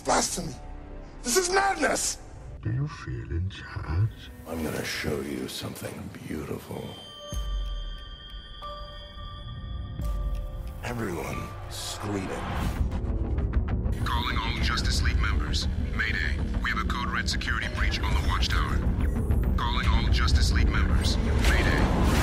blasphemy. This is madness. Do you feel in charge? I'm gonna show you something beautiful. Everyone screaming. Calling all Justice League members. Mayday. We have a Code Red security breach on the Watchtower. Calling all Justice League members. Mayday.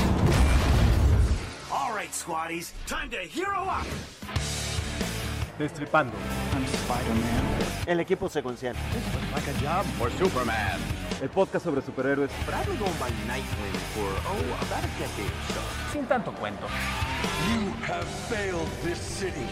All right, squaddies. Time to hero up. Destripando. I'm Spider-Man. El equipo secuencial. Like a job for Superman. El podcast sobre superhéroes Probably going by Nightwing for, about a decade or so. sin tanto cuento. You have failed this city.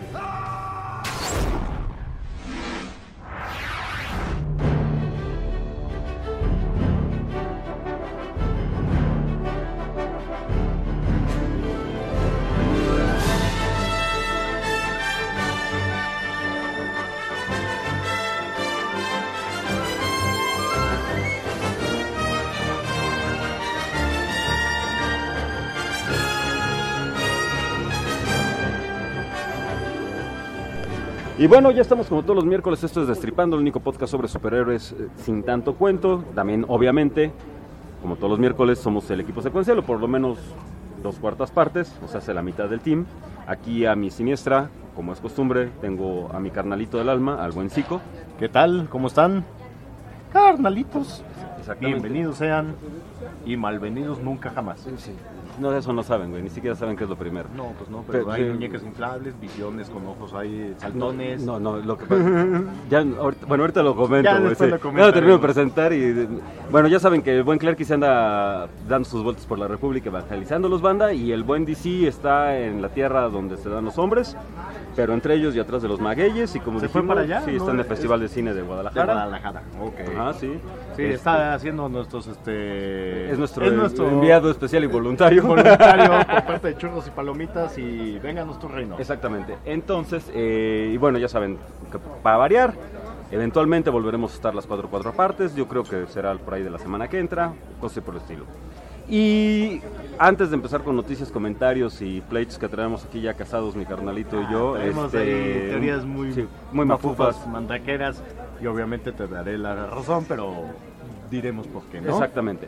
Y bueno, ya estamos como todos los miércoles, esto es Destripando, el único podcast sobre superhéroes sin tanto cuento. También, obviamente, como todos los miércoles, somos el equipo secuencial, o por lo menos 2/4 partes, o sea, hace la mitad del team. Aquí a mi siniestra, como es costumbre, tengo a mi carnalito del alma, al buen Zico. ¿Qué tal? ¿Cómo están? Carnalitos. Exactamente. Bienvenidos sean y malvenidos nunca jamás. Sí. No, eso no saben, güey, ni siquiera saben qué es lo primero. No, pues no, pero hay sí. muñecas inflables, visiones con ojos ahí, saltones. No, lo que pasa... ahorita lo comento, Ya güey. después Sí. lo comentaremos. Ya lo termino de presentar y... Bueno, ya saben que el buen Clarky se anda dando sus vueltas por la República evangelizando los banda, y el buen DC está en la tierra donde se dan los hombres, pero entre ellos y atrás de los magueyes, y como ¿Se dijimos, fue para allá? sí, ¿No? está en el Festival de Cine de De Guadalajara. Guadalajara, ok. Ajá, sí. Sí, está haciendo nuestros, Es nuestro enviado especial y voluntario. voluntario por parte de churros y palomitas, y venga a nuestro reino. Exactamente. Entonces, y bueno, ya saben, que para variar, eventualmente volveremos a estar las 4 partes. Yo creo que será por ahí de la semana que entra, cosas por el estilo. Y antes de empezar con noticias, comentarios y pleitos que traemos aquí ya casados, mi carnalito y yo, Tenemos ahí teorías muy mafufas. mandraqueras, y obviamente te daré la razón, pero diremos por qué, ¿no? Exactamente.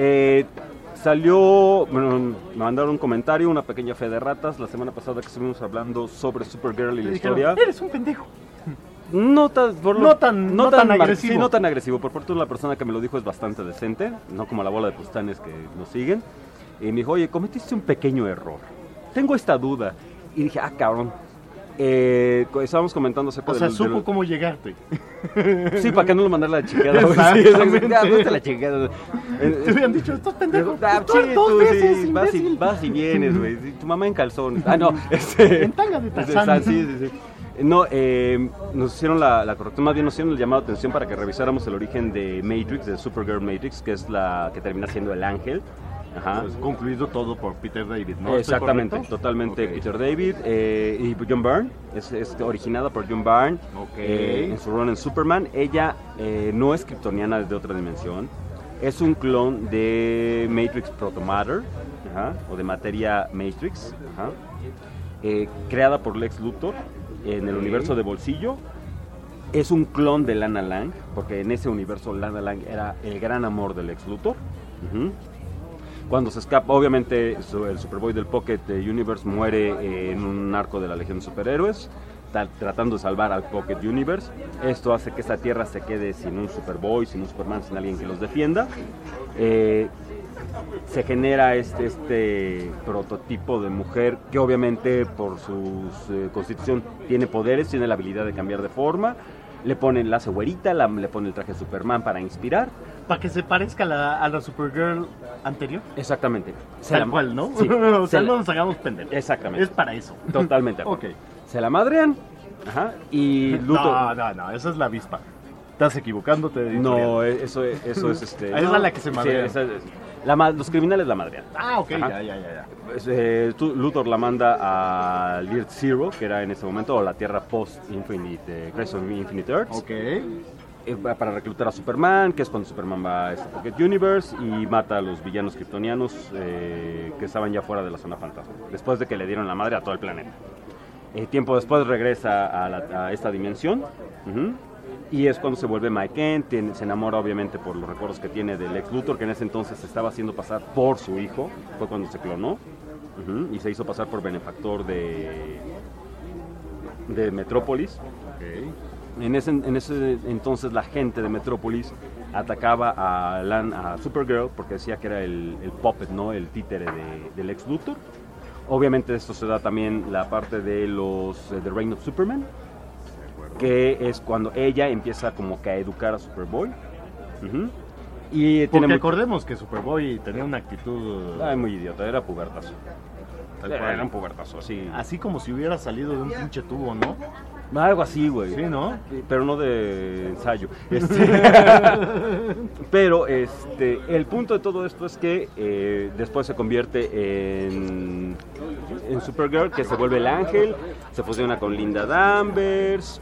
Salió, bueno, me mandaron un comentario, una pequeña fe de ratas, la semana pasada que estuvimos hablando sobre Supergirl y la Dijeron, historia. eres un pendejo. No tan agresivo. Sí, no tan agresivo. Por fortuna la persona que me lo dijo es bastante decente, no como la bola de pustanes que nos siguen. Y me dijo, oye, cometiste un pequeño error. Tengo esta duda. Y dije, cabrón. Estábamos comentando acerca O sea, de supo cómo llegarte. Sí, para que no lo mandara la chingada. Exactamente. Sí, la chingada. Te habían dicho, estos pendejos. Sí, tú sí, vas y vienes, güey. Tu mamá en calzones. No. En tanga de Tarzán. Sí. No, nos hicieron la corrección, más bien nos hicieron el llamado de atención para que revisáramos el origen de Matrix, de Supergirl Matrix, que es la que termina siendo el ángel. Ajá. Pues concluido todo por Peter David, ¿no? Exactamente, ¿Estoy correcto? totalmente. Okay. Peter David y John Byrne, es originada por John Byrne, en su rol en Superman. Ella no es kryptoniana, es de otra dimensión. Es un clon de Matrix Protomatter, o de materia Matrix, creada por Lex Luthor en el universo de Bolsillo. Es un clon de Lana Lang, porque en ese universo Lana Lang era el gran amor de Lex Luthor. Cuando se escapa, obviamente el Superboy del Pocket Universe muere en un arco de la Legión de Superhéroes, tratando de salvar al Pocket Universe. Esto hace que esta tierra se quede sin un Superboy, sin un Superman, sin alguien que los defienda. Se genera este prototipo de mujer que obviamente por su constitución tiene poderes, tiene la habilidad de cambiar de forma. Le ponen la güerita, le ponen el traje de Superman para inspirar. Para que se parezca a la Supergirl anterior. Exactamente. Tal cual, ¿no? Sí. O sea, no nos hagamos pendejos. Exactamente. Es para eso. Totalmente. Ok. Se la madrean. Y Luthor... No, esa es la avispa. Estás equivocándote. No, eso es Esa es la que se madrea. Sí, los criminales la madrean. Ok, Ajá. ya. Luthor la manda a Earth Zero, que era en ese momento, o la Tierra post-Infinite, Crisis on Infinite Earths. Ok. Para reclutar a Superman, que es cuando Superman va a este Pocket Universe y mata a los villanos kryptonianos que estaban ya fuera de la zona fantasma, después de que le dieron la madre a todo el planeta. Tiempo después regresa a esta dimensión. Y es cuando se vuelve Mike Kent, se enamora obviamente por los recuerdos que tiene del Lex Luthor, que en ese entonces se estaba haciendo pasar por su hijo, fue cuando se clonó, y se hizo pasar por benefactor de Metrópolis. En ese entonces la gente de Metrópolis atacaba a Supergirl porque decía que era el puppet, ¿no? El títere del Lex Luthor. Obviamente esto se da también la parte de The Reign of Superman, que es cuando ella empieza como que a educar a Superboy. Y porque recordemos que Superboy tenía una actitud... muy idiota, era pubertazo. Era un pubertazo, así. Así como si hubiera salido de un pinche tubo, ¿no? Algo así, güey. Sí, ¿no? Pero no de ensayo. Pero el punto de todo esto es que después se convierte en Supergirl, que se vuelve el ángel, se fusiona con Linda Danvers.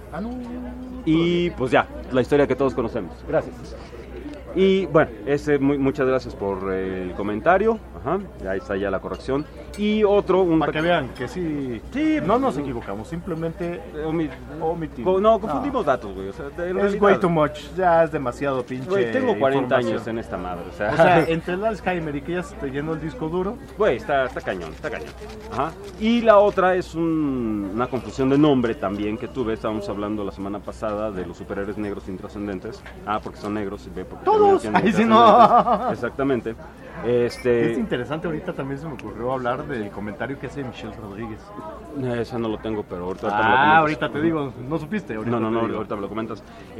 Y pues ya, la historia que todos conocemos. Gracias. Y bueno, muchas gracias por el comentario. Ajá, ahí está ya la corrección. Y otro... Para que vean que sí, no nos equivocamos, simplemente omitimos. No, confundimos datos, güey. O sea, es way too much, ya es demasiado pinche. Güey, tengo 40 años en esta madre. O sea entre el Alzheimer y que ya se te llenó el disco duro. Güey, está cañón. Ajá. Y la otra es una confusión de nombre también que tuve. Estábamos hablando la semana pasada de los superhéroes negros intrascendentes. Porque son negros. Todos. Ahí sí no. Exactamente. Es interesante, ahorita también se me ocurrió hablar del comentario que hace Michelle Rodríguez. Esa no lo tengo, pero ahorita me lo comentas. Ahorita te digo, ¿no supiste? No, ahorita me lo comentas.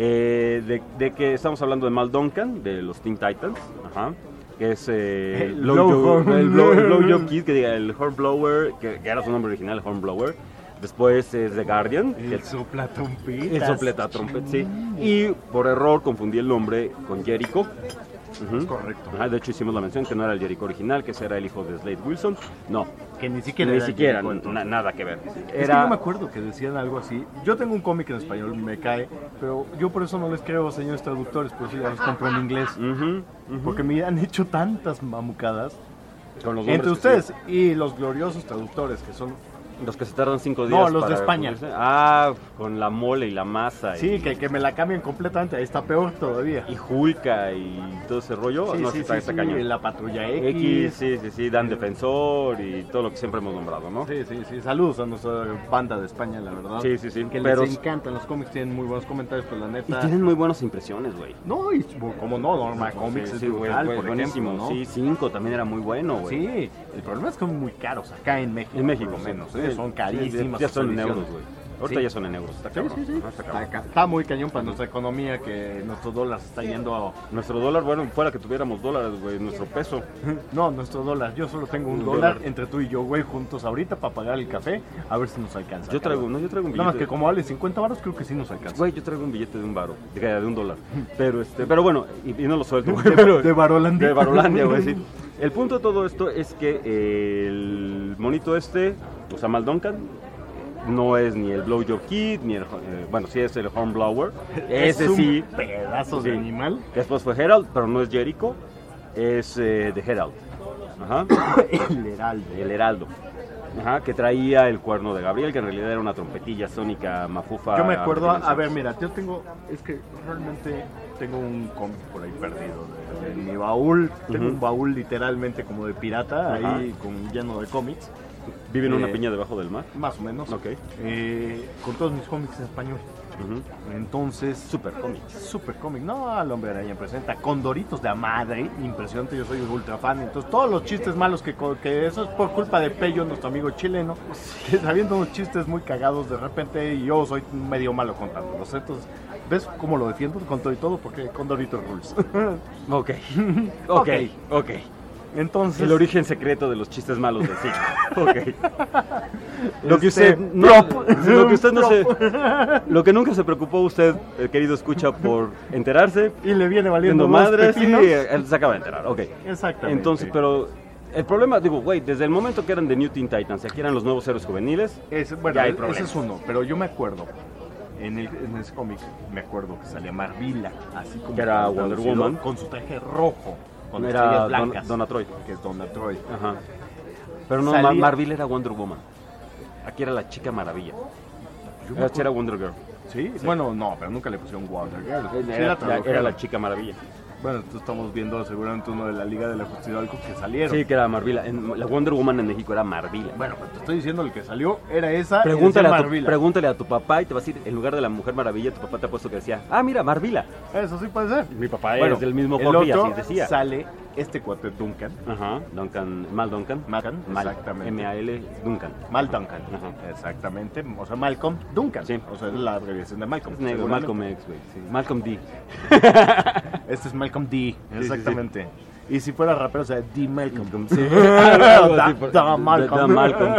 De que estamos hablando de Mal Duncan, de los Teen Titans, que es el Blowjob Kid, que diga el Hornblower, que era su nombre original, el Hornblower. Después es The Guardian. El soplatrompetas. El soplatrompet, sí. Y por error confundí el nombre con Jericho. Correcto. De hecho hicimos la mención que no era el Jericho original, que ese era el hijo de Slade Wilson. No. Que ni siquiera nada que ver. Es que yo me acuerdo que decían algo así. Yo tengo un cómic en español, me cae, pero yo por eso no les creo, señores traductores, por eso ya los compro en inglés. Porque me han hecho tantas mamucadas con los entre ustedes y los gloriosos traductores, que son los que se tardan 5 días. No, los de España. Con la mole y la masa. Sí, que me la cambian completamente. Ahí está peor todavía. Y Hulka y todo ese rollo. Está cañón. Y la Patrulla X. Sí, Dan Defensor y todo lo que siempre hemos nombrado, ¿no? Sí. Saludos a nuestra banda de España, la verdad. Sí. Que les encantan los cómics, tienen muy buenos comentarios, pues la neta. Y tienen muy buenas impresiones, güey. No, y como no, Norma Comics es brutal, por buenísimo, ejemplo, ¿no? Sí, 5 también era muy bueno, güey. Sí, el problema es que son muy caros acá en México. En México menos, son carísimas. Ya son en euros, güey. Ahorita ya son en euros. Está cabrón. Sí. Está muy cañón para nuestra economía, que nuestro dólar se está yendo a... Nuestro dólar, bueno, fuera que tuviéramos dólares, güey, nuestro peso. No, nuestro dólar. Yo solo tengo un dólar entre tú y yo, güey, juntos ahorita para pagar el café, a ver si nos alcanza. Yo traigo un billete. Nada más que como vale 50 varos, creo que sí nos alcanza. Güey, yo traigo un billete de $1. Pero bueno, y no lo suelto, güey. De Barolandia. De Barolandia, güey, sí. El punto de todo esto es que el monito o sea, Mal Duncan, no es ni el Blowjob Kid, ni el... bueno, sí es el Hornblower. Ese sí. Pedazo de animal. Que después fue Herald, pero no es Jericho. Es The Herald. El Heraldo. Que traía el cuerno de Gabriel, que en realidad era una trompetilla sónica mafufa. Yo me acuerdo, a ver, mira, yo realmente tengo un cómic por ahí perdido de mi baúl. Tengo un baúl literalmente como de pirata, ahí lleno de cómics. ¿Vive en una piña debajo del mar? Más o menos. Ok. Con todos mis cómics en español. Entonces, Super cómic. No, el Hombre Araña presenta Condoritos de a madre, impresionante, yo soy un ultra fan. Entonces, todos los chistes malos que eso es por culpa de Pello, nuestro amigo chileno, que sabiendo unos chistes muy cagados de repente, y yo soy medio malo contándolos. Entonces, ¿ves cómo lo defiendo con todo y todo? Porque Condoritos rules. Ok. Entonces, el origen secreto de los chistes malos de sí. Lo que usted lo que nunca se preocupó usted, querido escucha, por enterarse y le viene valiendo madre, sí, él se acaba de enterar. Exactamente. Entonces, pero el problema, güey, desde el momento que eran de New Teen Titans y aquí eran los nuevos héroes juveniles, ya hay problemas. Ese es uno, pero yo me acuerdo en ese cómic, me acuerdo que salía Marvila, así como que era Wonder Woman con su traje rojo. Con era Donna Troy. Que es Donna Troy. Pero no, Marvel era Wonder Woman. Aquí era la Chica Maravilla. Era Wonder Girl. ¿Sí? Bueno, no, pero nunca le pusieron Wonder Girl. Sí la tradujeron. Era la Chica Maravilla. Bueno, entonces estamos viendo seguramente uno de la Liga de la Justicia que salieron. Sí, que era Marvila. La Wonder Woman en México era Marvila. Bueno, pues te estoy diciendo, el que salió era esa. Pregúntale a tu papá y te vas a decir, en lugar de la Mujer Maravilla, tu papá te ha puesto que decía, mira, Marvila. Eso sí puede ser. Mi papá es del mismo Jorge y así decía. Sale este cuate Duncan. Ajá, Mal Duncan. Exactamente. M-A-L Duncan. Mal Duncan. Ajá. Exactamente. O sea, Malcolm Duncan. Sí. O sea, es la abreviación de Malcolm. Es negro, Malcolm X, güey. Sí. Malcolm D. Este es Malcolm D. Exactamente. Y si fuera rapero, o sea, D. Malcolm. Sí. Malcolm. Malcolm.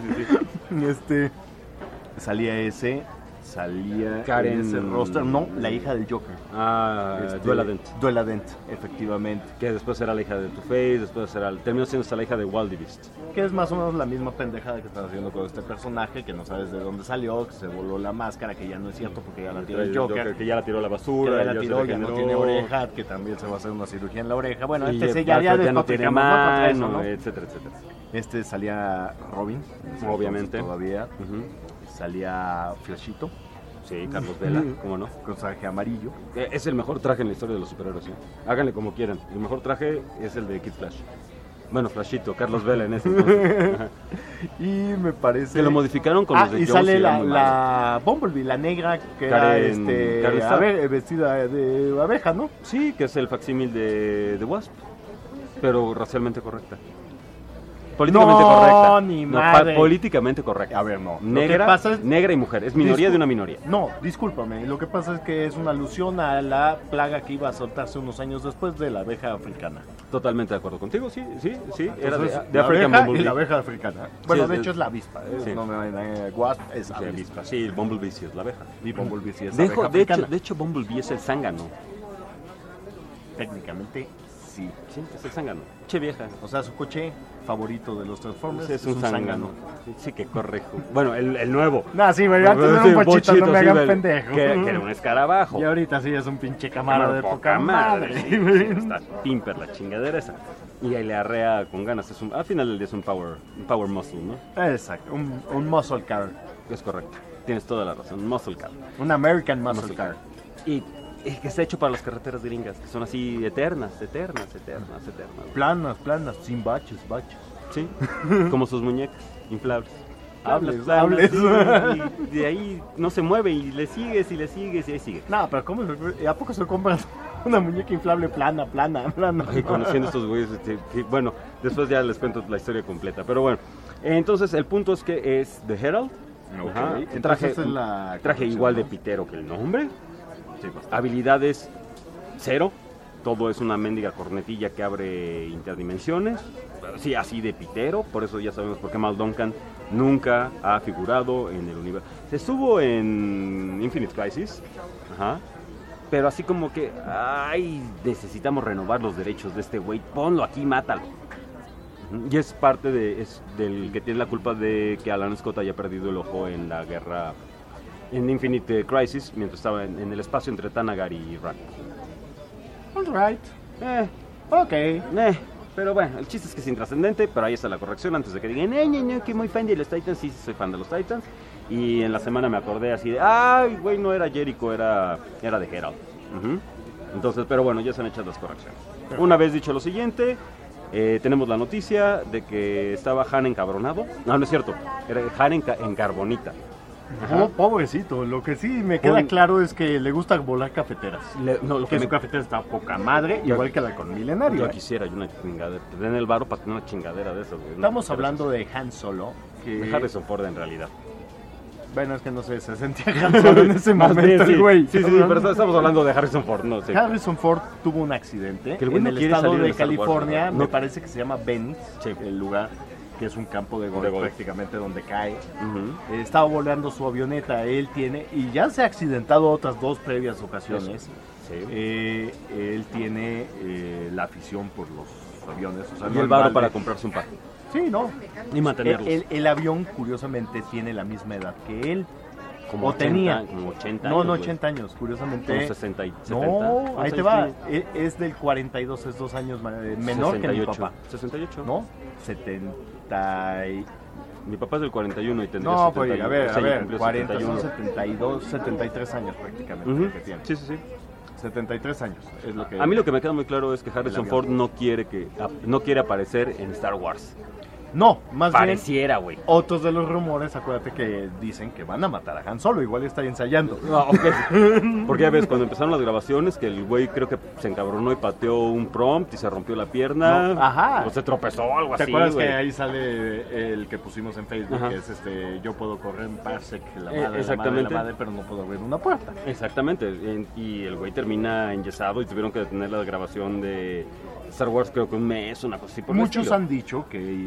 Sí. Salía ese. Salía Karen ese roster. No, la hija del Joker. Duela Dent. Duela Dent, efectivamente. Que después era la hija de Two-Face, después terminó siendo hasta la hija de Wildbeast. Que es más o menos la misma pendejada que están haciendo con este personaje, que no sabes de dónde salió, que se voló la máscara, que ya no es cierto porque ya la tiró el Joker. Que ya la tiró a la basura. Que ya la tiró, ya no tiene oreja, que también se va a hacer una cirugía en la oreja. Bueno, ya no tiene mano, ¿no? Etcétera. Este salía Robin. Obviamente. Todavía. Salía Flashito. Sí, Carlos Vela, ¿cómo no? Con traje amarillo. Es el mejor traje en la historia de los superhéroes, ¿eh? Háganle como quieran. El mejor traje es el de Kid Flash. Bueno, Flashito, Carlos Vela en ese entonces. Y me parece... Que lo modificaron con los de Jones. Y sale la Bumblebee, la negra, que Karen, era vestida de abeja, ¿no? Sí, que es el facsímil de Wasp, pero racialmente correcta. Políticamente correcta. Ni madre. Políticamente correcta. A ver, no. Negra y mujer. Es minoría de una minoría. No, discúlpame. Lo que pasa es que es una alusión a la plaga que iba a soltarse unos años después de la abeja africana. Totalmente de acuerdo contigo, sí. Entonces, Era de la African abeja Bumblebee. y la abeja africana. Bueno, Sí, de hecho es la avispa. Sí. No me Wasp es avispa. Sí, el Bumblebee sí es la abeja. Y Bumblebee sí es abeja de africana. hecho, Bumblebee es el zángano. Técnicamente, sí. Sí, es el zángano. Che vieja. O sea, su coche favorito de los Transformers Es un zángano. Sí, que correjo. Bueno, el nuevo. No, sí, pero antes era un bochito, no me hagan sí, pendejo. Que era un escarabajo. Y ahorita sí es un pinche cámara de poca madre. Sí, está pimper la chingadera esa. Y ahí le arrea con ganas. Al final del día es un power muscle, ¿no? Exacto, un muscle car. Es correcto. Tienes toda la razón. Un muscle car. Un American muscle car. Y que está hecho para las carreteras gringas, que son así eternas. Planas, sin baches. Sí, como sus muñecas inflables. Hables. Y de ahí no se mueve y le sigues y ahí sigue. No, pero ¿cómo? ¿A poco se compran una muñeca inflable plana? Y conociendo estos güeyes, bueno, después ya les cuento la historia completa. Pero bueno, entonces el punto es que es The Herald. Okay. Traje igual de pitero que el nombre. Sí, habilidades 0. Todo es una mendiga cornetilla que abre interdimensiones. Sí, así de pitero. Por eso ya sabemos por qué Mal Duncan nunca ha figurado en el universo. Se estuvo en Infinite Crisis. Pero así como que, necesitamos renovar los derechos de este güey. Ponlo aquí, mátalo. Y es parte del que tiene la culpa de que Alan Scott haya perdido el ojo en la guerra, en Infinite Crisis, mientras estaba en el espacio entre Thanagar y Rann. Alright. Ok. Pero bueno, el chiste es que es intrascendente, pero ahí está la corrección antes de que digan, que muy fan de los Titans. Sí, soy fan de los Titans. Y en la semana me acordé así de, güey, no era Jericho, era de Herald. Entonces, pero bueno, ya se han hecho las correcciones. Una vez dicho lo siguiente, tenemos la noticia de que estaba Han encabronado. No es cierto, era Han en carbonita. Oh, pobrecito, lo que sí me queda claro es que le gusta volar cafeteras. Su cafetera está poca madre, igual que la con Milenario. Yo quisiera una chingadera, te den el varo para tener una chingadera de esas. Estamos hablando de Han Solo. De Harrison Ford en realidad. Bueno, es que no sé, se sentía Han Solo en ese momento, el güey. Sí, pero estamos hablando de Harrison Ford, no sé. Harrison Ford tuvo un accidente en el estado de California, me parece que se llama Venice, el lugar, que es un campo de golf prácticamente donde cae. Estaba volando su avioneta, él ya se ha accidentado otras 2 previas ocasiones. Él tiene la afición por los aviones. O sea, y el varo para comprarse un par. Sí, ¿no? Y mantenerlos. El avión, curiosamente, tiene la misma edad que él. Como 80 años. No 80 años, curiosamente. Como 60 y 70. No, ahí te va. Es del 42, es 2 años menor 68. Que mi papá. 68. No, 70. Mi papá es del 41 y tendría No, 71. pues a ver, Sí, cumplió 40, 71. son 72, 73 años prácticamente Ujú. que tiene. Sí, sí, sí. 73 años es lo que... A mí lo que me queda muy claro es que Harrison avión. Ford no quiere aparecer en Star Wars. No, más bien... Pareciera, güey. Otros de los rumores, acuérdate que dicen que van a matar a Han Solo, igual está ensayando. No, ok. Porque ya ves, cuando empezaron las grabaciones, que el güey creo que se encabronó y pateó un prompt y se rompió la pierna. No, ajá. O se tropezó o algo ¿Te así, acuerdas güey. que ahí sale el que pusimos en Facebook, Ajá. que es yo puedo correr en Parsec, exactamente. la madre, pero no puedo abrir una puerta? Exactamente. Y el güey termina enyesado y tuvieron que detener la grabación de Star Wars creo que un mes, una cosa así por el Muchos estilo. han dicho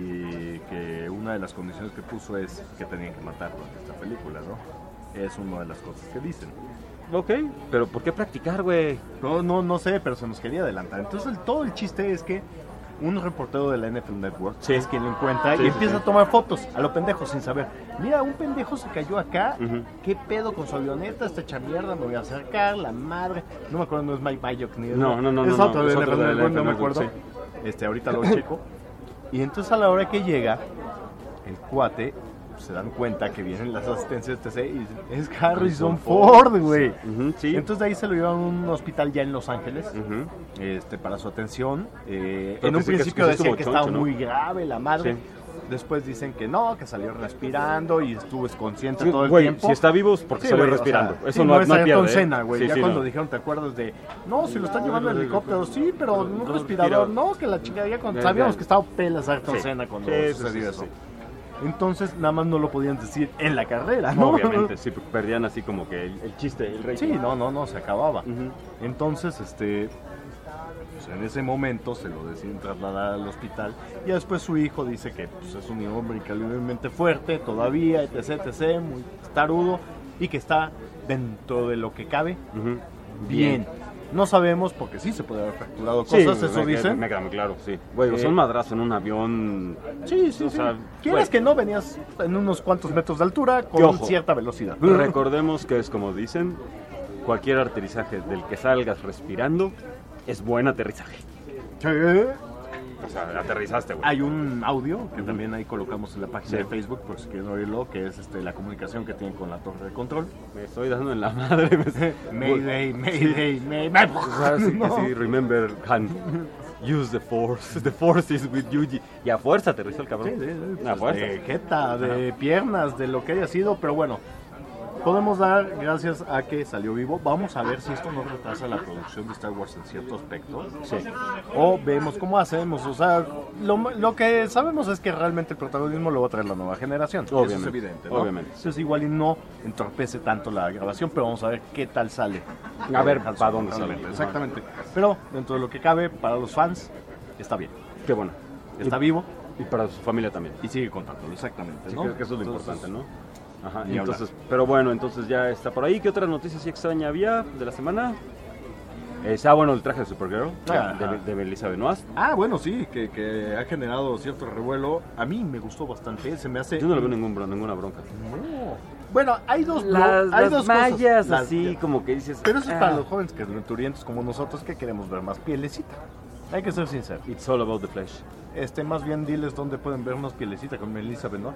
que una de las condiciones que puso es que tenían que matar durante esta película, ¿no? Es una de las cosas que dicen. Ok, pero ¿por qué practicar, güey? No sé, pero se nos quería adelantar. Entonces todo el chiste es que un reportero de la NFL Network Sí. es quien lo encuentra Sí, y sí, empieza sí. a tomar fotos a lo pendejo sin saber. Mira, un pendejo se cayó acá. Ujú. ¿Qué pedo con su avioneta? Está hecha mierda, me voy a acercar, la madre. No me acuerdo, no es Mike Bayok ni No, es no, otro de es NFL otro de la Network, no me NFL, acuerdo. sí. Ahorita lo checo. Y entonces a la hora que llega, el cuate se dan cuenta que vienen las asistencias TC y dicen, es Harrison Ford, güey. Ujú, sí. Entonces de ahí se lo llevan a un hospital ya en Los Ángeles Ujú. para su atención. En que un sí, que principio sí decían estuvo que choncho, estaba ¿no? muy grave la madre. Sí. Después dicen que no, que salió respirando y estuvo consciente Sí, todo el güey, tiempo. si está vivo es porque Sí, salió güey, o respirando. sea, Eso sí, no es no hay Ayrton pierde, ¿eh? Senna, güey. Sí, Ya sí, cuando no. dijeron, ¿te acuerdas de? No, si lo están llevando en helicóptero, sí, pero no no respirador, respira. no, que la chingada. Ya cuando Ya, sabíamos ya. que estaba pelas Ayrton Sí. Senna cuando Sí, sí, sucedió sí, eso. sí. Entonces, nada más no lo podían decir en la carrera, ¿no? Obviamente, sí, perdían así como que el chiste, el rey. Sí, no, se acababa. Ujú. Entonces, pues en ese momento se lo deciden trasladar al hospital y después su hijo dice que pues, es un hombre increíblemente fuerte todavía, etc, muy tarudo y que está dentro de lo que cabe Ujú. bien. No sabemos porque sí se puede haber fracturado Sí, cosas, eso me dicen. queda muy claro, sí. Güey, o sea, un madrazo en un avión. Sí, o sea, Quieres güey. que no, venías en unos cuantos metros de altura Que con ojo. cierta velocidad. Recordemos que es como dicen, cualquier aterrizaje del que salgas respirando es buen aterrizaje. Sí. O sea, aterrizaste, güey. Hay un audio que también ahí colocamos en la página Sí. de Facebook, por si quieren oírlo, que es la comunicación que tienen con la torre de control. Me estoy dando en la madre. Mayday, O sea, sí, que sí, remember, Han. Use the force. The force is with you. Y a fuerza aterrizó el cabrón. A fuerza. De jeta, de piernas, de lo que haya sido, pero bueno, podemos dar gracias a que salió vivo. Vamos a ver si esto no retrasa la producción de Star Wars en cierto aspecto. Sí. O vemos cómo hacemos. O sea, lo que sabemos es que realmente el protagonismo lo va a traer la nueva generación. Eso es Obviamente, evidente, ¿no? obviamente. Entonces igual y no entorpece tanto la grabación, pero vamos a ver qué tal sale. A ver, Han ¿para Solo, dónde sale? realmente, exactamente. Pero dentro de lo que cabe, para los fans, está bien. Qué bueno. Está vivo Y para su familia también. y sigue contándolo, exactamente. Sí, ¿no? creo que eso es lo Entonces, importante, ¿no? Ajá, ni entonces, pero bueno, entonces ya está por ahí. ¿Qué otra noticia así extraña había de la semana? Bueno, el traje de Supergirl Ajá. de Melissa Benoist. Ah, bueno, sí, que ha generado cierto revuelo. A mí me gustó bastante, se me hace... Yo no le veo ninguna bronca. No. Bueno, hay dos... Las, hay las dos mallas cosas. Las- así como que dices... Pero eso es "Ah, para los jóvenes que lenturientos como nosotros que queremos ver más pielecita. Hay que ser sinceros. It's all about the flesh. Más bien diles dónde pueden ver más pielecita con Melissa Benoist.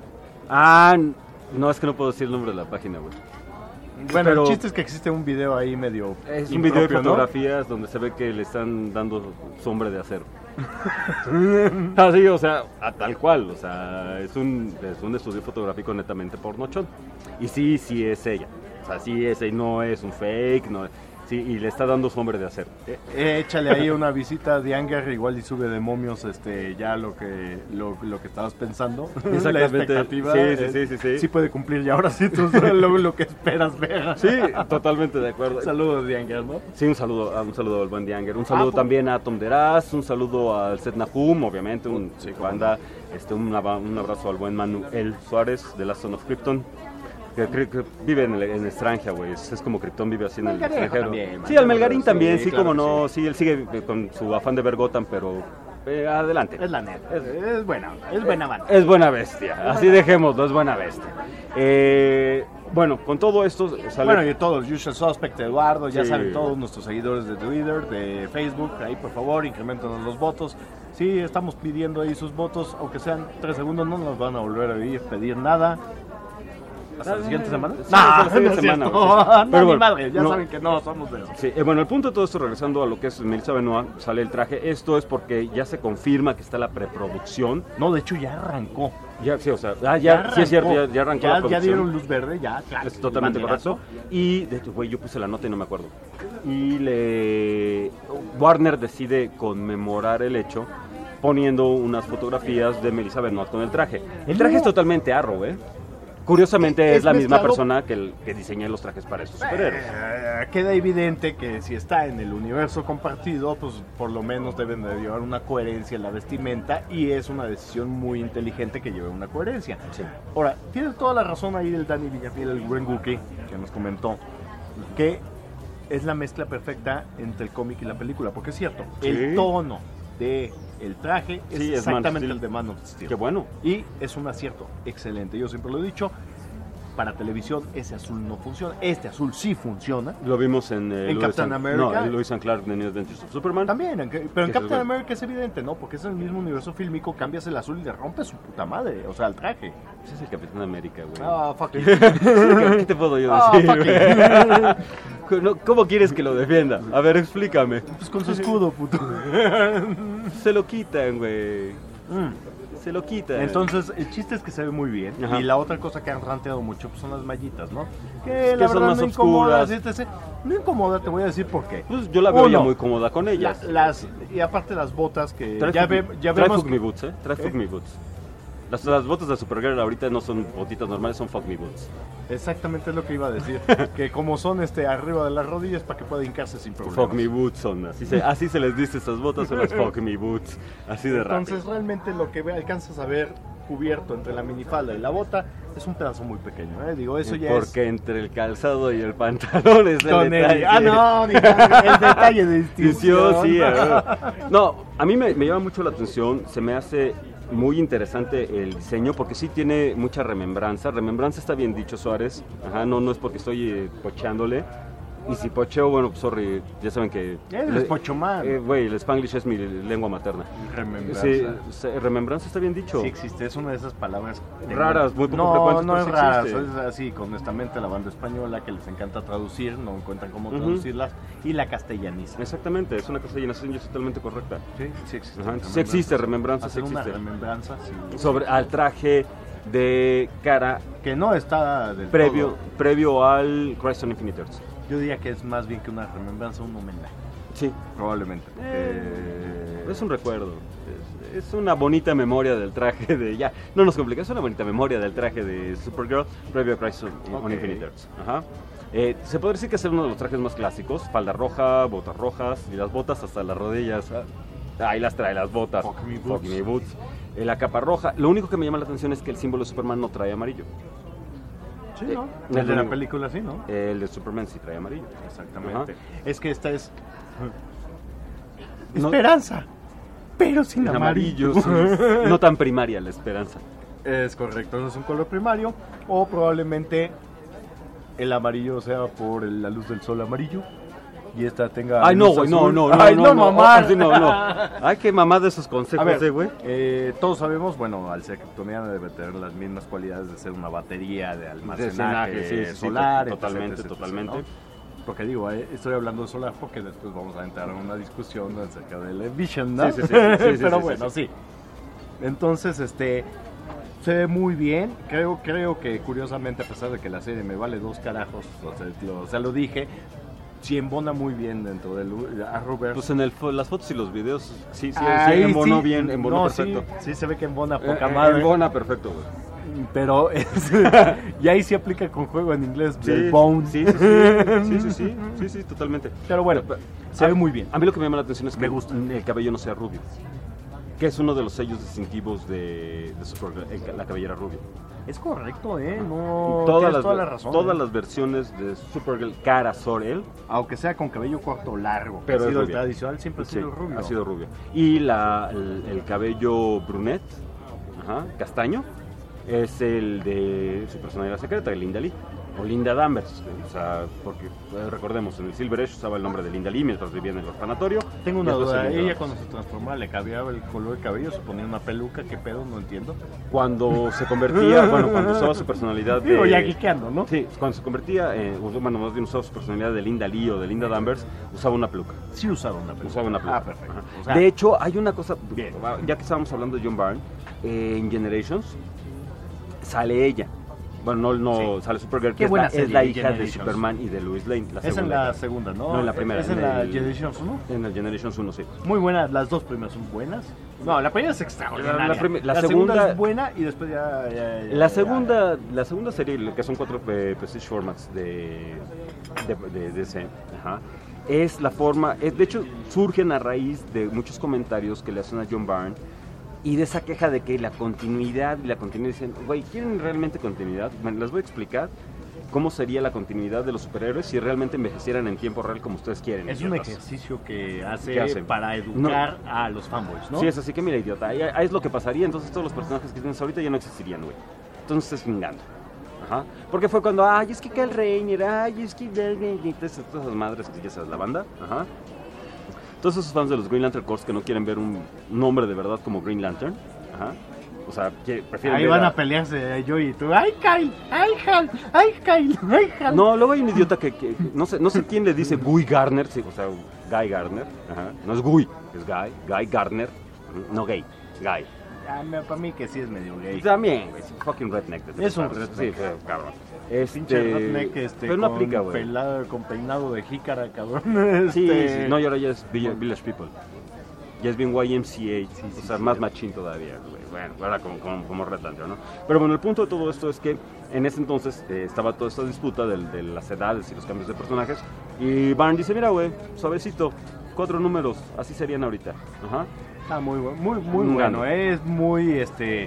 No, es que no puedo decir el nombre de la página, güey. Bueno, Pero- el chiste es que existe un video ahí medio Es un video de impropio, ¿no? fotografías donde se ve que le están dando sombre de acero. Así, o sea, tal cual, o sea, es un estudio fotográfico netamente pornochón. Y sí es ella. O sea, sí es ella, no es un fake, no, sí, y le está dando sombre de acero. Échale ahí una visita de Anger, igual y sube de momios ya lo que estabas pensando. Exactamente. La expectativa. Sí. Sí puede cumplir ya ahora sí lo que esperas ver. Sí, totalmente de acuerdo. Saludos de Anger, ¿no? Sí, un saludo al buen Dianger. Un saludo pues. también a Tom Deraz, un saludo al Seth Nahum, obviamente, un banda, un abrazo al buen Manuel Suárez de la Son of Krypton. Que vive en Estranja, güey. Es como Krypton vive así en el Melgarejo extranjero. también, Sí, al Melgarín sí, también, sí, claro como que no. Sí, él sigue con su afán de ver Gotham, pero adelante. Es la neta. Es buena banda. Es buena bestia, así dejémoslo, es buena bestia. Bueno, con todo esto sale... Bueno, y todos, Usual Suspect, Eduardo, ya Sí. saben todos nuestros seguidores de Twitter, de Facebook, ahí por favor, incrementen los votos. Sí, estamos pidiendo ahí sus votos, aunque sean 3 segundos, no nos van a volver a pedir nada. ¿Hasta la siguiente semana? Sí, hasta la siguiente semana, güey, sí. No, Pero ni bueno, madre, ya no. saben que no somos de eso. Sí, bueno, el punto de todo esto, regresando a lo que es Melissa Benoist, sale el traje. Esto es porque ya se confirma que está la preproducción. No, de hecho ya arrancó. Ya, sí, o sea, ya sí es cierto, ya arrancó la Ya producción. dieron luz verde, ya. Claro, Es totalmente banderazo. correcto. Y, de hecho, güey, yo puse la nota y no me acuerdo. Y Warner decide conmemorar el hecho poniendo unas fotografías de Melissa Benoist con el traje. El traje es totalmente Arrow, ¿eh? Curiosamente es la misma mezclado. persona que diseña los trajes para esos superhéroes. Queda evidente que si está en el universo compartido, pues por lo menos deben de llevar una coherencia en la vestimenta y es una decisión muy inteligente que lleve una coherencia. Sí. Ahora, tienes toda la razón ahí el Danny Villafiel, el buen Wookie, que nos comentó que es la mezcla perfecta entre el cómic y la película, porque es cierto, Sí. el tono de el traje es Sí, es Man of exactamente Steel. el de Man of Steel. Qué bueno. Y es un acierto excelente. Yo siempre lo he dicho, para televisión ese azul no funciona. Este azul sí funciona. Lo vimos en ¿En Captain America? No, en Lewis and Clark de New Adventures of Superman. También, pero en Que es Captain bueno. America es evidente, ¿no? Porque es el mismo universo fílmico, cambias el azul y le rompes su puta madre. O sea, el traje. Ese es el Capitán América, güey. Ah, fuck you. ¿Qué te puedo yo Ah, decir? fuck güey? No, ¿cómo quieres que lo defienda? A ver, explícame. Pues con su escudo, puto. Se lo quitan, güey. Se lo quitan. Entonces, el chiste es que se ve muy bien. Ajá. Y la otra cosa que han ranteado mucho pues, son las mallitas, ¿no? Que Que la son verdad más no incomoda, oscuras. etc. No incomoda, te voy a decir por qué. Pues yo la veo ya Uno, muy cómoda con ellas. Y aparte las botas que Trae ya Trae vemos. Fuck Me Boots, ¿eh? Trae Fuck Me Boots. Las botas de Supergirl ahorita no son botitas normales, son Fuck Me Boots. Exactamente es lo que iba a decir. Que como son arriba de las rodillas para que pueda hincarse sin problemas. Fuck Me Boots son, así se les dice estas botas, son las Fuck Me Boots. Así de rápido. Entonces realmente lo que alcanzas a ver cubierto entre la minifalda y la bota es un pedazo muy pequeño, ¿eh? Digo, eso ya Porque entre el calzado y el pantalón es el Con detalle. no, ni el detalle de distinción. Sí, a ver. No, a mí me llama mucho la atención, se me hace muy interesante el diseño porque sí tiene mucha remembranza. Remembranza está bien dicho, Suárez. Ajá, no es porque estoy pocheándole. Y si pocheo, bueno, pues sorry, ya saben que... Eres pochomán. Güey, el Spanglish es mi lengua materna. Remembranza. Sí, remembranza está bien dicho. Sí existe, es una de esas palabras Raras, muy poco no, frecuentes, no pero es sí raras, existe. es así, honestamente la banda española que les encanta traducir, no encuentran cómo traducirlas, y la castellaniza. Exactamente, es una castellanezación y es totalmente correcta. Sí, sí existe. Ajá, sí existe, remembranza, sí Hacer una existe. remembranza, sí. Sobre al traje de cara Que no está del todo. previo al Crisis on Infinite Earths. Yo diría que es más bien que una remembranza, un homenaje, Sí, probablemente. es un recuerdo. Es una bonita memoria del traje de... Ya, no nos complica, es una bonita memoria del traje de Supergirl previo a Crisis on Ok. Infinite Earths. Ajá. Se puede decir que es uno de los trajes más clásicos. Falda roja, botas rojas y las botas hasta las rodillas. Ahí las trae, las botas. Fuck me Fuck boots. me boots. La capa roja. Lo único que me llama la atención es que el símbolo de Superman no trae amarillo. Sí, ¿no? el El de la único. película, sí, ¿no? El de Superman sí trae amarillo. Exactamente. Es que esta es... No- Esperanza, pero sin En amarillo. amarillo, sí. No tan primaria la esperanza. Es correcto, no es un color primario. O probablemente el amarillo sea por la luz del sol amarillo. Y esta tenga. Ay, no, luz güey, azul. no, Ay, no, mamá. Sí, no. Ay, qué mamá de esos A consejos, ver, güey. todos sabemos, bueno, al ser kryptoniana debe tener las mismas cualidades de ser una batería de almacenaje Sí, sí, sí, solar. totalmente, etc., totalmente. ¿no? Porque digo, estoy hablando de solar porque después vamos a entrar en una discusión acerca del Vision, ¿no? Sí, sí, sí, sí, Pero sí, bueno, sí. sí. Entonces, se ve muy bien. Creo que curiosamente, a pesar de que la serie me vale dos carajos, o sea, lo dije, sí embona muy bien dentro del Arrowverse. Pues en las fotos y los videos, sí, Ahí embonó sí. bien, embonó No, perfecto. Sí, se ve que embona poca madre. Embona perfecto, güey. Pero y ahí sí aplica con juego en inglés, Sí, el Bone. sí, totalmente. Pero bueno, se ve muy bien. A mí lo que me llama la atención es que Me gusta. el cabello no sea rubio. Que es uno de los sellos distintivos de Supergirl, la cabellera rubia. Es correcto, no, Todas tienes toda la razón. todas las versiones de Supergirl cara Zor-El, Aunque sea con cabello corto o largo, pero ha es sido el rubia. tradicional, siempre ha Sí, sido rubio. ha sido rubio. Y el cabello brunette, castaño, es el de su personalidad secreta, Linda Lee, o Linda Danvers. O sea, porque recordemos, en el Silver Age usaba el nombre de Linda Lee mientras vivía en el orfanatorio. Tengo una Y después duda, Linda ella Danvers. cuando se transformaba le cambiaba el color de cabello, se ponía una peluca, ¿qué pedo? No entiendo. Cuando se convertía, bueno, cuando usaba su personalidad de... Digo, ya geekeando, ¿no? Sí, cuando se convertía, bueno, más bien usaba su personalidad de Linda Lee o de Linda Danvers, usaba una peluca. Sí usaba una peluca. Usaba una peluca. Ah, perfecto. Ajá. O sea, De hecho, hay una cosa, Bien. ya que estábamos hablando de John Byrne, en Generations sale ella. Bueno, no Sí. sale Supergirl, Qué que es buena la serie, hija de Generations. Superman y de Lois Lane. La es en segunda. la segunda, ¿no? No, en la primera, Es en en la el- Generations 1. En el Generations 1, sí. Muy buena, las dos primeras son buenas. No, la primera es extraordinaria. La La segunda- segunda es buena y después ya. La segunda serie, que son 4 Prestige Formats de DC, ajá, es la forma, de hecho surgen a raíz de muchos comentarios que le hacen a John Byrne y de esa queja de que la continuidad dicen, güey, ¿quieren realmente continuidad? Bueno, les voy a explicar cómo sería la continuidad de los superhéroes si realmente envejecieran en tiempo real como ustedes quieren. Es un idiotas. ejercicio que hace ¿Qué hacen? para educar a los fanboys, ¿no? Sí, es así que mira, idiota, ahí es lo que pasaría, entonces todos los personajes que tienes ahorita ya no existirían, güey. Entonces estás chingando. Ajá. Porque fue cuando, ay, es que Kyle Rayner, ay, es que... todas esas madres que ya sabes, la banda. Ajá. Todos esos fans de los Green Lantern Corps que no quieren ver un hombre de verdad como Green Lantern. Ajá. O sea, que prefieren Ahí ver van a pelearse yo y tú. ¡Ay, Kyle! ¡Ay, Hal! ¡Ay, Kyle! ¡Ay, Hal! No, luego hay un idiota que no sé quién le dice Guy Gardner, sí, o sea, Guy Gardner. Ajá. No es Guy, es Guy Gardner. No gay, Guy. Para mí que sí es medio gay. También, güey, fucking redneck. Es un Sí, redneck. fue cabrón. Pinche redneck pero no con, aplica, güey. con peinado de jícara, cabrón. Sí, sí, no, y ahora ya es Village People. Ya es bien YMCA, o sea, más machín todavía, güey. Bueno, ahora como Red Lantern, ¿no? Pero bueno, el punto de todo esto es que en ese entonces estaba toda esta disputa de las edades y los cambios de personajes. Y Byrne dice, mira, güey, suavecito, 4 números, así serían ahorita. Ajá. Está muy bueno, muy Un bueno. gano. Es muy,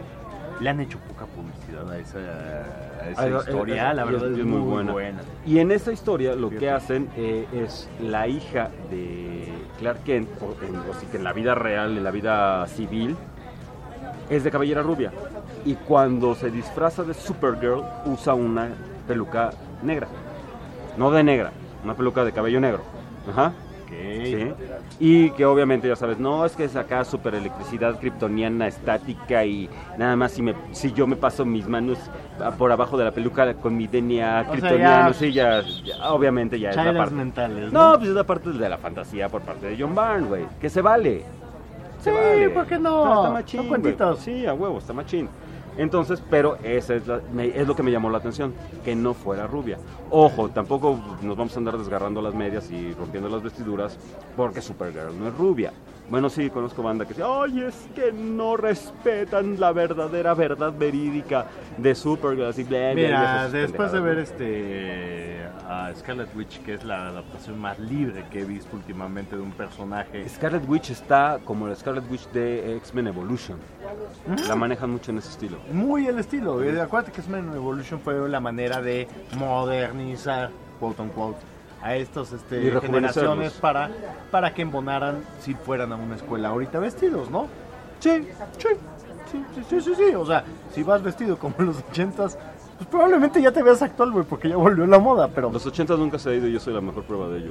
le han hecho poca publicidad a esa historia, la verdad es muy buena. Y en esa historia lo que hacen es la hija de Clark Kent, o sí que en la vida real, en la vida civil, es de cabellera rubia. Y cuando se disfraza de Supergirl, usa una peluca negra. No de negra, una peluca de cabello negro. Ajá. Sí. Y que obviamente ya sabes, no, es que es acá super electricidad kryptoniana estática y nada más si yo me paso mis manos por abajo de la peluca con mi DNA sea, kryptoniano, ya- sí, ya obviamente ya es la Chairas parte. mentales, No, ¿no? pues es la parte de la fantasía por parte de John Byrne, güey, que se vale. Sí, ¿por qué no? Está machín, Son güey. cuentitos. Sí, a huevo, está machín. Entonces, pero esa es lo que me llamó la atención, que no fuera rubia. Ojo, tampoco nos vamos a andar desgarrando las medias y rompiendo las vestiduras porque Supergirl no es rubia. Bueno, sí, conozco banda que dice, ay, es que no respetan la verdadera verdad verídica de Supergirl. Así, bla, bla, bla, Mira, esas después de pendejadas, ver ¿no? a Scarlet Witch, que es la adaptación más libre que he visto últimamente de un personaje. Scarlet Witch está como la Scarlet Witch de X-Men Evolution. La manejan mucho en ese estilo. Muy el estilo. Acuérdate que X-Men Evolution fue la manera de modernizar, quote unquote, a estas Y rejuvenecerlos. generaciones para que embonaran si fueran a una escuela ahorita vestidos, ¿no? Sí, Sí. O sea, si vas vestido como en los 80s, pues probablemente ya te veas actual, güey, porque ya volvió la moda, pero... Los 80 nunca se ha ido y yo soy la mejor prueba de ello,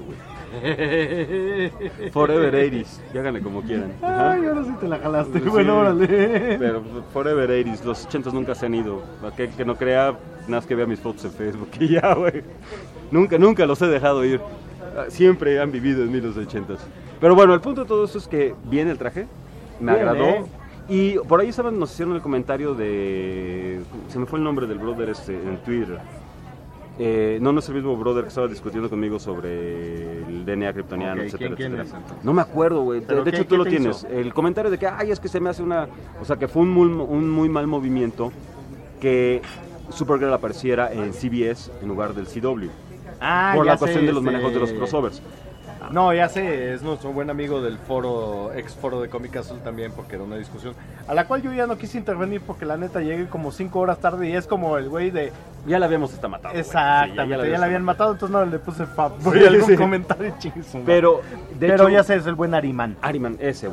güey. Forever 80s, y háganle como quieran. Ajá. Ay, ahora sí te la jalaste. Sí, Bueno, órale. Pero Forever 80s, los 80s nunca se han ido. Que no crea, nada más que vea mis fotos en Facebook y ya, güey. Nunca los he dejado ir. Siempre han vivido en mí los 80s. Pero bueno, el punto de todo eso es que viene el traje, me Bien, agradó. Y por ahí, ¿saben? Nos hicieron el comentario de... Se me fue el nombre del brother en Twitter. No es el mismo brother que estaba discutiendo conmigo sobre el DNA kryptoniano, Ok, etcétera, ¿quién etcétera. es, entonces? No me acuerdo, güey. ¿Pero De qué- hecho, tú qué lo te tienes. hizo? El comentario de que, ay, es que se me hace una... O sea, que fue un muy mal movimiento que Supergirl apareciera en CBS en lugar del CW. Por ya la cuestión sé, de los manejos de los crossovers. No, ya sé, es nuestro buen amigo del ex foro de Cómic Azul también, porque era una discusión a la cual yo ya no quise intervenir porque la neta llegué como 5 horas tarde y es como el güey de... Ya la habíamos hasta matado. güey. Sí, Exactamente, ya la habían matado, entonces no le puse por Sí, algún sí. comentario chingues. Pero, de Pero hecho, ya sé, es el buen Arimán. Ariman, ese güey.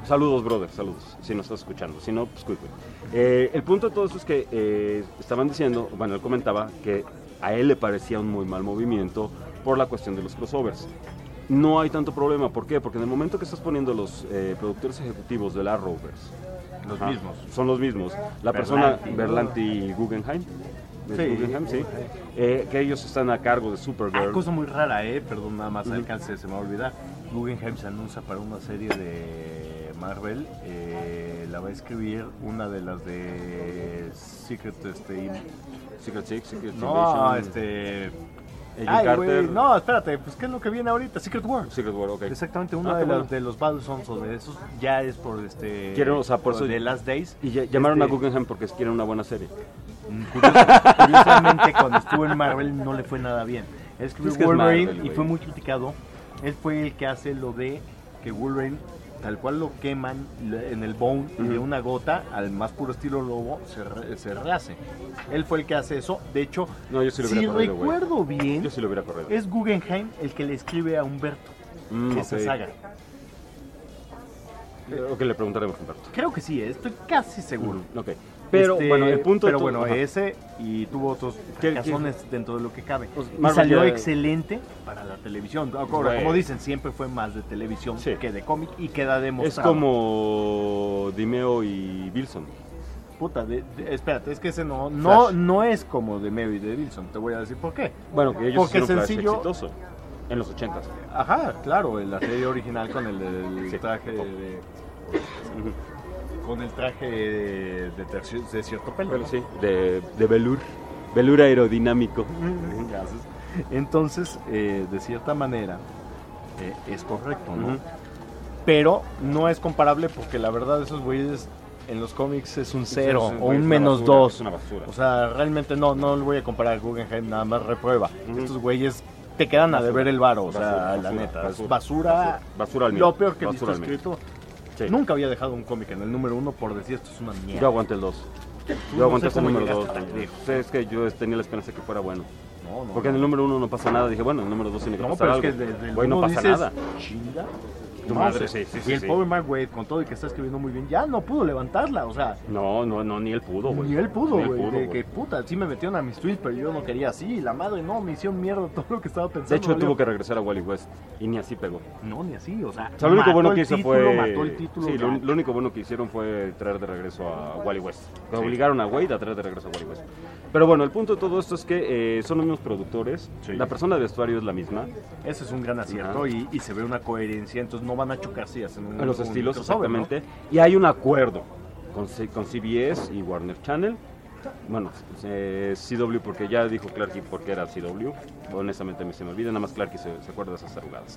Saludos, brother, saludos, si nos estás escuchando. Si no, pues cuy. El punto de todo esto es que estaban diciendo, bueno, él comentaba que a él le parecía un muy mal movimiento por la cuestión de los crossovers. No hay tanto problema, ¿por qué? Porque en el momento que estás poniendo los productores ejecutivos de la Rovers, Los mismos. son los mismos. La Berlanti, persona, Berlanti y Guggenheim. Sí. Guggenheim, sí. Que ellos están a cargo de Supergirl. Cosa muy rara, perdón, nada más alcance, se me va a olvidar. Guggenheim se anuncia para una serie de Marvel, la va a escribir una de las de Secret Secret Six, Secret no, Invasion, Agent Ay, Carter. güey, no, espérate, pues ¿qué es lo que viene ahorita? Secret War. Secret War, ok. Exactamente, una qué de, bueno. de los Battlesons o de esos ya es por Quieren, o sea, por eso- de Last Days. Y llamaron a Guggenheim porque quieren una buena serie. Curiosamente, cuando estuvo en Marvel no le fue nada bien. Él escribió Es que es Wolverine Marvel, y güey. fue muy criticado. Él fue el que hace lo de que Wolverine, tal cual lo queman en el bone y de una gota, al más puro estilo lobo, se rehace. Él fue el que hace eso. De hecho, No, yo sí lo si hubiera corrido, güey. recuerdo bien, Yo sí lo hubiera corrido. es Guggenheim el que le escribe a Humberto esa ok. saga. Ok, le preguntaremos a Humberto. Creo que sí, estoy casi seguro. Ok. Pero bueno, el punto pero de todo- bueno, ajá. ese y tuvo otros ¿Qué- cazones dentro de lo que cabe. Pues, Y Marvel salió ya- excelente para la televisión. Ahora, Güey. como dicen, siempre fue más de televisión Sí. que de cómic y queda Es demostrado. como Dimeo y Wilson. Puta, espérate, es que ese no Flash. no es como de Mary de Wilson. Te voy a decir por qué. Bueno, que ellos Porque hicieron Flash sencillo- exitoso en los 80s. Ajá, claro, en la serie original con el Sí. traje con el traje de cierto pelo. Bueno, ¿no? sí, de velour aerodinámico. Gracias. Entonces, de cierta manera, es correcto, ¿no? Ujú. Pero no es comparable porque la verdad esos güeyes en los cómics es un 0 Sí, o güey, un es una menos basura, 2. es una basura. O sea, realmente no lo voy a comparar. Guggenheim nada más reprueba. Ujú. Estos güeyes te quedan a Basura, deber el varo, o sea, basura, la basura, neta. basura, Es basura. basura al Lo mil, peor que he basura visto al mil. escrito. Sí. Nunca había dejado un cómic en el número 1 por decir esto es una mierda. Yo aguanté el 2. Tú Yo no aguanté sé ese cómo número llegaste 2. tan lejos. Es que yo tenía la esperanza que fuera bueno. No, Porque en el número 1 no pasa nada. Dije, bueno, en el número 2 tiene que No, pasar pero algo. es que desde el Güey, no uno pasa dices, nada. Chinga. Tu No, madre, o sea, sí, y el sí. pobre Mark Waid, con todo y que está escribiendo muy bien, ya no pudo levantarla, o sea, No, ni él pudo, güey. ni él pudo, Ni él güey. pudo, De güey. que puta, sí me metieron a mis tweets, pero yo no quería así. La madre, no, me hicieron mierda todo lo que estaba pensando. De hecho, valió. tuvo que regresar a Wally West. Y ni así pegó. No, ni así, o sea. O sea, lo único mató bueno el que hizo título, fue. Mató el título. Sí, ya. lo único bueno que hicieron fue traer de regreso a Wally West. Que obligaron a Wade a traer de regreso a Wally West. Pero bueno, el punto de todo esto es que son los mismos productores. Sí. La persona de vestuario es la misma. Ese es un gran acierto Ajá. y se ve una coherencia, entonces no van a chocar si hacen un. En los un estilos, crossover, ¿no? exactamente. Y hay un acuerdo con CBS y Warner Channel. Bueno, CW porque ya dijo Clarky porque era CW. Honestamente se me olvida, nada más Clarky se acuerda de esas tarugadas.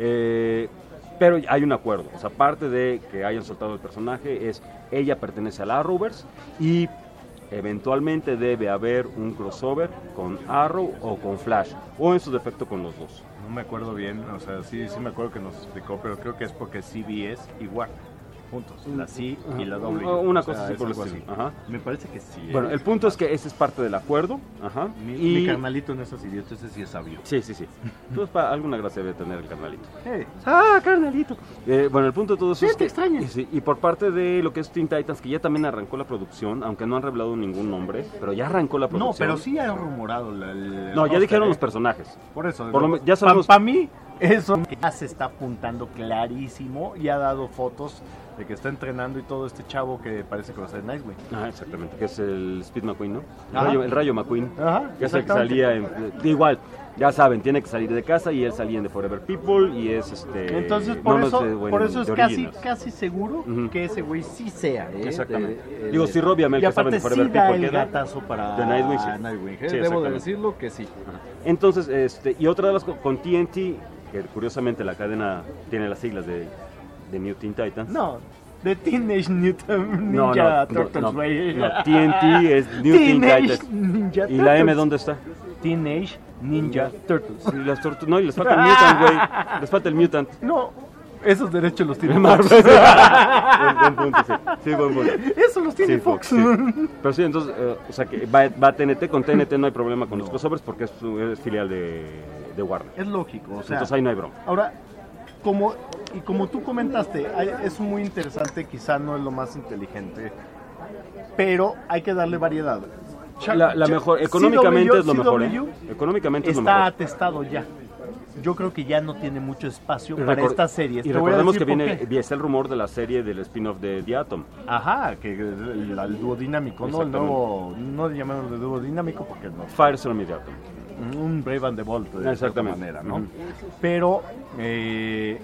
Pero hay un acuerdo. O sea, aparte de que hayan soltado el personaje, ella pertenece a la Arrowverse y eventualmente debe haber un crossover con Arrow o con Flash, o en su defecto con los dos. No me acuerdo bien, o sea, sí me acuerdo que nos explicó, pero creo que es porque CBS y Warner, juntos, la C y la W. Una o sea, cosa así es por el algo estilo. así. Ajá. Me parece que sí. Bueno, el punto es que ese es parte del acuerdo. Ajá. Mi carnalito en esas idiotas, ese sí es sabio. Sí. Entonces, alguna gracia debe tener el carnalito. Hey, Carnalito. Bueno, el punto de todo eso Sí, es te que... extraña. Sí, y por parte de lo que es Teen Titans, que ya también arrancó la producción, aunque no han revelado ningún nombre, pero ya arrancó la no, producción. pero sí ha rumorado No, ya roster, dijeron los ¿eh? personajes. Por eso, Por lo ya sabemos... Para mí, eso ya se está apuntando clarísimo y ha dado fotos de que está entrenando y todo este chavo que parece que va a ser Nightwing. Ah, exactamente, que es el Speed McQueen, ¿no? Ajá. El Rayo McQueen. Ajá, Que es el que exactamente. salía igual, ya saben, tiene que salir de casa y él salía en The Forever People y es Entonces, no, por no eso, bueno, por eso es de casi, Originals. casi seguro Ujú. que ese güey sí sea. Exactamente. Digo, si Robbie Amell, y que saben aparte de Forever sí da People el queda, gatazo para de Nightwing, sí. Nightwing, Sí, Debo de exactamente. decirlo que sí. Entonces, y otra de las con TNT, que curiosamente la cadena tiene las siglas de New Teen Titans. No, de Teenage Mutant No, Ninja no, Turtles, no, güey. no, TNT es New Teen Teenage Titans. Ninja ¿Y la M Turtles. dónde está? Teenage Ninja Turtles. Y las no, y les falta el Mutant, güey. Les falta el Mutant. No, esos derechos los tiene Marvel. Fox. buen punto, sí. Sí, buen punto. Esos los tiene Sí, Fox. sí. Pero sí, entonces, o sea que va TNT, con TNT no hay problema con los crossovers porque es filial de Warner. Es lógico, o sea. Entonces ahí no hay broma. Ahora, como tú comentaste, es muy interesante, quizá no es lo más inteligente, pero hay que darle variedad. La mejor, económicamente CW, es lo mejor, CW económicamente es lo está mejor. atestado ya. Yo creo que ya no tiene mucho espacio para estas series. Y Te voy a recordemos que decir por qué. está el rumor de la serie del spin-off de The Atom. Ajá, que el dúo dinámico, ¿no? El nuevo, no llamémoslo de dúo dinámico porque no. Firestorm y The Atom. Un Brave and the Bold de Exactamente. alguna manera, ¿no? Ujú. Pero pues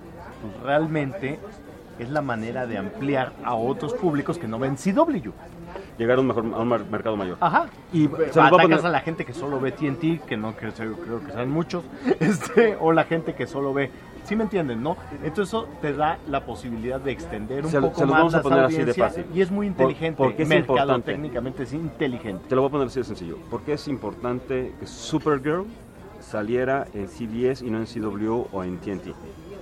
realmente es la manera de ampliar a otros públicos que no ven CW. Llegar a un mercado mayor. Ajá. Y se los voy a atacas poner- a la gente que solo ve TNT, que no creo que sean muchos, o la gente que solo ve. ¿Sí me entienden, no? Entonces eso te da la posibilidad de extender un poco se los más vamos a las poner así de audiencias, fácil. y es muy inteligente. porque es Mercado importante. técnicamente es inteligente. Te lo voy a poner así de sencillo. ¿Por qué es importante que Supergirl saliera en CBS y no en CW o en TNT?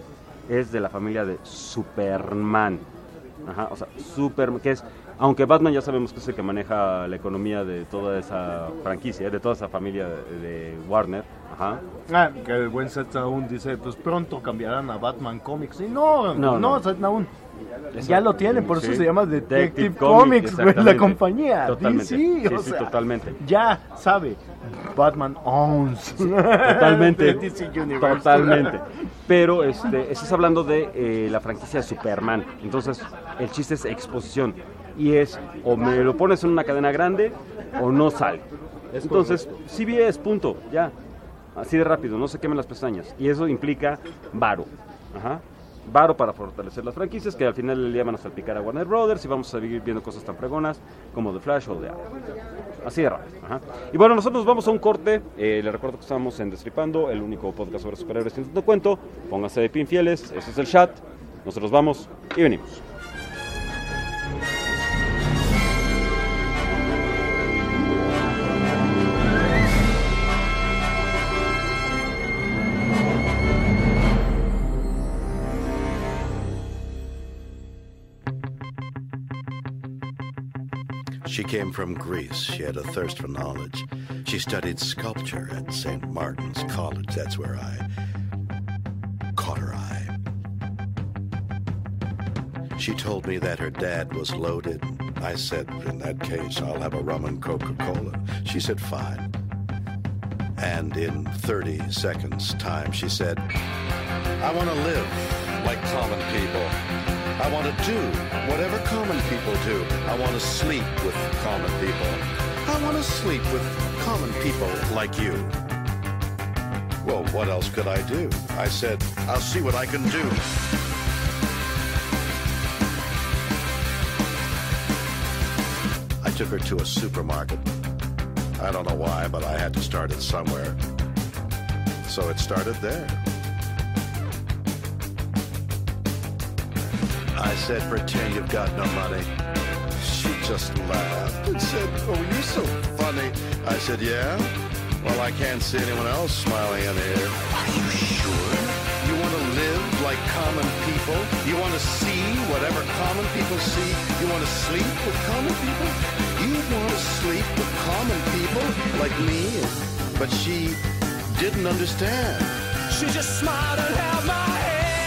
Es de la familia de Superman. Ajá, o sea, Superman, que es... Aunque Batman ya sabemos que es el que maneja la economía de toda esa franquicia, de toda esa familia de Warner. Ajá. Que el buen Seth Naun dice, pues pronto cambiarán a Batman Comics. Y no, No. Seth Naun. Eso- Ya lo tienen, por eso sí. se llama Detective Comics, Comics, güey, la exactamente. compañía. Totalmente. DC, o Sí, sea, totalmente. Ya sabe, Batman owns. Totalmente. DC Universe. Totalmente. Pero estás hablando de la franquicia de Superman. Entonces, el chiste es exposición. Y es, o me lo pones en una cadena grande, o no sale. Entonces, CBS, punto, ya. Así de rápido, no se quemen las pestañas. Y eso implica varo. Ajá. Varo para fortalecer las franquicias, que al final del día van a salpicar a Warner Brothers y vamos a seguir viendo cosas tan fregonas como The Flash o The Arrow. Así de rápido. Ajá. Y bueno, nosotros vamos a un corte. Les recuerdo que estamos en Destripando, el único podcast sobre superhéroes sin tanto cuento. Pónganse de pin fieles, ese es el chat. Nosotros vamos y venimos. She came from Greece. She had a thirst for knowledge. She studied sculpture at St. Martin's College. That's where I caught her eye. She told me that her dad was loaded. I said, in that case, I'll have a rum and Coca-Cola. She said, fine. And in 30 seconds' time, she said, I want to live like common people. I want to do whatever common people do. I want to sleep with common people. I want to sleep with common people like you. Well, what else could I do? I said, I'll see what I can do. I took her to a supermarket. I don't know why, but I had to start it somewhere. So it started there. I said, pretend you've got no money. She just laughed and said, oh, you're so funny. I said, yeah? Well, I can't see anyone else smiling in here. Are you sure? You want to live like common people? You want to see whatever common people see? You want to sleep with common people? You want to sleep with common people like me? But she didn't understand. She just smiled and held my hand.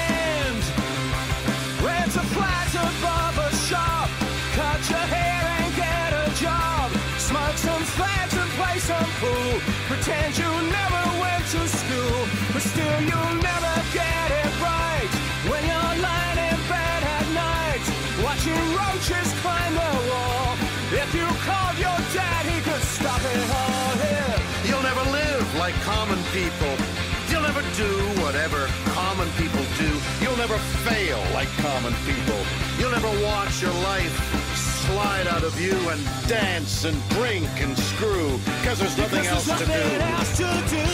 Went to Plaza Barber Shop. Cut your hair and get a job. Smoke some fags and play some pool. Pretend you never went to school. But still you'll never get it right. When you're lying in bed at night, watching roaches climb the wall. If you called your dad, he could stop it all here. You'll never live like common people. You'll never do whatever common people do. You'll never fail like common people. You'll never watch your life slide out of you and dance and drink and screw, because there's nothing else to do.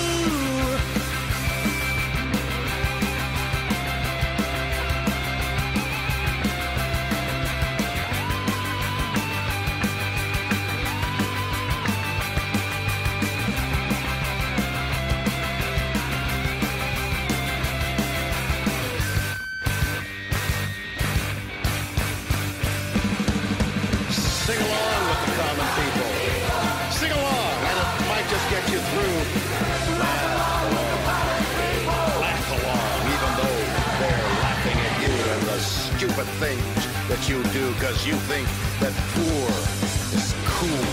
Sing along with the common people. Sing along, and it might just get you through what you do because you think that poor is cool.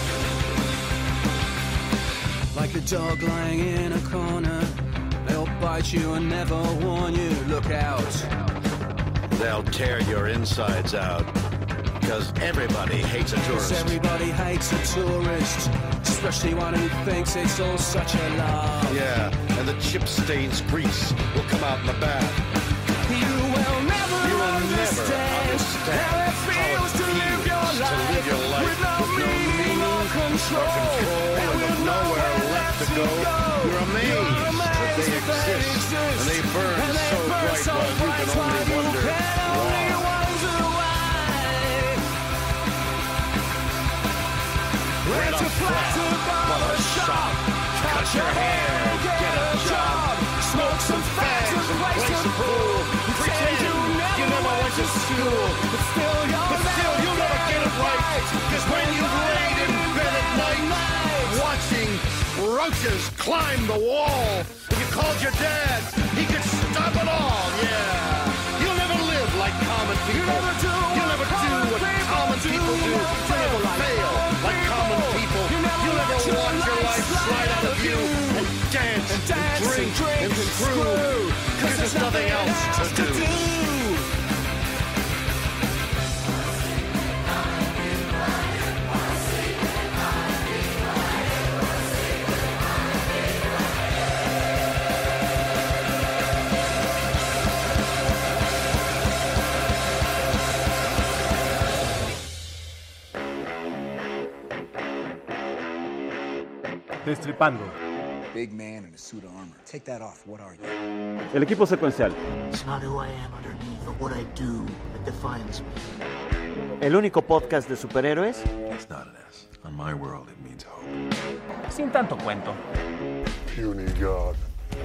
Like a dog lying in a corner, they'll bite you and never warn you. Look out. They'll tear your insides out because everybody hates a tourist. Everybody hates a tourist, especially one who thinks it's all such a lie. Yeah, and the chip stains grease will come out in the bath. You will never understand how it feels to live your life with no meaning or control, and with nowhere left to go. You're amazed that they exist, and they burn so bright while you can only wonder why. Rent a flat, barber shop, cut your hair, get a job, smoke some fags and play some pool. Pretend you never went to school, but still you'll never get it right. Because when you laid in bed at night, watching roaches climb the wall, and you called your dad, he could stop it all, yeah. You'll never live like common people. You'll never do what common people do. You'll never fail like common people. You'll never watch your life slide out of you and dance and drink and screw. Because there's nothing else to do. Destripando. Big man in a suit of armor. Take that off. What are you? El equipo secuencial. It's not who I am underneath, but what I do that defines me. El único podcast de superhéroes. It's not an S. On my world, it means hope. Sin tanto cuento. Puny God.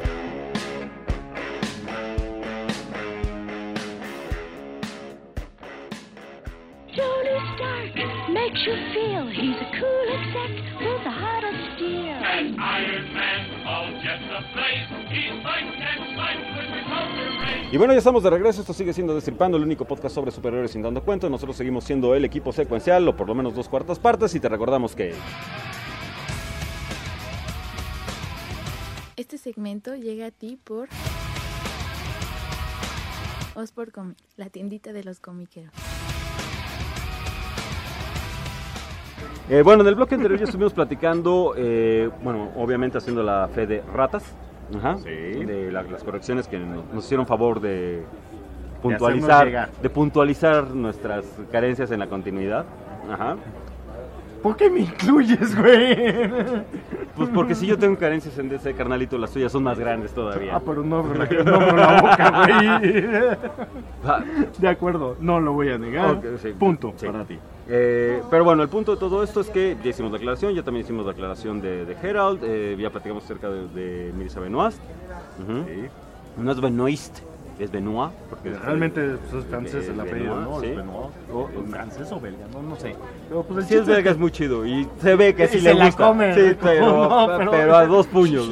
Tony Stark makes you feel he's a cool exec with the heart of steel. As Iron Man, all jets ablaze, he fights and fights with the Coulter Ray. Y bueno, ya estamos de regreso. Esto sigue siendo Destripando, el único podcast sobre superhéroes sin dando cuenta. Nosotros seguimos siendo el equipo secuencial, o por lo menos 2/4 partes, y te recordamos que... Este segmento llega a ti por Osport Comic, la tiendita de los comiqueros. Bueno, en el bloque anterior ya estuvimos platicando, bueno, obviamente haciendo la fe de ratas, Sí. de las correcciones que nos hicieron favor de puntualizar nuestras carencias en la continuidad. Ajá. ¿Por qué me incluyes, güey? Pues porque si yo tengo carencias en DC, carnalito, las tuyas son más grandes todavía. Ah, pero no abro la boca, güey. De acuerdo, no lo voy a negar. Okay, sí. Punto, Sí. para ti. Pero bueno, el punto de todo esto es que ya hicimos la aclaración, ya también hicimos la aclaración de Herald, ya platicamos acerca de Mirza Benoist. Sí. No es Benoist, es Benoit. Porque realmente pues, es francés el apellido, Benoit, ¿no? sí. Es Benoit, o francés o belga, no sé. Pero pues el Sí, es chiste belga, es muy chido y se ve que Y sí se le la gusta. come, Sí, no, pero a dos puños.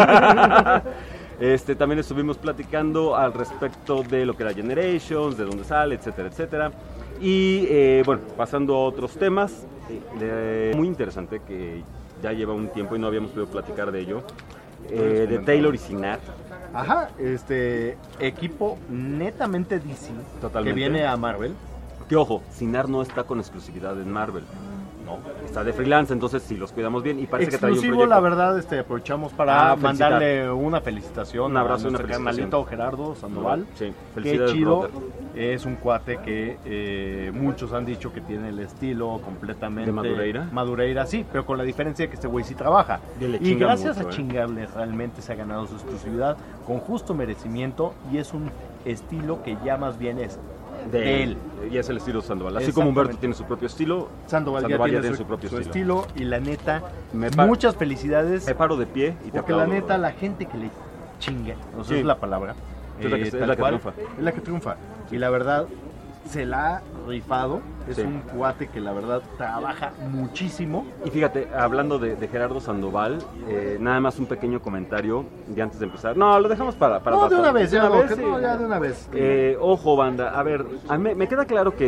También estuvimos platicando al respecto de lo que era Generations, de dónde sale, etcétera, etcétera. Y bueno, pasando a otros temas, muy interesante que ya lleva un tiempo y no habíamos podido platicar de ello, de Taylor y Sinat. Ajá, equipo netamente DC, Totalmente. que viene a Marvel. Que ojo, Sinar no está con exclusividad en Marvel. No, está de freelance, entonces sí los cuidamos bien y parece que trae un Exclusivo, proyecto. la verdad, aprovechamos para felicitar. mandarle una felicitación. Un abrazo, a una nuestro felicitación. carnalito Gerardo Sandoval. Sí, Qué felicidades, chido. brother. Es un cuate que muchos han dicho que tiene el estilo completamente ¿De Madureira? Madureira, sí, pero con la diferencia de que este güey sí trabaja. Y le Y chinga gracias mucho, a chingarle realmente se ha ganado su exclusividad con justo merecimiento y es un estilo que ya más bien es de él. Y es el estilo Sandoval. Así como Humberto tiene su propio estilo, Sandoval ya tiene su propio su estilo. estilo y la neta, Me muchas felicidades. Me paro de pie y te Porque la aplaudo, neta, bro. la gente que le chinga, o sea, Sí. es la palabra. Es la que tal cual, triunfa. Es la que triunfa. Y la verdad, se la ha rifado. Es Sí. un cuate que la verdad trabaja muchísimo. Y fíjate, hablando de Gerardo Sandoval, nada más un pequeño comentario de antes de empezar. No, lo dejamos para No, de una vez, ya, una vez, no, sí. no, ya de una vez. Ojo, banda, a ver, me queda claro que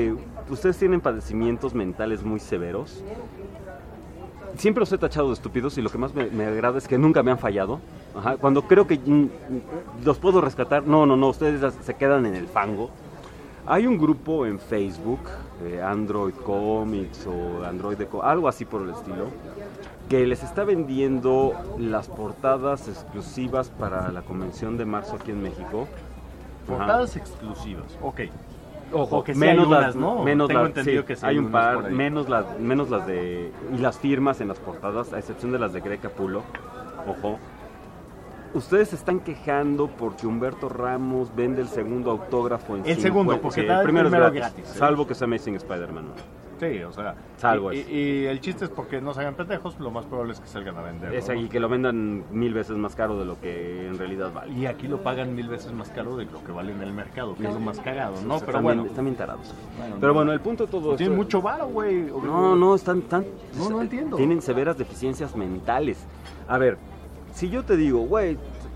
ustedes tienen padecimientos mentales muy severos. Siempre los he tachado de estúpidos y lo que más me agrada es que nunca me han fallado. Ajá, cuando creo que los puedo rescatar, no, ustedes se quedan en el fango. Hay un grupo en Facebook, Android Comics o Android algo así por el estilo, que les está vendiendo las portadas exclusivas para la convención de marzo aquí en México. Portadas exclusivas, ok. Ojo, que menos hay unas, las, ¿no? menos Tengo las, entendido sí, que sí hay un unas par, por ahí. menos las de, y las firmas en las portadas, a excepción de las de Greg Capullo. Ojo. Ustedes se están quejando porque Humberto Ramos vende el segundo autógrafo en El segundo, porque da el primero es primero gratis, gratis, salvo que sea Amazing Spider-Man. Sí, o sea, salvo y el chiste es porque no se hagan pendejos, lo más probable es que salgan a vender. Es ahí que lo vendan 1000 veces más caro de lo que en realidad vale. Y aquí lo pagan 1000 veces más caro de lo que vale en el mercado, que es lo más cagado, ¿no? Pero Pero bueno, están bien tarados. Pero bueno, el punto de todo esto... tienen mucho varo, güey. No, están... No entiendo. Tienen severas deficiencias mentales. A ver, si yo te digo, güey,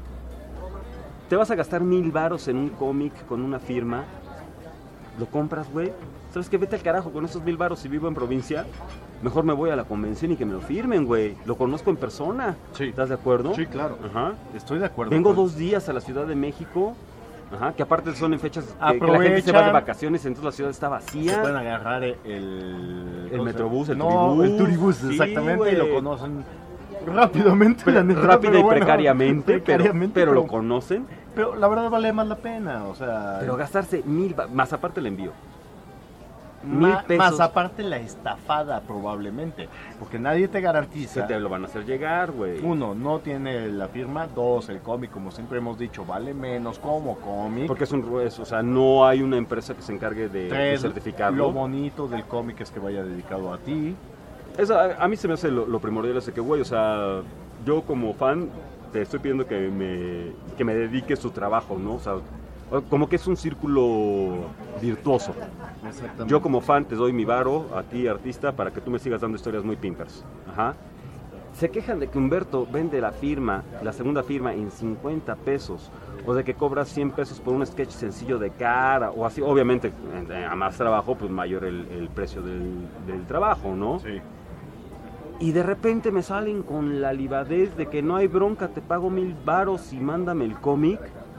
te vas a gastar 1000 varos en un cómic con una firma, ¿lo compras, güey? ¿Sabes qué? Vete al carajo con esos 1000 varos si vivo en provincia. Mejor me voy a la convención y que me lo firmen, güey. Lo conozco en persona. Sí. ¿Estás de acuerdo? Sí, claro. Ajá. Estoy de acuerdo. Vengo 2 días a la Ciudad de México. Ajá, que aparte son en fechas que la gente se Aprovechan. va de vacaciones, entonces la ciudad está vacía. Se pueden agarrar el Metrobús, el no, turibús. el turibús, Sí, exactamente, güey. y lo conocen rápidamente, la neta, Rápida pero y bueno, precariamente, precariamente, pero lo conocen. Pero la verdad vale más la pena, o sea... Pero gastarse 1000, más aparte el envío. 1000 pesos. Más aparte la estafada probablemente, porque nadie te garantiza. Que te lo van a hacer llegar, güey. 1, no tiene la firma. 2, el cómic, como siempre hemos dicho, vale menos como cómic. Porque o sea, no hay una empresa que se encargue de 3, certificarlo. lo bonito del cómic es que vaya dedicado a ti. Eso a mí se me hace lo primordial, es que, güey, o sea, yo como fan te estoy pidiendo que me dediques tu trabajo, ¿no? O sea, como que es un círculo virtuoso. Exactamente. Yo como fan te doy mi varo, a ti artista, para que tú me sigas dando historias muy pimpers. Ajá. Se quejan de que Humberto vende la segunda firma en 50 pesos, o de que cobra 100 pesos por un sketch sencillo de cara, o así. Obviamente, a más trabajo, pues mayor el precio del trabajo, ¿no? Sí. Y de repente me salen con la livadez de que no hay bronca, te pago 1000 varos y mándame el cómic.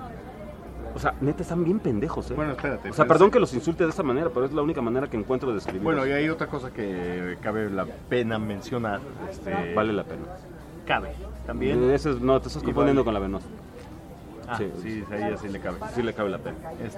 O sea, neta, están bien pendejos, ¿eh? Bueno, espérate. O sea, perdón que los insulte de esa manera, pero es la única manera que encuentro de escribir. Bueno, y hay otra cosa que cabe la pena mencionar. Vale la pena. Cabe, también. No, te estás confundiendo con la venosa. Ah, sí, a ella sí le cabe. Sí le cabe la pena.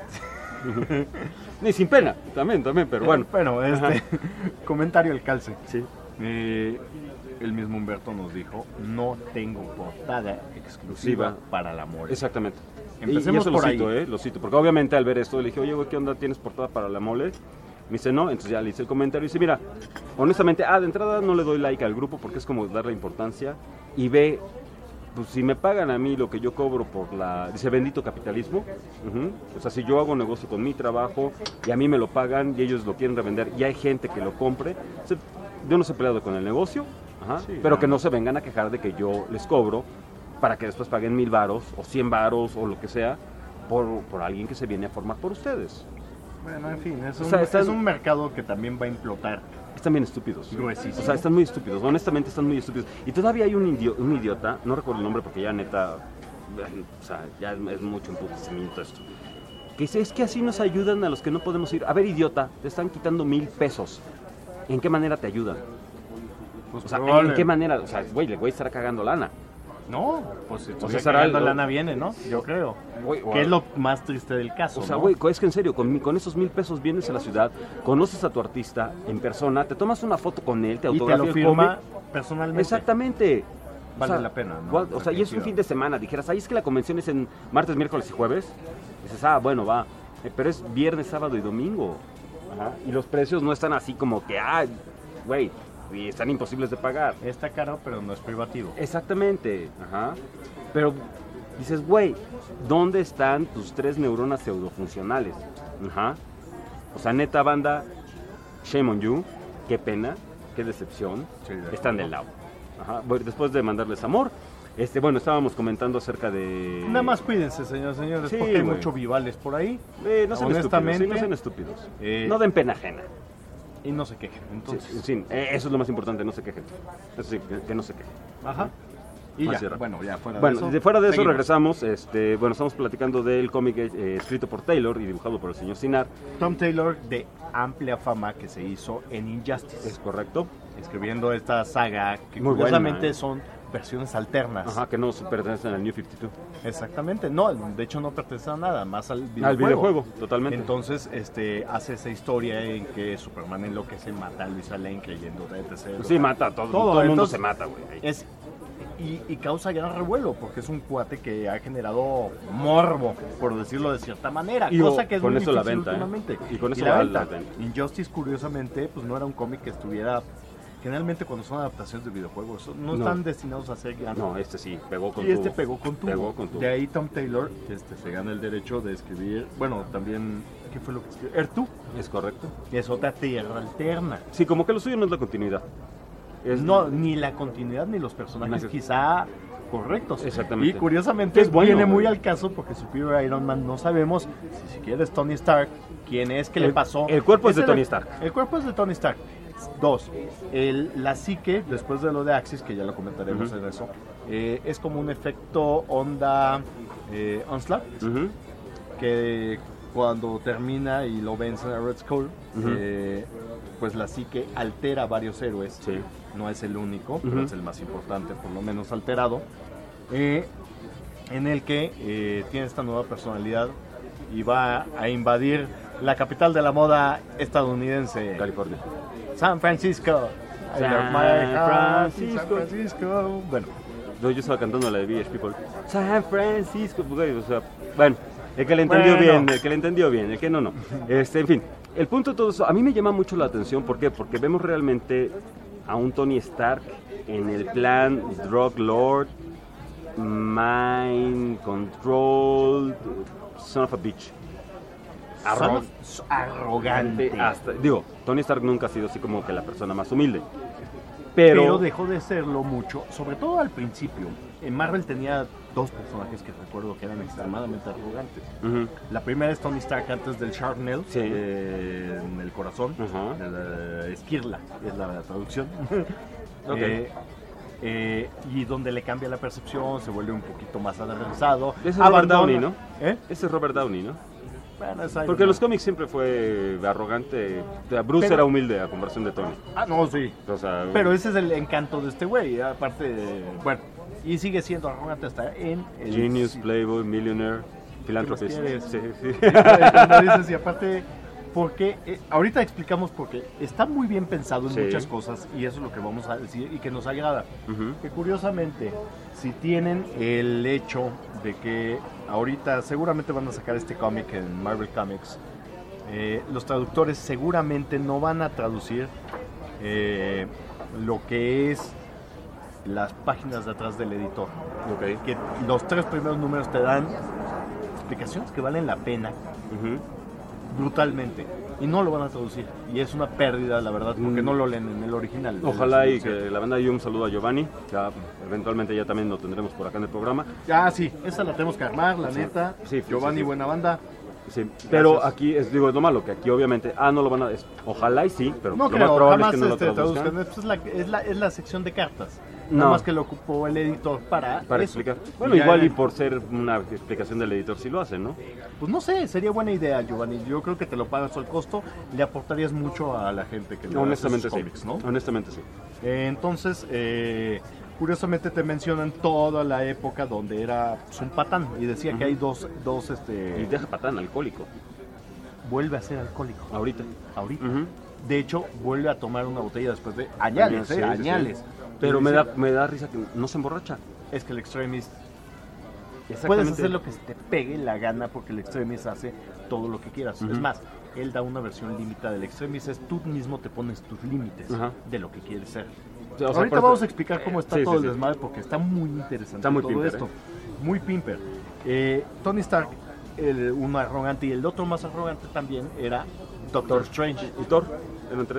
Ni sin pena, también, pero bueno. Bueno, comentario al calce. Sí. El mismo Humberto nos dijo, no tengo portada exclusiva para la mole. Exactamente. Empecemos y eso por lo cito, porque obviamente al ver esto le dije, oye, güey, ¿qué onda? ¿Tienes portada para la mole? Me dice, no, entonces ya le hice el comentario y dice, mira, honestamente, de entrada no le doy like al grupo porque es como darle importancia, y ve, pues si me pagan a mí lo que yo cobro por dice, bendito capitalismo, o sea, si yo hago negocio con mi trabajo y a mí me lo pagan y ellos lo quieren revender y hay gente que lo compre, yo no soy peleado con el negocio, sí, pero que no se vengan a quejar de que yo les cobro para que después paguen 1000 varos o 100 varos o lo que sea por alguien que se viene a formar por ustedes. Bueno, en fin, es un mercado que también va a implotar. Están bien estúpidos. Gruesísimo. O sea, están muy estúpidos, honestamente están muy estúpidos. Y todavía hay un idiota, no recuerdo el nombre porque ya neta, o sea, ya es mucho emputecimiento esto, que dice, es que así nos ayudan a los que no podemos ir. A ver, idiota, te están quitando 1000 pesos. ¿En qué manera te ayudan? Pues o sea, ¿en qué manera? O sea, güey, le voy a estar cagando lana. No, pues si o sea, lana viene, ¿no? Yo creo. Que es lo más triste del caso. O sea, ¿no? güey, es que en serio, con esos 1000 pesos vienes a la ciudad, conoces a tu artista en persona, te tomas una foto con él, te autografía y te lo firma personalmente. Exactamente. Vale la pena, ¿no? O sea, y es un fin de semana, dijeras, es que la convención es en martes, miércoles y jueves. Dices, bueno, va. Pero es viernes, sábado y domingo. Ajá. Y los precios no están así como que, güey, y están imposibles de pagar. Está caro, pero no es privativo. Exactamente, ajá. Pero dices, güey, ¿dónde están tus 3 neuronas pseudofuncionales? Ajá. O sea, neta banda, shame on you, qué pena, qué decepción, están del lado. Ajá. Bueno, después de mandarles amor, Bueno, estábamos comentando acerca de... Nada más cuídense, señores, Sí, porque hay güey. muchos vivales por ahí. No sean Honestamente, estúpidos, sí, no sean estúpidos. No den pena ajena. Y no se quejen, entonces. Sí, eso es lo más importante, no se quejen. Eso sí, que no se quejen. Ajá. Y Así ya, era. bueno, ya fuera Bueno, de eso. fuera de eso seguimos. regresamos. Estamos platicando del cómic escrito por Taylor y dibujado por el señor Sinar. Tom Taylor, de amplia fama, que se hizo en Injustice. Es correcto. Escribiendo esta saga que Muy curiosamente buena, son versiones alternas. Ajá, que no pertenecen al New 52. Exactamente, no, de hecho no pertenece a nada, más al videojuego. Al videojuego, totalmente. Entonces, hace esa historia en que Superman enloquece, mata a Luisa Lane creyendo de etc. Sí, mata a todo el mundo se mata, güey. Y causa gran revuelo, porque es un cuate que ha generado morbo, por decirlo de cierta manera, Y cosa que es con muy eso la difícil venta, últimamente. Y con eso la la venta. Injustice, curiosamente, pues no era un cómic que estuviera... Generalmente cuando son adaptaciones de videojuegos no están destinados a ser grandes. No, sí, pegó con Y tubo. pegó con tubo. Pegó con tubo. De ahí Tom Taylor se gana el derecho de escribir, bueno, también, ¿qué fue lo que escribió? Earth 2. Es correcto. Es otra tierra alterna. Sí, como que lo suyo no es la continuidad. No, ni la continuidad ni los personajes quizá correctos. Exactamente. Y curiosamente Es bueno, viene muy güey. al caso porque Superior Iron Man no sabemos si siquiera es Tony Stark, quién es, qué le pasó. El cuerpo es de Ese Tony Stark. El cuerpo es de Tony Stark. 2. La psique, después de lo de Axis, que ya lo comentaremos en eso, es como un efecto onda Onslaught, que cuando termina y lo vencen a Red Skull, pues la psique altera a varios héroes. Sí. No es el único, pero es el más importante, por lo menos alterado, en el que tiene esta nueva personalidad y va a invadir la capital de la moda estadounidense, California. San Francisco. San Francisco. Bueno, yo estaba cantando la de Village People. San Francisco, güey, o sea, bueno, el que le entendió Bueno. bien, el que le entendió bien, el que no. En fin, el punto de todo eso, a mí me llama mucho la atención, ¿por qué? Porque vemos realmente a un Tony Stark en el plan Drug Lord, Mind Control, Son of a Bitch. Arrogante. Tony Stark nunca ha sido así como que la persona más humilde. Pero dejó de serlo mucho, sobre todo al principio. En Marvel tenía dos personajes que recuerdo que eran extremadamente arrogantes. La primera es Tony Stark antes del Sharpnel, en el corazón, de la Esquirla, es la traducción. Y donde le cambia la percepción, se vuelve un poquito más aterrizado. Ese es Robert Downey, ¿no? Ese es Robert Downey, ¿no? Bueno, porque en los cómics siempre fue arrogante. O sea, Bruce era humilde a comparación de Tony. No, sí. O sea, pero ese es el encanto de este güey. Aparte, bueno, y sigue siendo arrogante hasta en el Genius, Playboy, Millionaire, Philanthropist. Sí. Cuando dices, y aparte, porque ahorita explicamos porque está muy bien pensado en muchas cosas y eso es lo que vamos a decir y que nos agrada. Que curiosamente, si tienen el hecho de que ahorita seguramente van a sacar este cómic en Marvel Comics, los traductores seguramente no van a traducir lo que es las páginas de atrás del editor. Que los 3 primeros números te dan explicaciones que valen la pena. Brutalmente, y no lo van a traducir y es una pérdida, la verdad, porque no lo leen en el original. Ojalá y que la banda, y un saludo a Giovanni, ya eventualmente ya también lo tendremos por acá en el programa. Sí, esa la tenemos que armar, la neta. Giovanni, buena banda. Sí, pero aquí es lo malo, que aquí obviamente, no lo van a, ojalá y sí, pero no lo creo, más probable jamás es que no lo traduzcan. Es la sección de cartas. No. Nada más que lo ocupó el editor para explicar. Bueno, igual y por ser una explicación del editor sí lo hace, ¿no? Pues no sé, sería buena idea, Giovanni. Yo creo que te lo pagas al costo, le aportarías mucho a la gente que le honestamente hace sus cómics, ¿no? Honestamente sí. Entonces, curiosamente te mencionan toda la época donde era un patán y decía que hay dos y deja patán, alcohólico. Vuelve a ser alcohólico. Ahorita. De hecho, vuelve a tomar una botella después de añales, añales. Sí. Pero me da risa que no se emborracha. Es que el Extremis... Puedes hacer lo que te pegue la gana porque el Extremis hace todo lo que quieras. Es más, él da una versión limitada del Extremis, es tú mismo te pones tus límites de lo que quieres ser. Ahorita vamos a explicar cómo está todo el desmadre porque está muy interesante. Está muy todo pimper, esto. Muy pimper. Tony Stark, uno arrogante, y el otro más arrogante también era Doctor Strange. ¿Y Thor? ¿Eran 3?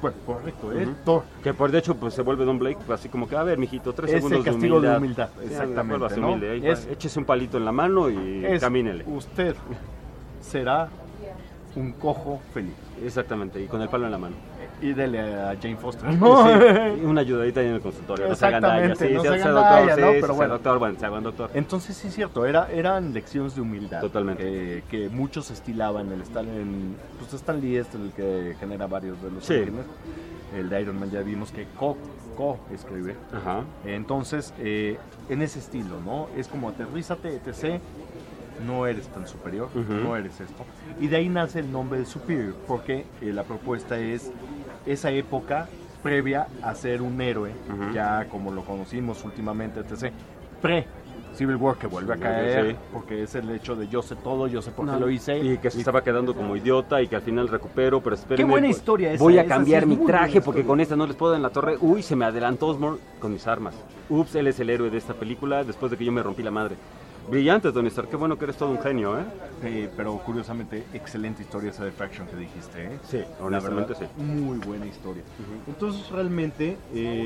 Bueno, correcto, Thor. Que por de hecho pues se vuelve Don Blake, así como que, a ver, mijito, 3 Ese segundos castigo de de humildad. humildad, exactamente, Vuélvase ¿no? humilde, ahí, échese un palito en la mano y camínele. Usted será un cojo feliz. Exactamente, y con el palo en la mano. Y dele a Jane Foster, Sí, ¿no? y una ayudadita ahí en el consultorio. Exactamente, no se hagan daño, no se sea hagan doctor, daño, ¿no? sí, Pero sea bueno. doctor, bueno, sea buen doctor. Entonces sí es cierto, eran lecciones de humildad. Totalmente. Que muchos estilaban. Pues Stan Lee es el que genera varios de los Sí. orígenes. El de Iron Man ya vimos que co-escribe. Ajá. Entonces, en ese estilo, ¿no? Es como aterrízate, etc. No eres tan superior, no eres esto. Y de ahí nace el nombre de Superior, porque la propuesta es esa época previa a ser un héroe, ya como lo conocimos últimamente, etc. Pre-Civil War, que vuelve a caer, Sí. porque es el hecho de yo sé todo, yo sé por qué No, lo hice. y que se estaba quedando como idiota y que al final recupero, pero espérenme. Qué buena historia esa. Voy a esa cambiar sí es mi muy traje buena porque historia. con esta no les puedo en la torre. Uy, se me adelantó Osborn con mis armas. Ups, él es el héroe de esta película después de que yo me rompí la madre. Brillante, Tony Stark, qué bueno que eres todo un genio, ¿eh? Sí, pero curiosamente, excelente historia esa de Fraction que dijiste, ¿eh? Sí, La honestamente verdad, sí. Muy buena historia. Entonces, realmente,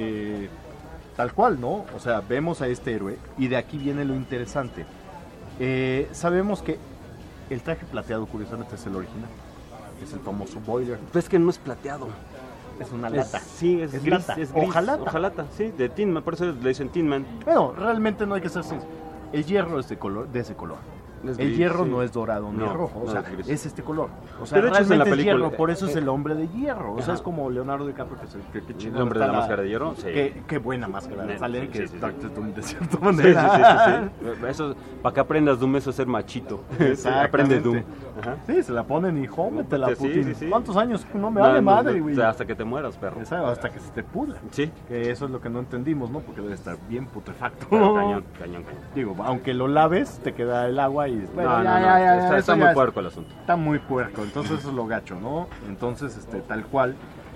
tal cual, ¿no? O sea, vemos a este héroe y de aquí viene lo interesante. Sabemos que el traje plateado, curiosamente, es el original. Es el famoso boiler. Pues es que no es plateado. Es una lata. Sí, es gris, lata. es gris. Ojalata. Ojalata, sí, de Tin Man, por eso le dicen Tin Man. Bueno, realmente no hay que ser sincero. El hierro es de ese color. Es El gris, hierro sí. no es dorado ni No, rojo, o no, sea, es gris. es este color. O sea, Pero de hecho es en la realmente es película- hierro, por eso es el hombre de hierro. O sea, es como Leonardo DiCaprio, que es que chingón El hombre de está la máscara de hierro, sí. Qué buena máscara Neta, sale, sí, que sí, es sí, Dark sí. Tattoo de cierta Sí, sí, manera. sí. Eso, para que aprendas Doom, eso es ser machito. Exactamente. Aprende Doom. Ajá. Sí, se la ponen y jómetela, Sí, Putin. sí, sí. ¿Cuántos años? No me vale madre, güey. O sea, hasta que te mueras, perro. Exacto, hasta que se te pudra. Sí. Que eso es lo que no entendimos, ¿no? Porque debe estar bien putrefacto. Pero cañón. Digo, aunque lo laves, te queda el agua y... Bueno, No, está eso muy ya puerco el asunto. Está muy puerco, entonces eso es lo gacho, ¿no? Entonces, tal cual,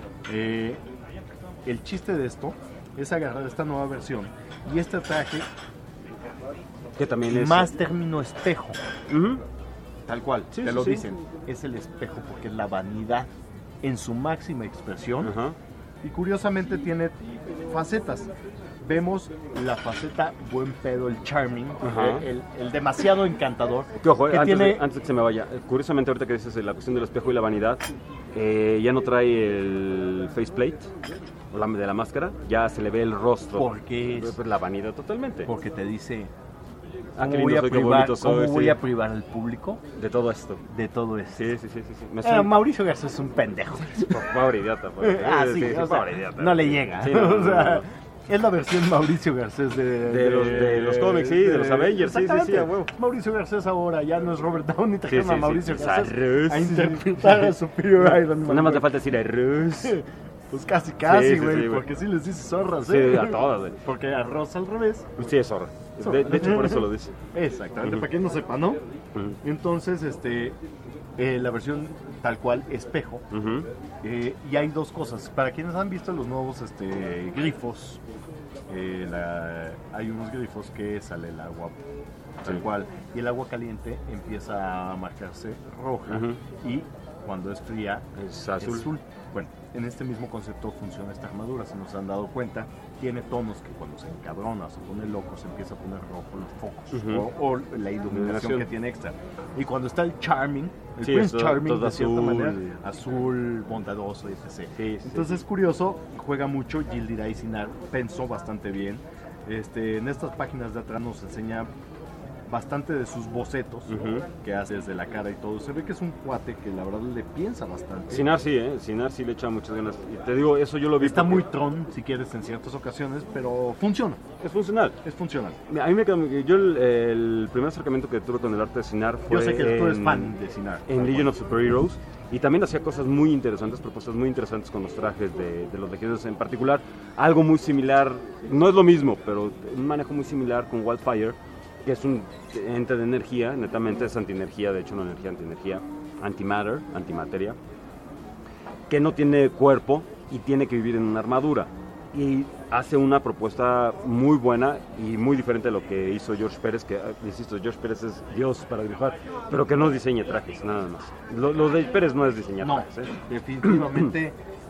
el chiste de esto es agarrar esta nueva versión y este traje Que también es... más término espejo. Ujú. Tal cual, Sí, te sí, lo sí. dicen, es el espejo porque es la vanidad en su máxima expresión. Ajá. Y curiosamente tiene facetas. Vemos la faceta buen pedo, el charming, Ajá. el demasiado encantador. Que ojo, que antes, tiene... antes de que se me vaya, curiosamente ahorita que dices la cuestión del espejo y la vanidad, ya no trae el faceplate o de la máscara, ya se le ve el rostro. Porque es... Pues la vanidad totalmente. Porque te dice... Ah, qué ¿Cómo lindo voy a soy, qué privar, bonito soy, cómo voy sí. a privar al público De todo esto. de todo esto? Sí, sí, sí, sí. sí. Me suena- Mauricio García es un pendejo. Pobre idiota. Pobre. Sí, o sea, pobre idiota. no le llega. Sí, no, no, O sea, no, no. es la versión Mauricio Garcés de los cómics, sí, de los Avengers, sí, sí, sí, exactamente. a huevo. Mauricio Garcés ahora ya no es Robert Downey, trajeron Sí, a sí, Mauricio sí. Garcés Arroz. a interpretar a Superior Iron Man. Nada más le falta decir arroz. Pues casi, Sí, güey, sí, sí, güey. porque sí les dice zorras, Sí, a todas, güey. Porque arroz al revés. Sí, es zorra. De hecho, por eso lo dice. Exactamente, Ujú. para quien no sepa, ¿no? Ujú. Entonces, la versión tal cual, espejo. Ujú. Y hay dos cosas. Para quienes han visto los nuevos grifos, hay unos grifos que sale el agua tal Sí. cual. Y el agua caliente empieza a marcarse roja. Ujú. Y cuando es fría, Es azul. Bueno, en este mismo concepto funciona esta armadura. Si nos han dado cuenta, tiene tonos que cuando se encabrona, se pone loco, se empieza a poner rojo los focos. Ujú. O la iluminación que tiene extra. Y cuando está el Charming, el Sí, Prince todo- Charming, todo de cierta azul. manera, azul, bondadoso, etc. Sí, sí. Entonces es curioso, juega mucho. Gildiray Sinar pensó bastante bien. En estas páginas de atrás nos enseña bastante de sus bocetos, ¿no? Ujú. Que hace desde la cara y todo. Se ve que es un cuate que la verdad le piensa bastante. Sinar sí, Sinar sí le echa muchas ganas. Y te digo, eso yo lo vi. Está porque muy tron, si quieres, en ciertas ocasiones, pero funciona. Es funcional. Es funcional. A mí me quedó. Yo el primer acercamiento que tuve con el arte de Sinar fue. Yo sé que tú eres en- fan de Sinar. En Legion of Superheroes. Y también hacía cosas muy interesantes, propuestas muy interesantes con los trajes de los legionarios en particular. Algo muy similar, no es lo mismo, pero un manejo muy similar con Wildfire, que es un ente de energía, netamente es antienergía, de hecho no energía, antienergía, antimatter, antimateria, que no tiene cuerpo y tiene que vivir en una armadura. Y hace una propuesta muy buena y muy diferente de lo que hizo George Pérez, que, insisto, George Pérez es Dios para dibujar, pero que no diseña trajes, nada más. Lo de Pérez no es diseñar No, trajes, ¿eh? definitivamente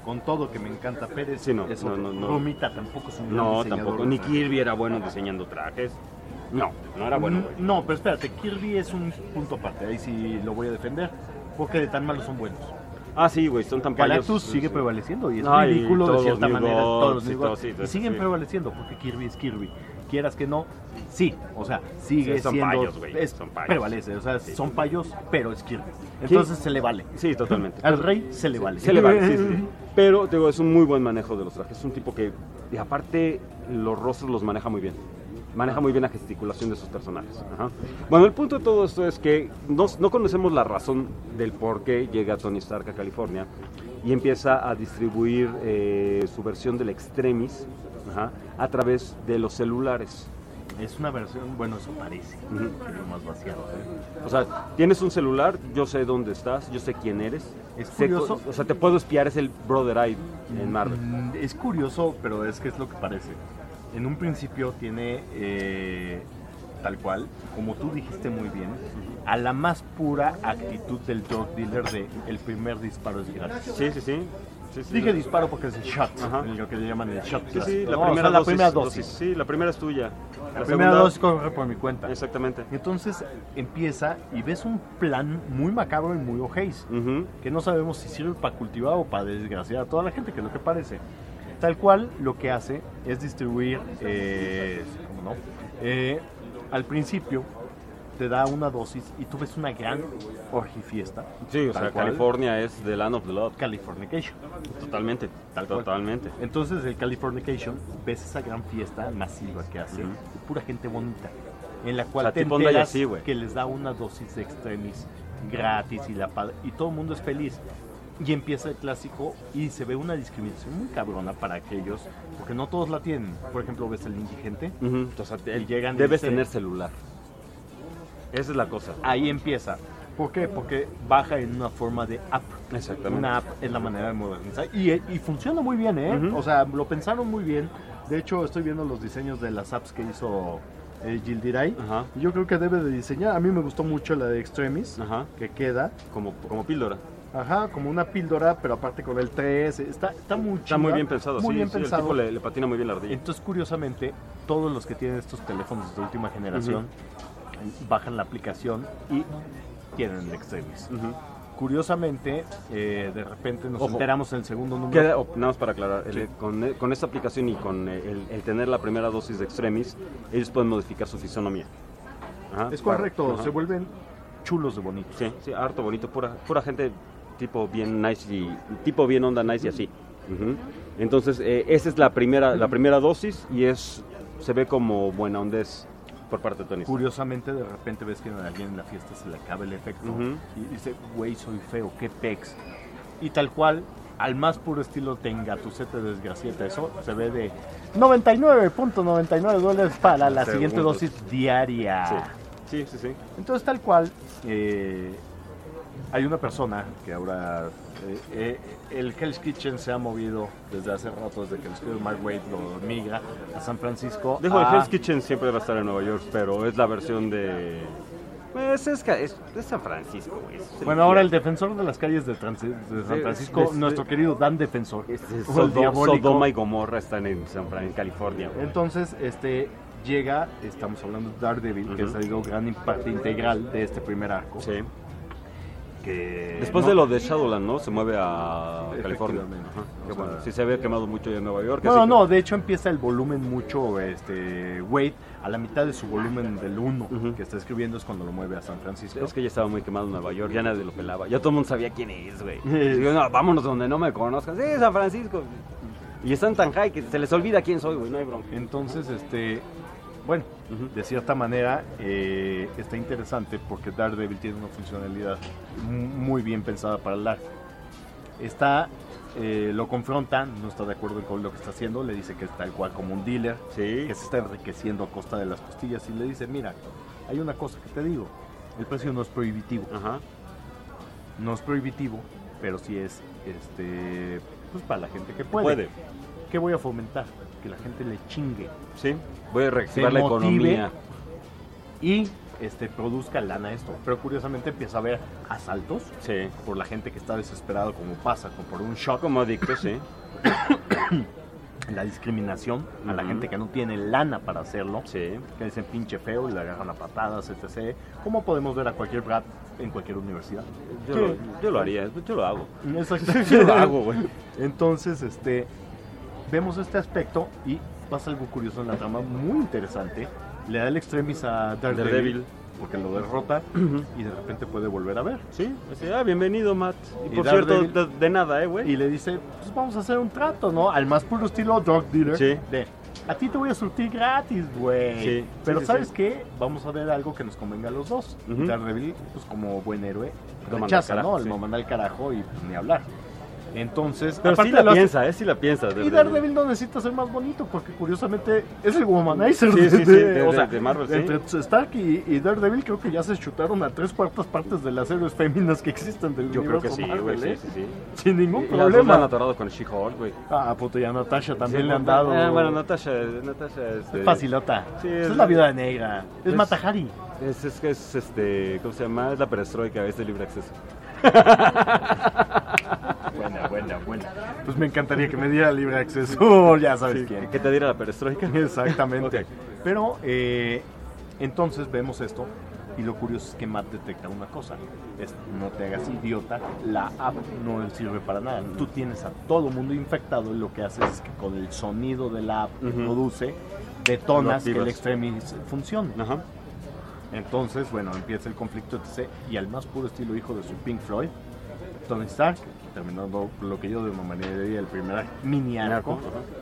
con todo que me encanta Pérez, Sí, no, eso, no. Romita tampoco es un gran No, diseñador tampoco. de Ni trajes. Kirby era bueno diseñando trajes. No era bueno, güey. No, pero espérate, Kirby es un punto aparte, ahí sí lo voy a defender, porque de tan malos son buenos. Ah, sí, güey, son tan payos. Galactus sigue Sí. prevaleciendo y es No, y ridículo de todos cierta los New manera, todos los Gods y New todo, Gods, sí, y siguen sí. prevaleciendo porque Kirby es Kirby. Quieras que no, sí, o sea, sigue Sí, son siendo, payos, güey, son payos. prevalece, o sea, Sí. son payos, pero es Kirby. Entonces se le vale. Sí, totalmente. Al rey se le vale. Se le vale, sí, sí. Pero, te digo, es un muy buen manejo de los trajes. Es un tipo que, y aparte, los rostros los maneja muy bien. Maneja muy bien la gesticulación de sus personajes. Ajá. Bueno, el punto de todo esto es que no conocemos la razón del por qué llega Tony Stark a California y empieza a distribuir su versión del Extremis, ajá, a través de los celulares. Es una versión, bueno, eso parece, que es más vaciado. O sea, tienes un celular, yo sé dónde estás, yo sé quién eres. Es Sé curioso. o sea, te puedo espiar, es el Brother Eye en Marvel. Es curioso, pero es que es lo que parece. En un principio tiene, tal cual, como tú dijiste muy bien, a la más pura actitud del drug dealer de el primer disparo es gratis. Sí, sí, sí. Sí, sí. Dije disparo porque es el shot, Ajá. lo que le llaman el shot. Sí, sí, ¿no? la primera, O sea, dosis, la primera dosis. Sí, la primera es tuya. La primera dosis corre por mi cuenta. Exactamente. Entonces empieza y ves un plan muy macabro y muy ojéis, que no sabemos si sirve para cultivar o para desgraciar a toda la gente, que es lo que parece. Tal cual, lo que hace es distribuir, ¿cómo no? Al principio te da una dosis y tú ves una gran orgifiesta. Sí, o sea, Tal cual. California es the land of blood. Californication. Totalmente, Tal cual. totalmente. Entonces, el Californication, ves esa gran fiesta masiva que hace, de pura gente bonita, en la cual O sea, te tipo onda y enteras así, güey. que les da una dosis de extremis gratis y todo el mundo es feliz. Y empieza el clásico y se ve una discriminación muy cabrona para aquellos, porque no todos la tienen. Por ejemplo, ves el indigente O sea, y llegan y debes dicen- tener celular. Esa es la cosa. Ahí empieza. ¿Por qué? Porque baja en una forma de app. Exactamente. Una app es la manera de modernizar. Y funciona muy bien, ¿eh? Ujú. O sea, lo pensaron muy bien. De hecho, estoy viendo los diseños de las apps que hizo Gildiray. Ajá. Yo creo que debe de diseñar. A mí me gustó mucho la de Extremis, Ajá. que queda. Como píldora. Ajá, como una píldora, pero aparte con el 3. Está muy Está muy chida, bien pensado. Muy sí, bien sí, pensado. El tipo le patina muy bien la ardilla. Entonces, curiosamente, todos los que tienen estos teléfonos de última generación bajan la aplicación y tienen el Extremis. Curiosamente, de repente nos Ojo. enteramos en el segundo número. Nada más para aclarar, Sí. con esta aplicación y con el tener la primera dosis de Extremis, ellos pueden modificar su fisonomía. Ajá. Es correcto, Ajá. se vuelven chulos de bonitos. Sí, sí, harto bonito, pura gente tipo bien nice y tipo bien onda nice y así. Entonces, esa es la primera dosis y se ve como buena ondez por parte de Tony. Curiosamente, de repente ves que a alguien en la fiesta se le acaba el efecto y dice, güey, soy feo, qué pex. Y tal cual, al más puro estilo tenga tu sete desgracieta, eso se ve de $99.99 para la siguiente Segundos. dosis diaria. Sí. Entonces, tal cual, hay una persona que ahora el Hell's Kitchen se ha movido desde hace rato, desde que el estudio Mark Waid lo migra a San Francisco. Dejo el Hell's Kitchen siempre va a estar en Nueva York, pero es la versión de... Pues es San Francisco, güey. Bueno, ahora el defensor de las calles de San Francisco, nuestro querido Dan Defensor, o el diabólico. Sodoma y Gomorra están en California, güey. Entonces, llega, estamos hablando de Daredevil, que ha sido gran parte integral de este primer arco. Sí. Que Después de lo de Shadowland, ¿no? Se mueve a California. Efectivamente. Ajá. O Que sea, bueno, sí se había quemado mucho ya en Nueva York. No, de hecho empieza el volumen mucho, Wade, a la mitad de su volumen del 1 que está escribiendo es cuando lo mueve a San Francisco. Es que ya estaba muy quemado en Nueva York, ya nadie lo pelaba. Ya todo el mundo sabía quién es, güey. Digo, no, vámonos donde no me conozcan. Sí, San Francisco. Y están tan high que se les olvida quién soy, güey, no hay bronca. Entonces, bueno, de cierta manera está interesante porque Daredevil tiene una funcionalidad muy bien pensada para el arco. Lo confronta, no está de acuerdo con lo que está haciendo, le dice que es tal cual como un dealer, que se está enriqueciendo a costa de las costillas y le dice, mira, hay una cosa que te digo, el precio no es prohibitivo. No es prohibitivo, pero sí es pues para la gente que puede. ¿Qué voy a fomentar? Que la gente le chingue. Sí, voy a reactivar se la motive economía. Y produzca lana esto. Pero curiosamente empieza a haber asaltos Sí. por la gente que está desesperado, como pasa, como por un shock. Como adictos, sí. La discriminación a la gente que no tiene lana para hacerlo, que dicen pinche feo y le agarran a patadas, etc. ¿Cómo podemos ver a cualquier brat en cualquier universidad? Yo lo haría, yo lo hago. Exacto. Yo lo hago, güey. Entonces, vemos este aspecto y pasa algo curioso en la trama, muy interesante. Le da el extremis a Daredevil porque lo derrota y de repente puede volver a ver. Sí, bienvenido, Matt. Y por Daredevil- cierto, de nada, güey. Y le dice, pues vamos a hacer un trato, ¿no? Al más puro estilo drug dealer. Sí. De, a ti te voy a surtir gratis, güey. Sí, Pero sí, ¿sabes sí. qué? Vamos a ver algo que nos convenga a los dos. Ujú. Y Daredevil, pues como buen héroe, Lo manda rechaza, al carajo, ¿no? sí. Lo manda al carajo y pues, ni hablar. Entonces, Pero sí la piensa, sí la piensa. Y Daredevil no necesita ser más bonito porque curiosamente es el womanizer Sí, de Marvel, sí. entre Stark y Daredevil creo que ya se chutaron a 3/4 partes de las héroes féminas que existen del Yo creo que universo sí, Marvel, güey, ¿eh? sí. Sin ningún Y las dos la han problema. atorado con She-Hulk, güey. Ah, puto, y a Natasha también Sí, le han dado. Bueno, Natasha Es facilota. Sí, Es la viuda negra. Es Mata Hari. Es ¿cómo se llama? Es la perestroika, es de libre acceso. Buena. Pues me encantaría que me diera libre acceso. Ya sabes Sí, quién. que te diera la perestroika. Exactamente. Ok. Pero entonces vemos esto y lo curioso es que Matt detecta una cosa. Es, no te hagas idiota, la app no sirve para nada. Tú tienes a todo mundo infectado y lo que haces es que con el sonido de la app que produce, detonas Lo que el activas. extremis funcione. Ajá. Entonces, bueno, empieza el conflicto, etc. Y al más puro estilo hijo de su Pink Floyd, Tony Stark, terminando lo que yo denominaría el primer mini arco,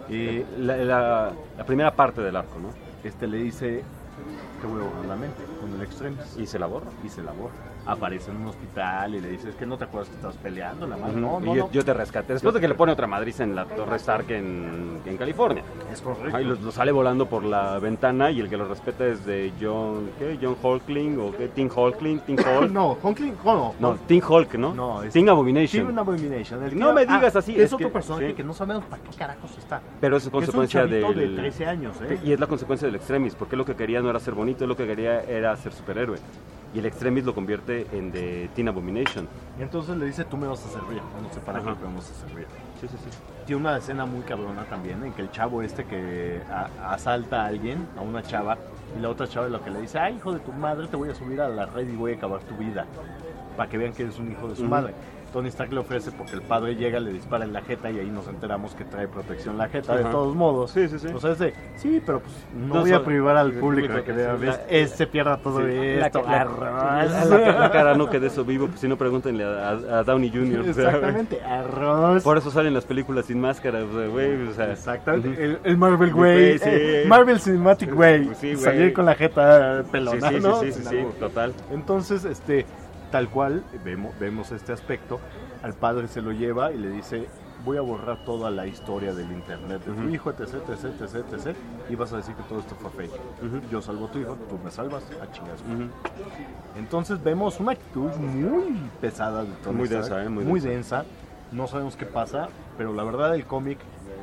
La primera parte del arco, ¿no? le dice, te voy a borrar la mente con el extremis. Y se la borra. Aparece en un hospital y le dice, es que no te acuerdas que estabas peleando, la madre. Ujú. No, Y yo te rescaté. Después de que le pone otra madriza en la Torre Stark en California. Es correcto. Ahí lo sale volando por la ventana y el que lo respeta es de John Hulkling o qué, Tim Hulkling, No, Hulkling, no. No, Tim Hulk, ¿no? No, es Tim Abomination. Tim Abomination. El No que- me digas así, Es es otro que- personaje sí. que no sabemos para qué carajos está. Pero es consecuencia es un chavito del... de 13 años, ¿eh? Y es la consecuencia del Extremis, porque lo que quería no era ser bonito, lo que quería era ser superhéroe. Y el Extremis lo convierte en The Teen Abomination. Y entonces le dice, tú me vas a servir. No sé para Ajá. qué, pero vamos a servir. Sí. Tiene una escena muy cabrona también, en que el chavo que asalta a alguien, a una chava, y la otra chava lo que le dice, ay, hijo de tu madre, te voy a subir a la red y voy a acabar tu vida. Para que vean que eres un hijo de su madre. Tony Stark le ofrece porque el padre llega, le dispara en la jeta y ahí nos enteramos que trae protección la jeta, de Ajá. todos modos. Sí. O sea, es de, sí, pero pues no, No voy a so- privar al el público de que vea, sí, ¿ves? Se pierda todo esto. La cara no quede eso vivo, pues si no pregúntenle a Downey Jr. o sea, Exactamente, arroz. Por eso salen las películas sin máscaras, güey, o sea. Exactamente, el Marvel Way, Sí. Marvel Cinematic Way, Pues sí, güey. salir con la jeta pelona, Sí, ¿no? sí, Sin sí, albur. total. Entonces, tal cual, vemos este aspecto, al padre se lo lleva y le dice, voy a borrar toda la historia del internet de tu hijo, etc, y vas a decir que todo esto fue fake. Yo salvo a tu hijo, tú me salvas, a chingas. Entonces vemos una actitud muy pesada de Tony Muy Stark, densa, muy densa. No sabemos qué pasa, pero la verdad el cómic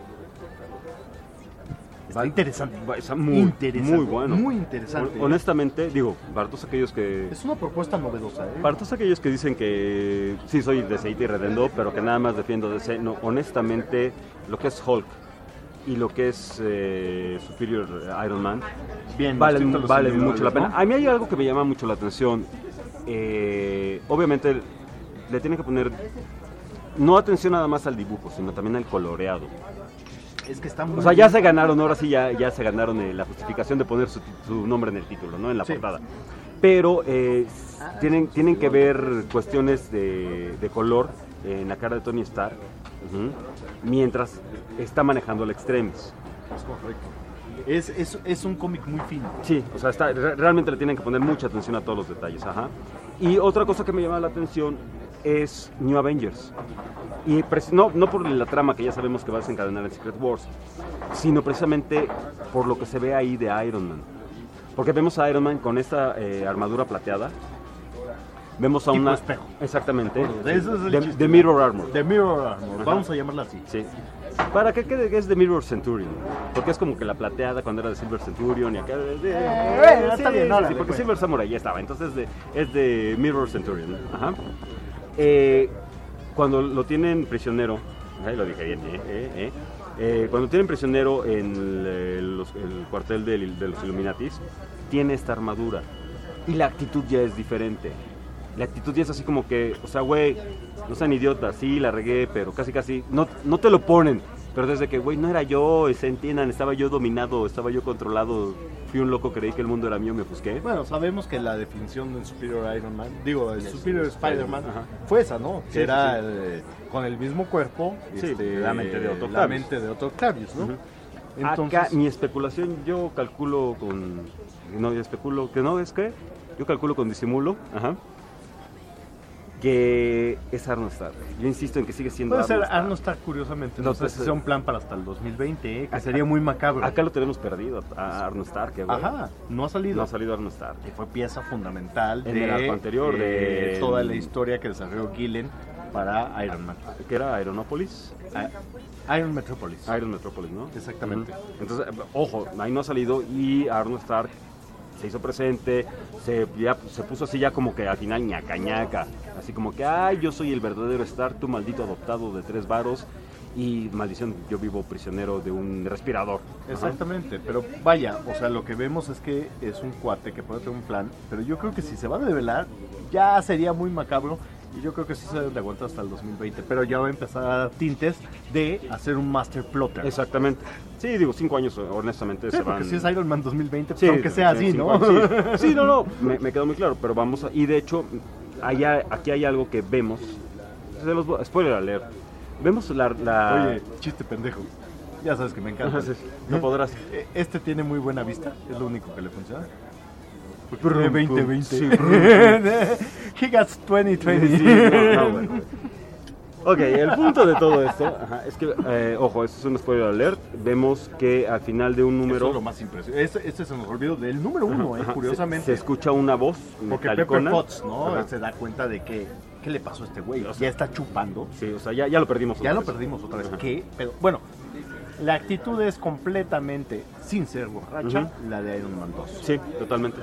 está interesante. Está muy bueno. Muy interesante. Honestamente, digo, para todos aquellos que... Es una propuesta novedosa, ¿eh? Para todos aquellos que dicen que sí soy DCite y Redendo, pero que nada más defiendo DC, no, honestamente, lo que es Hulk y lo que es Superior Iron Man, Bien, vale los títulos mucho la individuales, pena. ¿no? A mí hay algo que me llama mucho la atención. Obviamente le tienen que poner no atención nada más al dibujo, sino también al coloreado. Es que está muy O sea, ya bien. se ganaron, ahora sí ya se ganaron la justificación de poner su nombre en el título, ¿no? En la Sí. portada. Pero tienen que ver cuestiones de color en la cara de Tony Stark, mientras está manejando el Extremis. Es correcto. Es un cómic muy fino. Sí, o sea, realmente le tienen que poner mucha atención a todos los detalles, ajá. Y otra cosa que me llama la atención es New Avengers. Y no por la trama que ya sabemos que va a desencadenar en Secret Wars, sino precisamente por lo que se ve ahí de Iron Man. Porque vemos a Iron Man con esta armadura plateada Vemos a Tipo una... espejo. Exactamente. Ese es el chiste. The Mirror Armor. The Mirror Armor, Ajá. vamos a llamarla así. Sí. Para que quede que es The Mirror Centurion. Porque es como que la plateada cuando era de Silver Centurion y acá... está bien, órale, porque pues. Silver Samurai ya estaba. Entonces es de Mirror Centurion. Ajá. Cuando lo tienen prisionero... Ahí lo dije bien, cuando tienen prisionero en el cuartel de los Illuminatis, tiene esta armadura. Y la actitud ya es diferente. La actitud ya es así como que, o sea, güey, no sean idiotas, sí, la regué, pero casi, no te lo ponen. Pero desde que, güey, no era yo, se entiendan, estaba yo dominado, estaba yo controlado, fui un loco, creí que el mundo era mío, me ofusqué. Bueno, sabemos que la definición del Superior Iron Man, digo, el Superior Spider-Man, Ajá. fue esa, ¿no? Sí, Que era sí. con el mismo cuerpo, Sí, la mente de Otto la Octavius. mente de Otto Octavius, ¿no? Ujú. Entonces, Acá, mi especulación, yo calculo con... No, yo especulo, que no, es que... Yo calculo con disimulo, ajá, que es Arnold Stark. Yo insisto en que sigue siendo puede ser Stark. Arnold Stark, curiosamente, No, no sé pues, si sea un plan para hasta el 2020, que sería muy macabro. Acá lo tenemos perdido, a Arnold Stark, güey. Ajá, no ha salido. No ha salido Arnold Stark. Que fue pieza fundamental En de el arco anterior, de... toda la historia que desarrolló Gillen para Iron Man. Que era Aeronopolis. Iron Metropolis. Iron Metropolis, ¿no? Exactamente. Entonces, ojo, ahí no ha salido y Arnold Stark se hizo presente, se puso así ya como que al final ñaca, así como que, ay, yo soy el verdadero Stark, tú maldito adoptado de 3 varos y maldición, yo vivo prisionero de un respirador. Exactamente, pero vaya, o sea, lo que vemos es que es un cuate que puede tener un plan, pero yo creo que si se va a develar, ya sería muy macabro. Y yo creo que sí se deben de aguantar hasta el 2020, pero ya va a empezar a dar tintes de hacer un master plotter. Exactamente. Sí, digo, 5 años, honestamente, Sí, se porque van... si es Iron Man 2020, pues Sí, aunque sea así, 5 ¿no? años, sí. Sí, no, me quedó muy claro, pero vamos a... Y de hecho, aquí hay algo que vemos, spoiler alert, vemos la... Oye, chiste pendejo, ya sabes que me encanta. No podrás. Este tiene muy buena vista, es lo único que le funciona. Sí, 2020. He got 2020. Sí, no, bueno. Ok, el punto de todo esto es que, ojo, esto es un spoiler alert. Vemos que al final de un número... Eso es lo más impresionante. Este se nos olvidó del número 1, curiosamente. Se escucha una voz porque Pepper metalicona. Potts, ¿no? Ajá. Se da cuenta de que... ¿Qué le pasó a este güey? O sea, ya está chupando. Sí, o sea, ya lo perdimos. Ya lo perdimos otra vez. ¿Qué? Pero, bueno, la actitud es completamente, sin ser borracha, la de Iron Man 2. Sí, totalmente.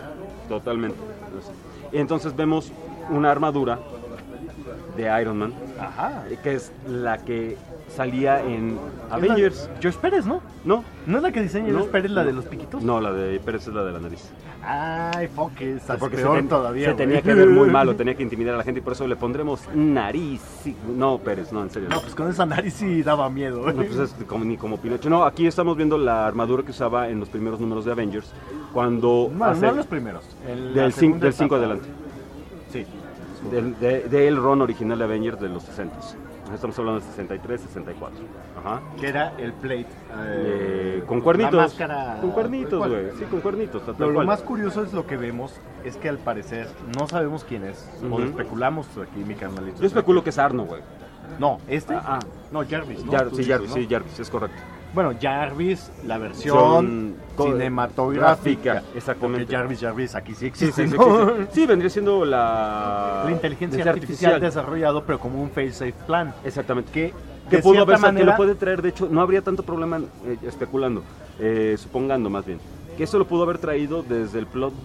Y entonces vemos una armadura de Iron Man, que es la que salía en Avengers. George Pérez, ¿no? No. ¿No es la que diseña George Pérez, la de los piquitos? No, la de Pérez es la de la nariz. Ay, fuck, esa Porque es peor todavía, se güey. tenía que ver muy malo, tenía que intimidar a la gente y por eso le pondremos nariz. Sí, no, Pérez, no, en serio. No, pues con esa nariz sí daba miedo. No, pues es ni como Pinocho. No, aquí estamos viendo la armadura que usaba en los primeros números de Avengers. Cuando No los primeros. Del 5 adelante. Sí. Del run original de Avengers de los 60. Estamos hablando de 63, 64. Ajá. Que era el plate. Con cuernitos. La máscara. Con cuernitos, güey. Sí, con cuernitos. Pero lo más curioso es lo que vemos, es que al parecer no sabemos quién es. O lo especulamos aquí, mi carnalito. Yo especulo que es Arno, güey. No, no, Jarvis, ¿no? Jarvis, es correcto. Bueno, Jarvis, la versión cinematográfica. Exactamente. Porque Jarvis aquí sí existe, sí, ¿no? sí, vendría siendo la inteligencia artificial desarrollado, pero como un fail-safe plan. Exactamente. Que pudo haber, manera... que lo puede traer, de hecho, no habría tanto problema especulando, supongando más bien, que eso lo pudo haber traído desde el plot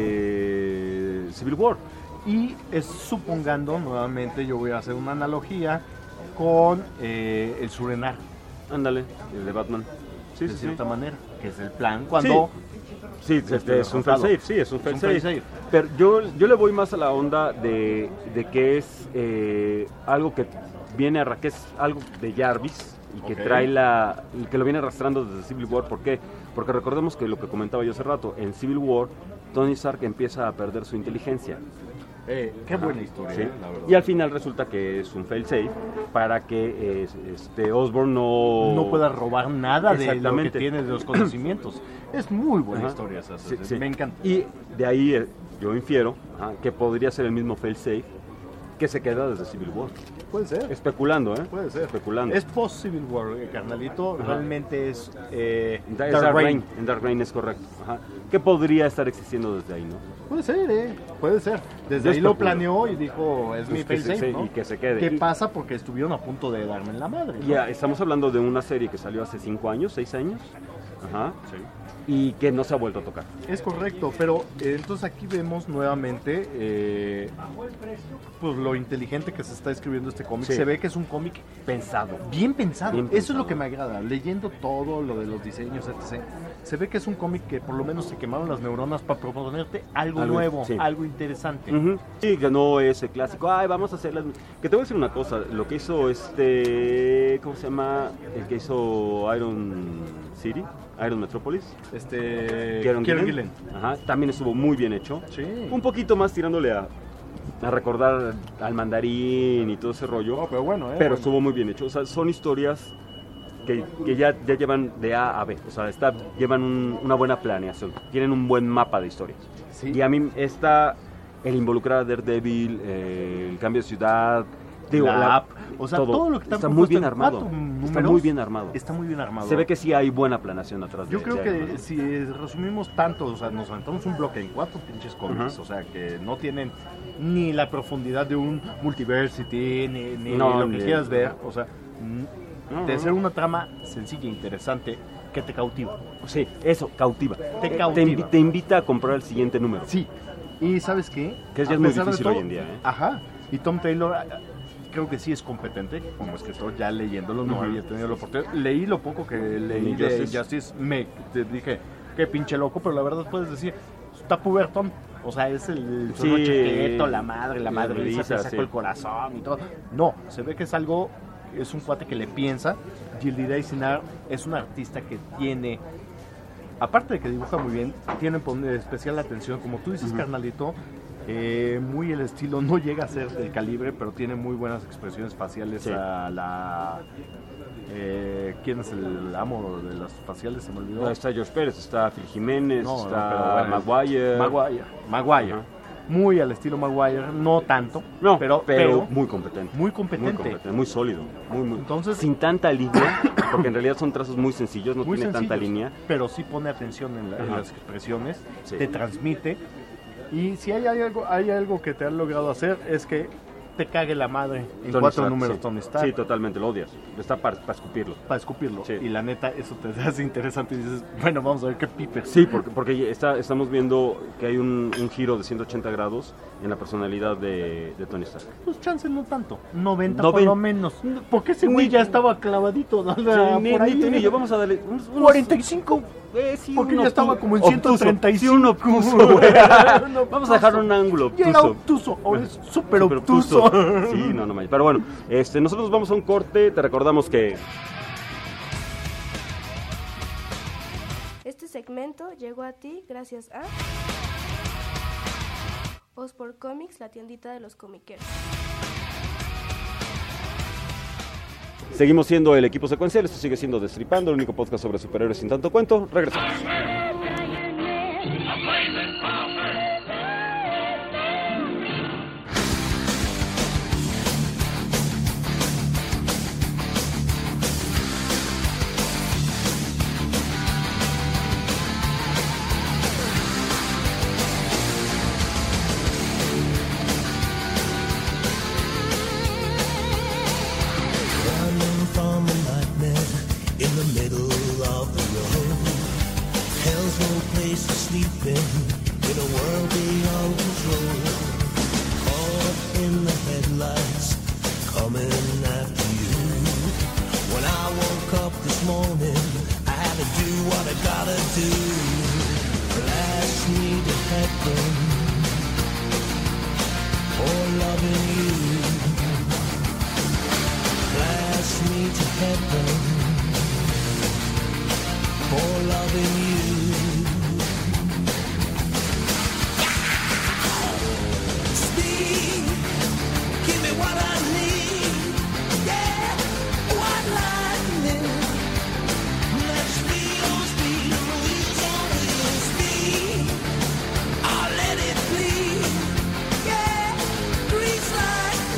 de Civil War. Y es supongando, nuevamente yo voy a hacer una analogía con el Surenar. Ándale, el de Batman. Sí, de cierta manera, que es el plan cuando... Sí, es un fail-safe, sí, es un fail-safe. Pero yo le voy más a la onda de que es algo que viene que es algo de Jarvis y que trae que lo viene arrastrando desde Civil War. ¿Por qué? Porque recordemos que lo que comentaba yo hace rato, en Civil War, Tony Stark empieza a perder su inteligencia. Qué buena historia, ¿sí? La verdad. Y al final resulta que es un fail-safe para que Osborn no pueda robar nada de lo que tiene de los conocimientos. Es muy buena historia esa. Me encanta. Y de ahí yo infiero que podría ser el mismo fail-safe que se queda desde Civil War. Puede ser. Especulando, Puede ser. Especulando. Es post Civil War, carnalito. Ajá. Realmente es Dark Reign. En Dark Reign es correcto. Ajá. ¿Qué podría estar existiendo desde ahí, no? Puede ser, Puede ser. Desde Yo ahí lo especulo. planeó y dijo, es mi Pues que face safe, ¿no? y que se quede. ¿Qué Y- pasa? Porque estuvieron a punto de darme en la madre, ¿no? Ya, estamos hablando de una serie que salió hace 5 años, 6 años. Ajá. Y que no se ha vuelto a tocar. Es correcto, pero entonces aquí vemos nuevamente pues lo inteligente que se está escribiendo este cómic. Sí. Se ve que es un cómic Pensado. bien pensado. Bien Eso es pensado. lo que me agrada. Leyendo todo lo de los diseños, etc. Se ve que es un cómic que por lo menos se quemaron las neuronas para proponerte algo nuevo, sí. algo interesante. Ujú. Sí, que no es el clásico, ay, vamos a hacer las... Que te voy a decir una cosa, lo que hizo ¿cómo se llama? El que hizo Iron City, Iron Metropolis. Kieron Gillen. Gillen. Ajá, también estuvo muy bien hecho. Sí. Un poquito más tirándole a recordar al mandarín y todo ese rollo. No, pero bueno, Pero bueno. estuvo muy bien hecho. O sea, son historias que ya llevan de A a B. O sea, llevan una buena planeación. Tienen un buen mapa de historias. Sí. Y a mí el involucrar a Daredevil, el cambio de ciudad, digo, La app, o sea, todo lo que está muy bien en armado. 4 Está números, muy bien armado. Está muy bien armado. Se ve que sí hay buena planeación atrás Yo de creo de que Iron Man. si resumimos tanto, o sea, nos aventamos un bloque en 4 pinches cómics, Ajá. o sea, que no tienen ni la profundidad de un Multiversity, ni No, lo que ni- quieras ver, o sea, No, de no. ser una trama sencilla e interesante que te cautiva. Sí, eso, cautiva. Te cautiva. Te invita a comprar el siguiente número. Sí, y ¿sabes qué? Que ya A es muy pesar de difícil todo- hoy en día, ¿eh? Ajá, y Tom Taylor creo que sí es competente como escritor, ya leyéndolo, no Ujú. había tenido la oportunidad. Leí lo poco que leí Ni de Justice. Justice, te dije, qué pinche loco, pero la verdad puedes decir, está pubertón. O sea, es el Sí, chaqueto, la madre, risa, se sacó sí. el corazón y todo. No, se ve que es algo, es un cuate que le piensa. Gildy Sinar es un artista que tiene, aparte de que dibuja muy bien, tiene especial atención, como tú dices, carnalito. Muy el estilo, no llega a ser del calibre, pero tiene muy buenas expresiones faciales. Sí. A la ¿quién es el amo de las faciales? Se me olvidó. Está George Pérez, está Phil Jiménez, No, no, está pero bueno, Maguire. Maguire. Ajá. Muy al estilo Maguire, no tanto, No, pero muy competente. muy competente. Muy sólido. Muy. Entonces, sin tanta línea, porque en realidad son trazos muy sencillos, no muy tiene tanta sencillos, línea. pero sí pone atención en Ajá. las expresiones, Sí. te transmite. Y si hay algo que te han logrado hacer es que te cague la madre en Tony 4 Stark, números sí. Tony Stark. Sí, totalmente, lo odias. Está para escupirlo. Para escupirlo. Sí. Y la neta, eso te hace interesante y dices, bueno, vamos a ver qué pipe. Sí, porque estamos viendo que hay un giro de 180 grados en la personalidad de Tony Stark. Pues chance no tanto, 90 por lo menos. Porque ese Ni- güey ya estaba clavadito, ¿no? Sí, Por ni ahí, tú ni yo, vamos a darle unos 45. sí, Porque un ya estaba obtuso, como en obtuso, 135. sí, un obtuso, güey. Vamos a dejar un ángulo Ya era obtuso. obtuso, ahora es súper Súper obtuso. Sí, no manches. Pero bueno, nosotros vamos a un corte. Te recordamos que Este segmento llegó a ti gracias a Osport Comics, la tiendita de los comiqueros. seguimos siendo el equipo secuencial. Esto sigue siendo Destripando, el único podcast sobre superhéroes sin tanto cuento. Regresamos. Running from a nightmare in the middle of the road. Hell's no place to sleep in a world beyond control. Caught in the headlights, coming after you. When I woke up this morning, I had to do what I gotta do. Blast me to heaven for loving you. Blast me to heaven for loving you. Speed, give me what I need. Yeah, white lightning. Let's speed on speed on wheels on wheels. Speed, I'll let it bleed. Yeah, grease like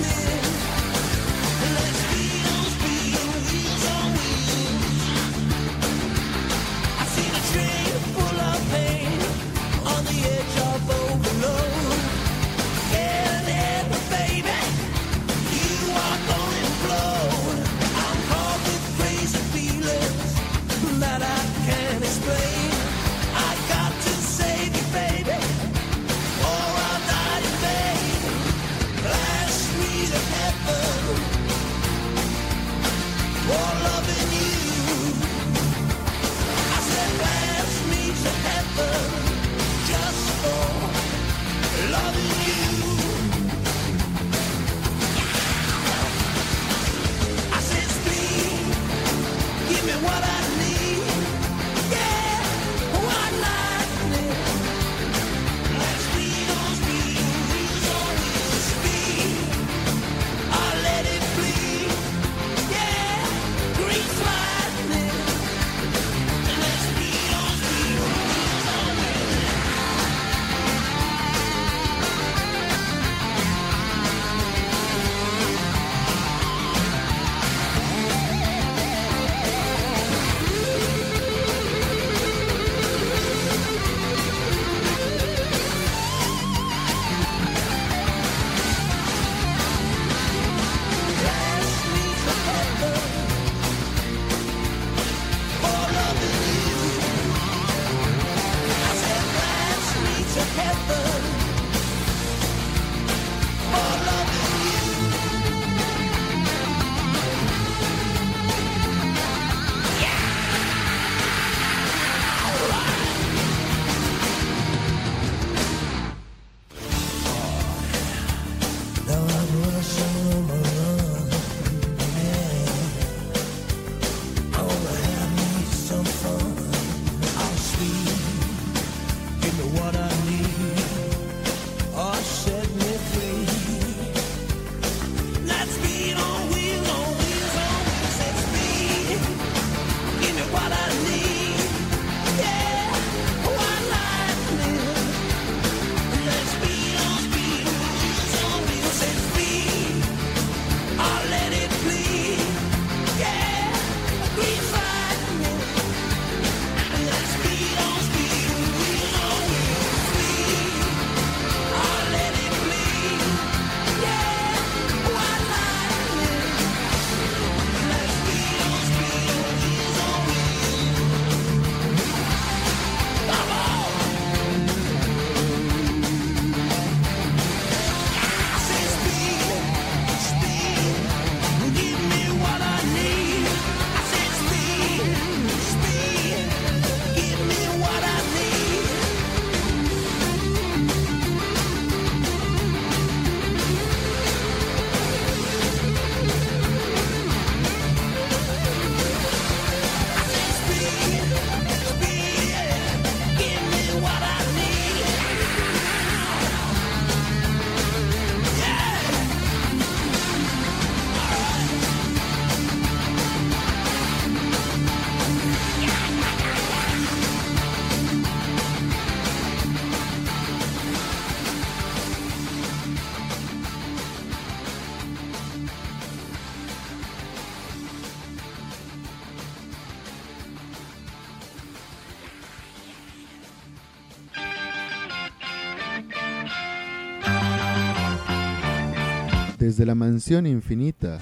Desde la mansión infinita.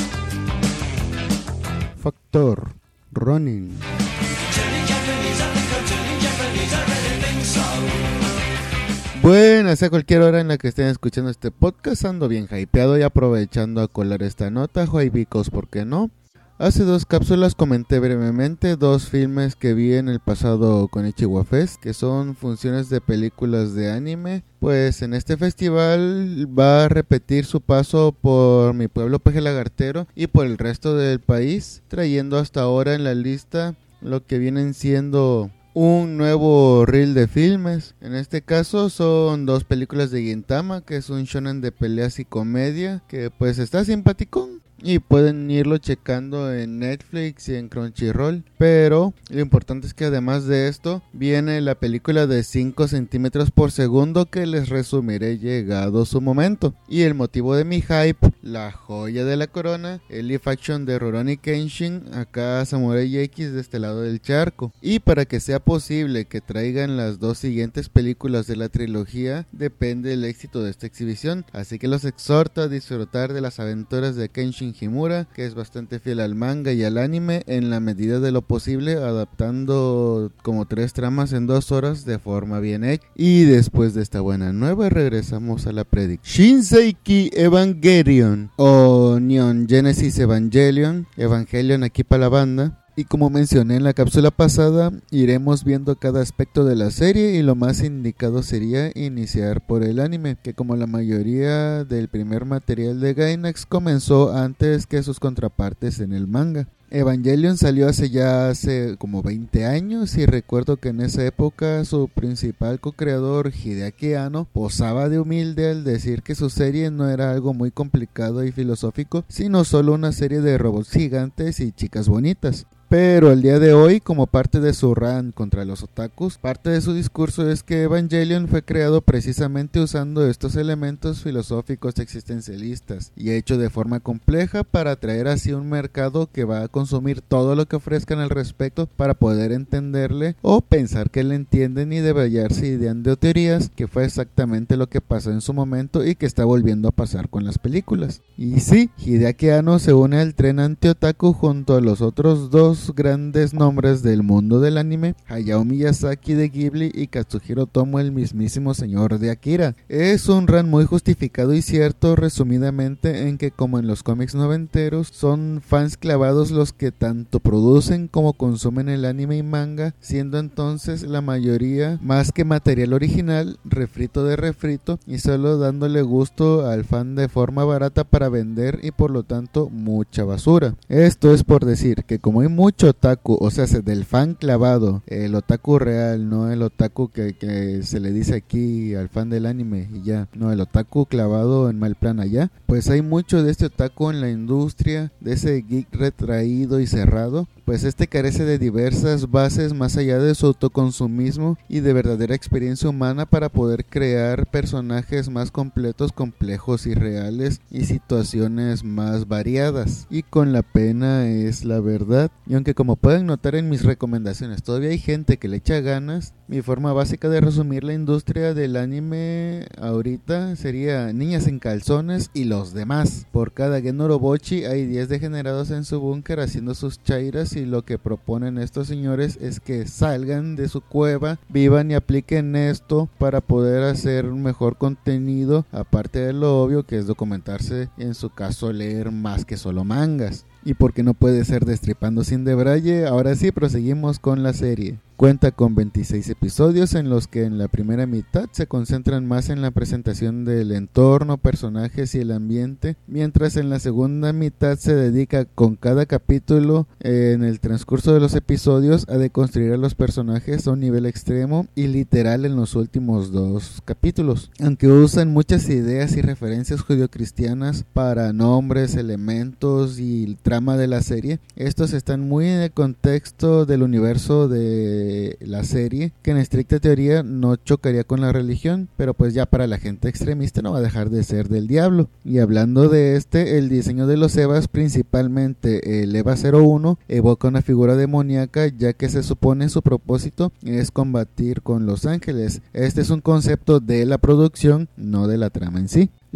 Factor. Ronin. Buenas, a cualquier hora en la que estén escuchando este podcast, ando bien hypeado y aprovechando a colar esta nota, juaibicos, ¿por qué no? Hace 2 cápsulas comenté brevemente 2 filmes que vi en el pasado Konichiwa Fest, que son funciones de películas de anime. Pues en este festival va a repetir su paso por mi pueblo Peje Lagartero y por el resto del país, trayendo hasta ahora en la lista lo que vienen siendo un nuevo reel de filmes. En este caso son 2 películas de Gintama, que es un shonen de peleas y comedia, que pues está simpaticón. Y pueden irlo checando en Netflix y en Crunchyroll. Pero lo importante es que además de esto viene la película de 5 centímetros por segundo, que les resumiré llegado su momento. Y el motivo de mi hype, la joya de la corona, el live action de Rurouni Kenshin, acá Samurai X de este lado del charco. Y para que sea posible que traigan las 2 siguientes películas de la trilogía, depende del éxito de esta exhibición. Así que los exhorto a disfrutar de las aventuras de Kenshin Himura, que es bastante fiel al manga y al anime en la medida de lo posible, adaptando como 3 tramas en 2 horas de forma bien hecha. Y después de esta buena nueva regresamos a la predicción. Shinseiki Evangelion o Neon Genesis Evangelion aquí para la banda. Y como mencioné en la cápsula pasada, iremos viendo cada aspecto de la serie y lo más indicado sería iniciar por el anime, que como la mayoría del primer material de Gainax comenzó antes que sus contrapartes en el manga. Evangelion salió hace como 20 años y recuerdo que en esa época su principal co-creador Hideaki Anno posaba de humilde al decir que su serie no era algo muy complicado y filosófico, sino solo una serie de robots gigantes y chicas bonitas. Pero el día de hoy, como parte de su rant contra los otakus, parte de su discurso es que Evangelion fue creado precisamente usando estos elementos filosóficos existencialistas y hecho de forma compleja para atraer así un mercado que va a consumir todo lo que ofrezcan al respecto para poder entenderle o pensar que le entienden y debrayarse ideando teorías, que fue exactamente lo que pasó en su momento y que está volviendo a pasar con las películas. Y sí, Hideaki Anno se une al tren anti-otaku junto a los otros 2 grandes nombres del mundo del anime, Hayao Miyazaki de Ghibli y Katsuhiro Otomo, el mismísimo señor de Akira. Es un rant muy justificado y cierto, resumidamente en que como en los cómics noventeros, son fans clavados los que tanto producen como consumen el anime y manga, siendo entonces la mayoría más que material original, refrito de refrito y solo dándole gusto al fan de forma barata para vender y por lo tanto mucha basura. Esto es por decir que como hay mucho otaku, o sea, del fan clavado, el otaku real, no el otaku que se le dice aquí al fan del anime y ya, no, el otaku clavado en mal plan allá, pues hay mucho de este otaku en la industria, de ese geek retraído y cerrado, pues este carece de diversas bases más allá de su autoconsumismo y de verdadera experiencia humana para poder crear personajes más completos, complejos y reales y situaciones más variadas. Y con la pena es la verdad. Y aunque como pueden notar en mis recomendaciones todavía hay gente que le echa ganas, mi forma básica de resumir la industria del anime ahorita sería niñas en calzones y los demás. Por cada Genorobochi hay 10 degenerados en su búnker haciendo sus chairas y lo que proponen estos señores es que salgan de su cueva, vivan y apliquen esto para poder hacer un mejor contenido, aparte de lo obvio que es documentarse y en su caso leer más que solo mangas. Y porque no puede ser destripando sin debraye, ahora sí proseguimos con la serie. Cuenta con 26 episodios en los que en la primera mitad se concentran más en la presentación del entorno, personajes y el ambiente, mientras en la segunda mitad se dedica con cada capítulo en el transcurso de los episodios a deconstruir a los personajes a un nivel extremo y literal en los últimos 2 capítulos. Aunque usan muchas ideas y referencias judio-cristianas para nombres, elementos y el trama de la serie, estos están muy en el contexto del universo de la serie, que en estricta teoría no chocaría con la religión, pero pues ya para la gente extremista no va a dejar de ser del diablo. Y hablando de el diseño de los Evas, principalmente el Eva 01, evoca una figura demoníaca, ya que se supone su propósito es combatir con los ángeles. Este es un concepto de la producción, no de la trama en sí.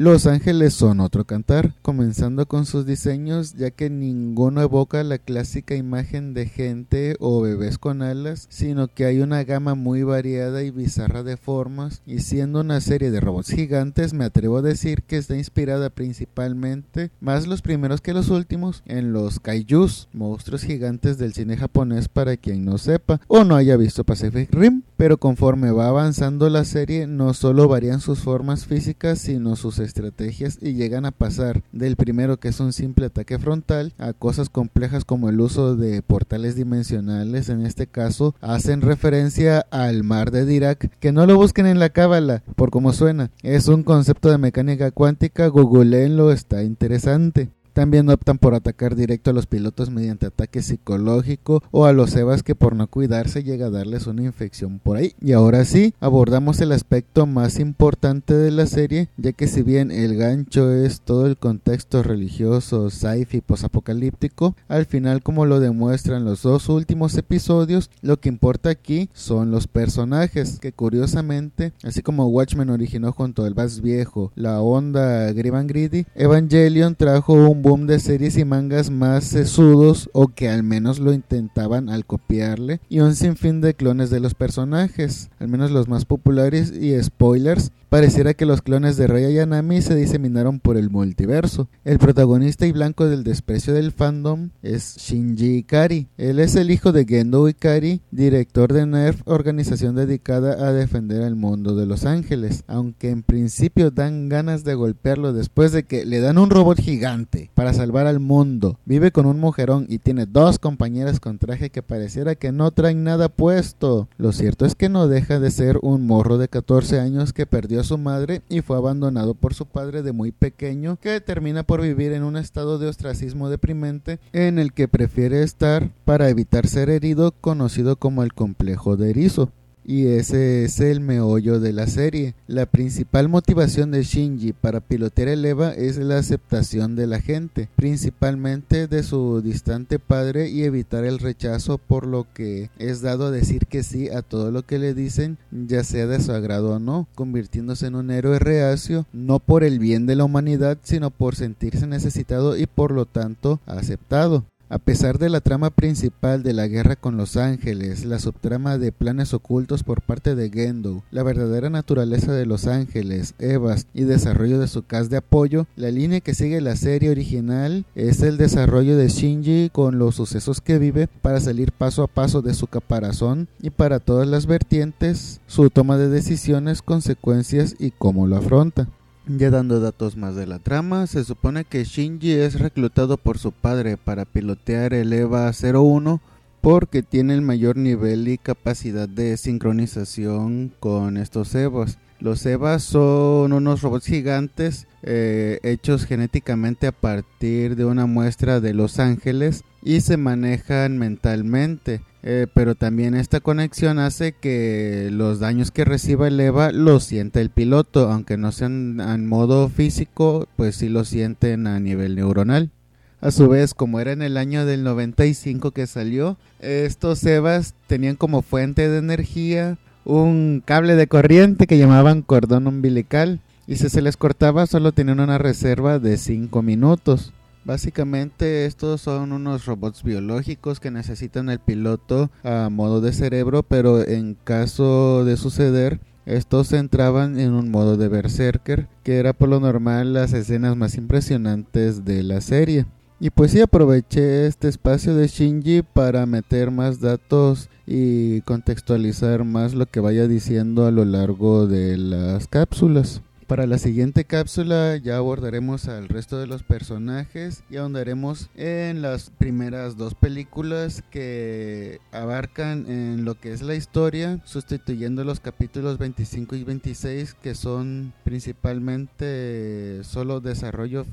Los Ángeles son otro cantar, comenzando con sus diseños, ya que ninguno evoca la clásica imagen de gente o bebés con alas, sino que hay una gama muy variada y bizarra de formas, y siendo una serie de robots gigantes, me atrevo a decir que está inspirada principalmente, más los primeros que los últimos, en los kaijus, monstruos gigantes del cine japonés para quien no sepa o no haya visto Pacific Rim. Pero conforme va avanzando la serie, no solo varían sus formas físicas, sino sus estrategias, y llegan a pasar del primero, que es un simple ataque frontal, a cosas complejas como el uso de portales dimensionales. En este caso hacen referencia al mar de Dirac, que no lo busquen en la cábala por cómo suena, es un concepto de mecánica cuántica, googleenlo, está interesante. También optan por atacar directo a los pilotos mediante ataque psicológico, o a los Evas que por no cuidarse llega a darles una infección por ahí. Y ahora sí, abordamos el aspecto más importante de la serie, ya que si bien el gancho es todo el contexto religioso, sci-fi, posapocalíptico, al final, como lo demuestran los dos últimos episodios, lo que importa aquí son los personajes, que curiosamente, así como Watchmen originó junto al Bass Viejo la onda Grim and Greedy, Evangelion trajo un boom de series y mangas más sesudos, o que al menos lo intentaban al copiarle, y un sinfín de clones de los personajes, al menos los más populares, y spoilers, pareciera que los clones de Rei Ayanami se diseminaron por el multiverso. El protagonista y blanco del desprecio del fandom es Shinji Ikari. Él es el hijo de Gendo Ikari, director de NERV, organización dedicada a defender al mundo de Los Ángeles, aunque en principio dan ganas de golpearlo después de que le dan un robot gigante para salvar al mundo. Vive con un mujerón y tiene 2 compañeras con traje que pareciera que no traen nada puesto. Lo cierto es que no deja de ser un morro de 14 años que perdió a su madre y fue abandonado por su padre de muy pequeño, que termina por vivir en un estado de ostracismo deprimente en el que prefiere estar para evitar ser herido, conocido como el complejo de erizo. Y ese es el meollo de la serie. La principal motivación de Shinji para pilotear el EVA es la aceptación de la gente, principalmente de su distante padre, y evitar el rechazo, por lo que es dado a decir que sí a todo lo que le dicen, ya sea de su agrado o no, convirtiéndose en un héroe reacio, no por el bien de la humanidad, sino por sentirse necesitado y por lo tanto aceptado. A pesar de la trama principal de la guerra con Los Ángeles, la subtrama de planes ocultos por parte de Gendo, la verdadera naturaleza de Los Ángeles, Evas y desarrollo de su cast de apoyo, la línea que sigue la serie original es el desarrollo de Shinji con los sucesos que vive para salir paso a paso de su caparazón, y para todas las vertientes, su toma de decisiones, consecuencias y cómo lo afronta. Ya dando datos más de la trama, se supone que Shinji es reclutado por su padre para pilotear el EVA 01 porque tiene el mayor nivel y capacidad de sincronización con estos EVAs. Los EVAs son unos robots gigantes hechos genéticamente a partir de una muestra de Los Ángeles y se manejan mentalmente. Pero también esta conexión hace que los daños que reciba el EVA los sienta el piloto, aunque no sean en modo físico, pues sí lo sienten a nivel neuronal. A su vez, como era en el año del 95 que salió, estos EVAs tenían como fuente de energía un cable de corriente que llamaban cordón umbilical, y si se les cortaba solo tenían una reserva de 5 minutos. Básicamente estos son unos robots biológicos que necesitan el piloto a modo de cerebro, pero en caso de suceder, estos entraban en un modo de berserker, que era por lo normal las escenas más impresionantes de la serie. Y pues sí, aproveché este espacio de Shinji para meter más datos y contextualizar más lo que vaya diciendo a lo largo de las cápsulas. Para la siguiente cápsula ya abordaremos al resto de los personajes y ahondaremos en las primeras 2 películas que abarcan en lo que es la historia, sustituyendo los capítulos 25 y 26, que son principalmente solo desarrollo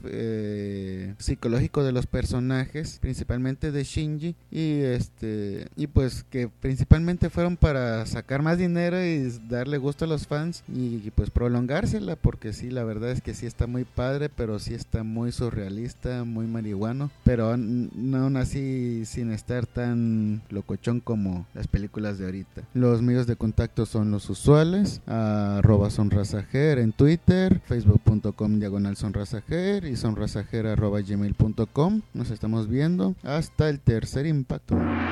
psicológico de los personajes, principalmente de Shinji, y pues que principalmente fueron para sacar más dinero y darle gusto a los fans y pues prolongársela, porque sí, la verdad es que sí está muy padre, pero sí está muy surrealista, muy marihuano, pero aún así sin estar tan locochón como las películas de ahorita. Los medios de contacto son los usuales, @sonrasajer en Twitter, facebook.com/sonrasajer y sonrasajer@gmail.com. Nos estamos viendo hasta el tercer impacto.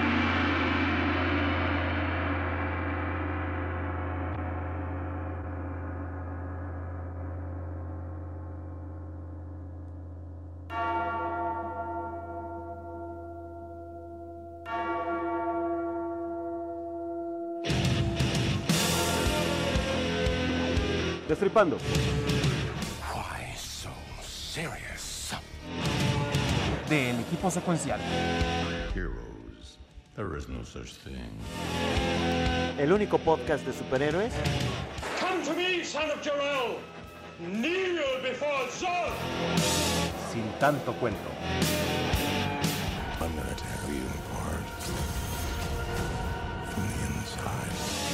Destripando. Why so serious? Del equipo secuencial. Heroes. There is no such thing. El único podcast de superhéroes. Come to me, son of Jor-El. Kneel before Zod. Sin tanto cuento. I'm gonna tear you apart from the inside.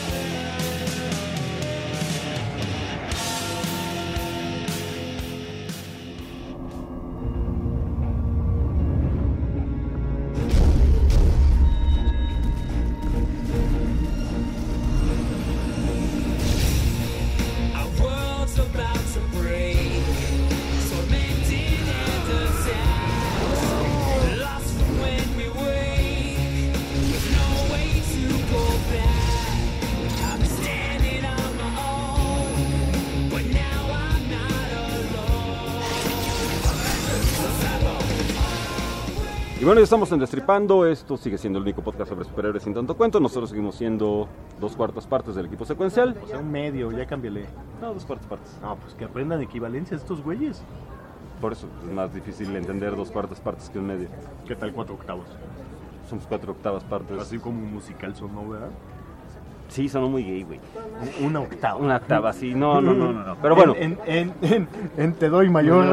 Y bueno, ya estamos en Destripando. Esto sigue siendo el único podcast sobre superhéroes sin tanto cuento. Nosotros seguimos siendo 2/4 partes del equipo secuencial. O sea, un medio, ya cámbiale. No, 2/4 partes. No, pues que aprendan equivalencia estos güeyes. Por eso es más difícil entender 2/4 partes que un medio. ¿Qué tal 4/8? Somos 4/8 partes. Así como un musical sonó, ¿verdad? Sí, sonó muy gay, güey. Una octava. Una octava, sí. No. Pero bueno. En te doy mayor.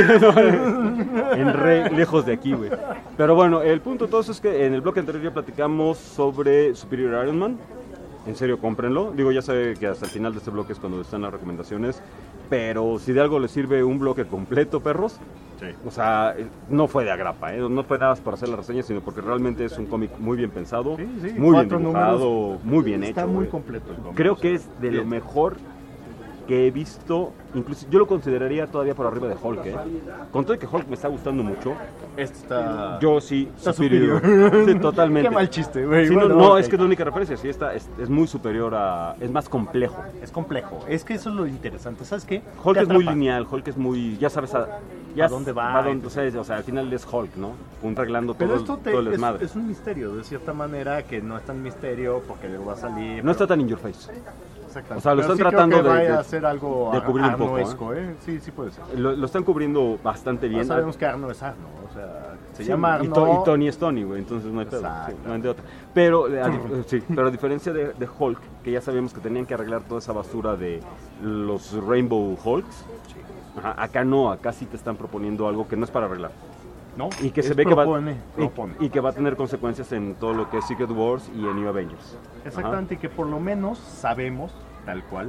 En re lejos de aquí, güey. Pero bueno, el punto entonces es que en el bloque anterior ya platicamos sobre Superior Iron Man. En serio, cómprenlo. Digo, ya sé que hasta el final de este bloque es cuando están las recomendaciones. Pero si de algo les sirve un bloque completo, perros. Sí. O sea, no fue de agrapa, no fue nada más para hacer la reseña, sino porque realmente es un cómic muy bien pensado, sí, muy bien 4 dibujado, números. muy bien hecho. Está muy güey. completo el cómic. Creo que es de lo mejor que he visto, incluso yo lo consideraría todavía por arriba de Hulk, Con todo que Hulk me está gustando mucho. Este está... Yo sí, está superior. Sí, totalmente. Qué mal chiste, güey. Sí, Bueno, no, okay. es que es la única referencia, sí, es muy superior a... es más complejo. Es complejo, es que eso es lo interesante, ¿sabes qué? Hulk Te es muy atrapa. lineal, Hulk es muy... ya sabes ¿A dónde va? o sea, al final es Hulk, ¿no? Arreglando Pero todo, esto todo el desmadre. es un misterio, de cierta manera, que no es tan misterio porque luego va a salir... No está tan in your face. Exactamente. O sea, lo Pero están sí tratando creo que de vaya a hacer algo de cubrir un poco, arnoesco, Sí, sí puede ser. Lo están cubriendo bastante bien. No sabemos que Arno es Arno, o sea, se Sí, llama y Arno... y Tony es Tony, güey, entonces no hay pedo, sí, no hay de otra. Pero, pero a diferencia de Hulk, que ya sabíamos que tenían que arreglar toda esa basura de los Rainbow Hulks, acá no, acá sí te están proponiendo algo que no es para arreglar. No, y que se ve que y que va a tener consecuencias en todo lo que es Secret Wars y en New Avengers. Exactamente, y que por lo menos sabemos, tal cual,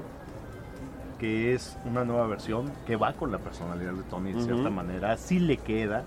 que es una nueva versión que va con la personalidad de Tony de cierta manera, sí le queda,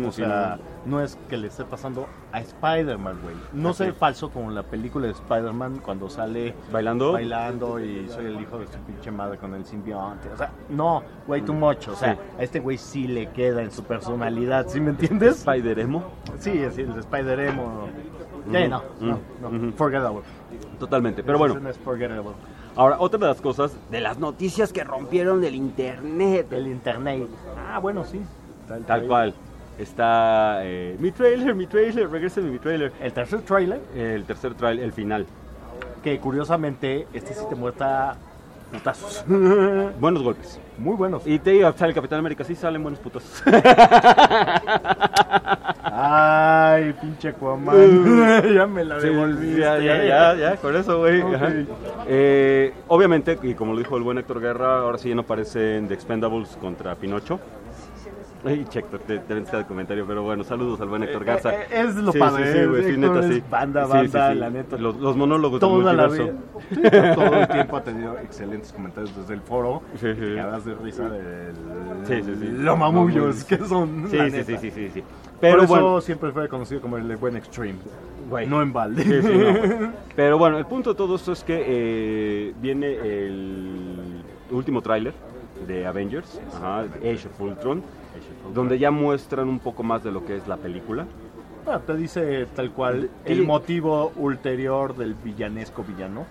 no es que le esté pasando a Spider-Man, güey. No se ve falso como en la película de Spider-Man cuando sale bailando y soy el hijo de su pinche madre con el simbionte, o sea, no, güey, too much, o sea, a este güey sí le queda en su personalidad, ¿sí me entiendes? Spider-Emo. Sí, es el Spider-Emo. No, forgettable. Totalmente, pero bueno. Es forgettable. Ahora, otra de las cosas, de las noticias que rompieron del internet. El internet. Ah, bueno, sí. Tal cual. Está mi trailer, regresen mi trailer. ¿El tercer trailer? El tercer trailer, el final. Que curiosamente, este sí te muestra putazos. Buenos golpes. Muy buenos. Y te digo, sale el Capitán América, sí salen buenos putazos. Ay, pinche Aquaman. Ya me la devolviste. Ya, con eso, güey. Okay. Obviamente, y como lo dijo el buen Héctor Guerra, ahora sí ya no aparecen The Expendables contra Pinocho. Ay, Héctor, te vence el comentario, pero bueno, saludos al buen Héctor Garza. Es lo padre, sí, güey, sí, neta, es sí. banda, Sí, sí, sí. la neta. Los monólogos Toda del la multiverso. vida, todo el tiempo ha tenido excelentes comentarios desde el foro. Sí, sí. Que hablas de risa Sí, sí, sí. lo mamullos que son. Sí, la sí, neta. sí. Pero por eso bueno, siempre fue conocido como el buen Extreme. güey. No en balde. Sí, sí, no. Pero bueno, el punto de todo esto es que viene el último tráiler de Avengers, Age of Ultron, donde ya muestran un poco más de lo que es la película. Bueno, te dice tal cual el motivo ulterior del villanesco villano.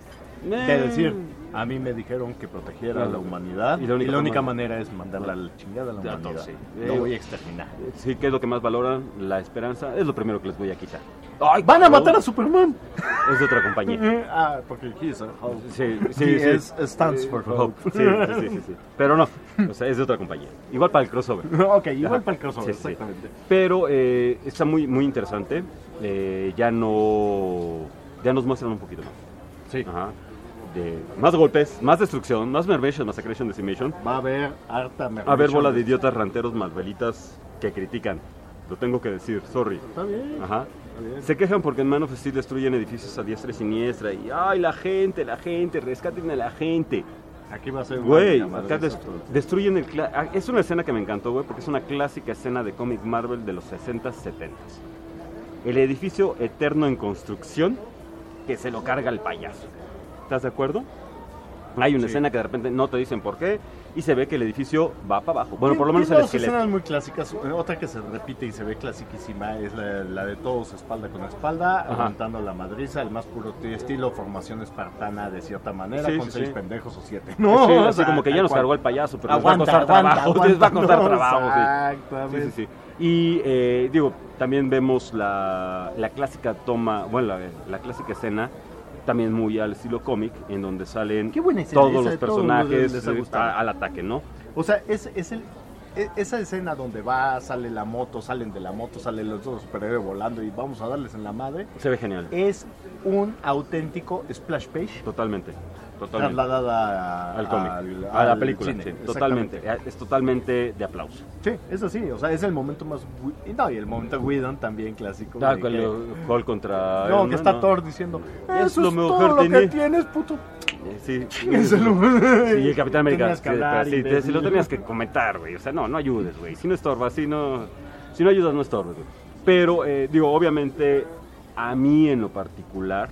De decir, a mí me dijeron que protegiera a la humanidad y la única manera es mandarla a la chingada a la humanidad. Sí. Lo voy a exterminar. Sí, ¿qué es lo que más valoran? La esperanza. Es lo primero que les voy a quitar. ¡Ay, van a matar a Superman! Es de otra compañía. Porque he's a hope. Sí. Stands for hope. Sí. Pero no, o sea, es de otra compañía. Igual para el crossover. Ok, igual para el crossover, exactamente. Pero está muy, muy interesante. Ya nos muestran un poquito más. Sí. De más golpes, más destrucción, más Mervation, Massacration, Decimation. Va a haber harta Mervation. A ver, bola de idiotas ranteros malvelitas que critican. Lo tengo que decir, sorry. Está bien. Ajá. Se quejan porque en Man of Steel destruyen edificios a diestra y siniestra. Y, ay, la gente, rescaten a la gente. Aquí va a ser... Güey, acá destruyen el... Es una escena que me encantó, güey, porque es una clásica escena de cómic Marvel de los 60s, 70s. El edificio eterno en construcción que se lo carga el payaso. ¿Estás de acuerdo? Hay una escena que de repente no te dicen por qué y se ve que el edificio va para abajo. Bueno, por lo menos el esqueleto. Escenas muy clásicas. Otra que se repite y se ve clasiquísima es la de todos espalda con espalda, aguantando la madriza, el más puro estilo formación espartana de cierta manera, con 6 pendejos o 7. No, sí, así como que ya nos cargó el payaso, pero les va a costar trabajo. Les va a costar trabajo. Exactamente. Sí. Y digo, también vemos la clásica toma, bueno, la clásica escena, también muy al estilo cómic, en donde salen todos los personajes al ataque, ¿no? O sea, esa escena donde sale la moto, salen de la moto, salen los dos superhéroes volando y vamos a darles en la madre. Se ve genial. Es un auténtico splash page. Totalmente. Trasladada al cómic, a la película, cine, sí, totalmente. Es totalmente de aplauso. Sí, es así, o sea, es el momento más... No, y el momento Whedon también clásico. Gol contra... No, que está Thor diciendo, es lo mejor todo lo que tienes, puto. Sí, y el Capitán América. Si lo tenías que comentar, güey. O sea, no ayudes, güey. Si no estorbas, si no ayudas, no estorbas, güey. Pero, digo, obviamente, a mí en lo particular,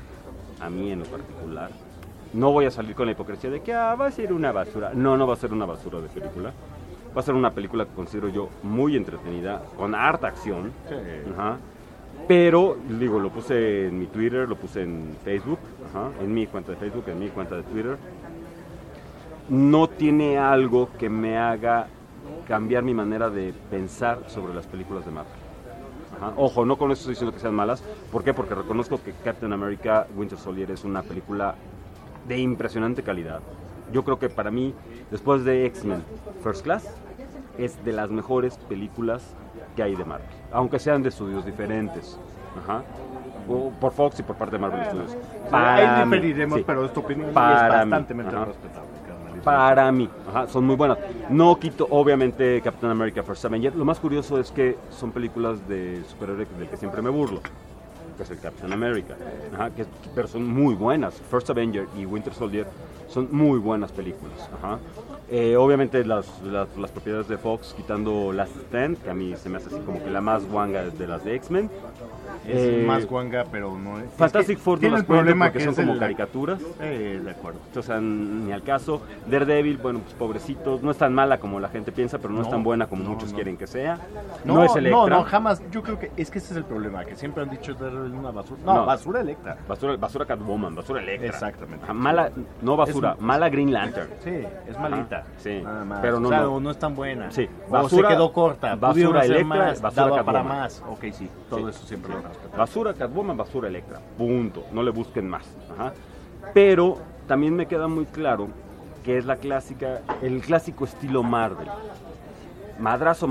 no voy a salir con la hipocresía de que va a ser una basura. No va a ser una basura de película. Va a ser una película que considero yo muy entretenida, con harta acción. Sí. Pero, digo, lo puse en mi Twitter, lo puse en Facebook, en mi cuenta de Facebook, en mi cuenta de Twitter. No tiene algo que me haga cambiar mi manera de pensar sobre las películas de Marvel. Ojo, no con eso estoy diciendo que sean malas. ¿Por qué? Porque reconozco que Captain America Winter Soldier es una película de impresionante calidad. Yo creo que para mí, después de X-Men First Class, es de las mejores películas que hay de Marvel, aunque sean de estudios diferentes, por Fox y por parte de Marvel Studios. Ahí diferiremos, pero esta opinión es bastante respetable. Para mí, son muy buenas. No quito, obviamente, Captain America First Avenger. Lo más curioso es que son películas de superhéroe del que siempre me burlo, que es el Captain America, pero son muy buenas. First Avenger y Winter Soldier son muy buenas películas. Obviamente las propiedades de Fox, quitando Last Stand, que a mí se me hace así como que la más guanga de las de X-Men. Es más guanga, pero no es... Fantastic Four no las cuento porque que son como caricaturas. De acuerdo. O sea, ni al caso. Daredevil, bueno, pues pobrecitos. No es tan mala como la gente piensa, pero no es tan buena como muchos quieren que sea. No es Electra. No, jamás. Yo creo que ese es el problema, que siempre han dicho Daredevil una basura. No, basura Electra. Basura Catwoman, basura Electra. Exactamente. Mala, no basura, mala Green Lantern. Sí, es malita. Sí, nada más. pero no es tan buena. Sí, basura, se quedó corta. Basura Electra, más, basura daba para Catwoman. más. Ok, sí, todo eso siempre lo respeto. Basura Catwoman, basura Electra. Punto. No le busquen más. Pero también me queda muy claro que es el clásico estilo Marvel. Madrazo,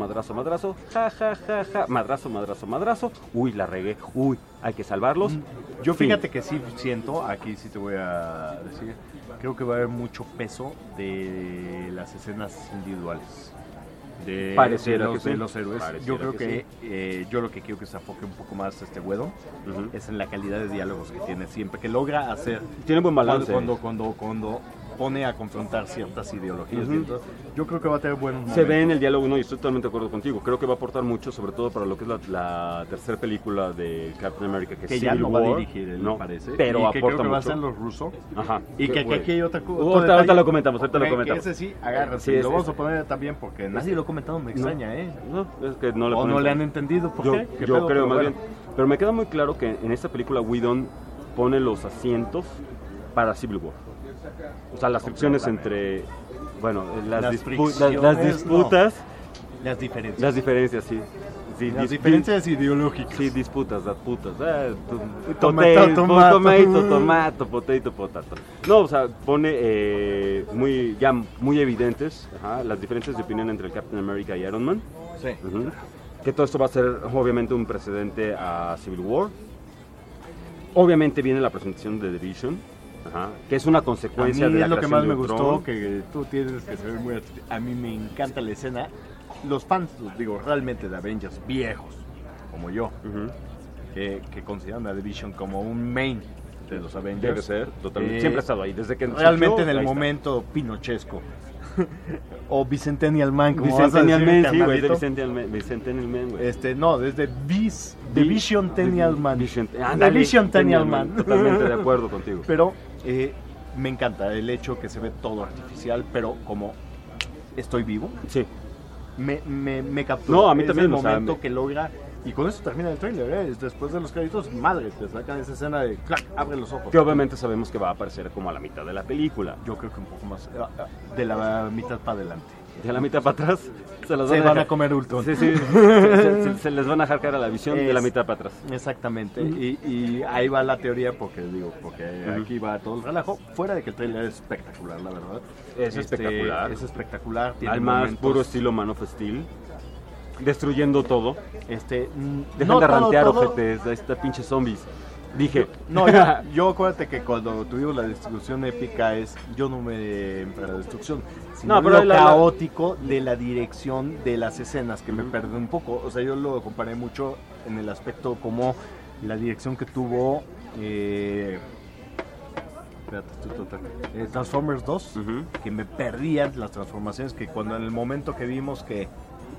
ja, madrazo, uy, la regué, uy, hay que salvarlos. Yo fíjate que sí siento, aquí sí te voy a decir, creo que va a haber mucho peso de las escenas individuales. Pareciera de que sí. los héroes. Pareciera Yo creo que que yo lo que quiero que se enfoque un poco más Whedon es en la calidad de diálogos que tiene siempre, que logra hacer. Tiene buen balance. Cuando pone a confrontar ciertas ideologías. Entonces, yo creo que va a tener buenos Se momentos. ve en el diálogo, no, y estoy totalmente de acuerdo contigo. Creo que va a aportar mucho, sobre todo para lo que es la tercera película de Captain America, que es ya Civil no War. va a dirigir, él, no, me parece. pero y que aporta creo que mucho. va a ser los rusos. Ajá. Y que güey. aquí hay otra cosa. Ahorita lo comentamos, ahorita lo Que comentamos. ese sí, agárrate. Sí, lo vamos a poner también porque nadie lo ha comentado, me extraña, No, es que no le o ponen no le han tanto. entendido, ¿por yo, qué? ¿Qué yo pedo? creo Pero más bueno. bien. Pero me queda muy claro que en esta película Whedon pone los asientos para Civil War. O sea, las fricciones entre, bueno, las disputas, las diferencias. Las diferencias, sí. Sí, las diferencias ideológicas. Sí, disputas, las putas. Potato, potato. No, o sea, pone muy evidentes las diferencias de opinión entre el Captain America y Iron Man. Sí. Que todo esto va a ser obviamente un precedente a Civil War. Obviamente viene la presentación de The Vision, que es una consecuencia a mí de la es lo que creación más me de Ultron. gustó, que tú tienes que ser muy... A mí me encanta la escena. Los fans, digo, realmente de Avengers viejos, como yo, que consideran a The Vision como un main de los Avengers. Debe ser, totalmente. Siempre ha estado ahí, desde que realmente surgió, en el ahí momento pinochesco. O Bicentennial Man, como Bicentennial vas a decir, Man, sí, güey, de carnalito. Bicentennial Man, güey. No, desde The Vision-tennial Man. The Vision-tennial Man. Totalmente de acuerdo contigo. Pero me encanta el hecho que se ve todo artificial, pero como estoy vivo. Sí. Me capturó. No, a mí también. Es el momento que logra. Y con eso termina el trailer, después de los créditos, madre, te sacan esa escena de clac, abre los ojos. Que obviamente sabemos que va a aparecer como a la mitad de la película. Yo creo que un poco más, de la mitad para adelante. De la mitad para atrás se van a comer Ultron. Sí, se les van a dejar cara a la visión de la mitad para atrás. Exactamente. Y ahí va la teoría, porque aquí va todo el relajo. Fuera de que el trailer es espectacular, la verdad. Es espectacular. Es espectacular. Tiene al más momentos... puro estilo Man of Steel. Destruyendo todo. Dejan de rantear, ojetes, de esta pinche zombies. Dije. No, yo acuérdate que cuando tuvimos la destrucción épica yo no me para la destrucción, sino pero lo caótico de la dirección de las escenas que me perdí un poco. O sea, yo lo comparé mucho en el aspecto como la dirección que tuvo Transformers 2, que me perdían las transformaciones, que cuando en el momento que vimos que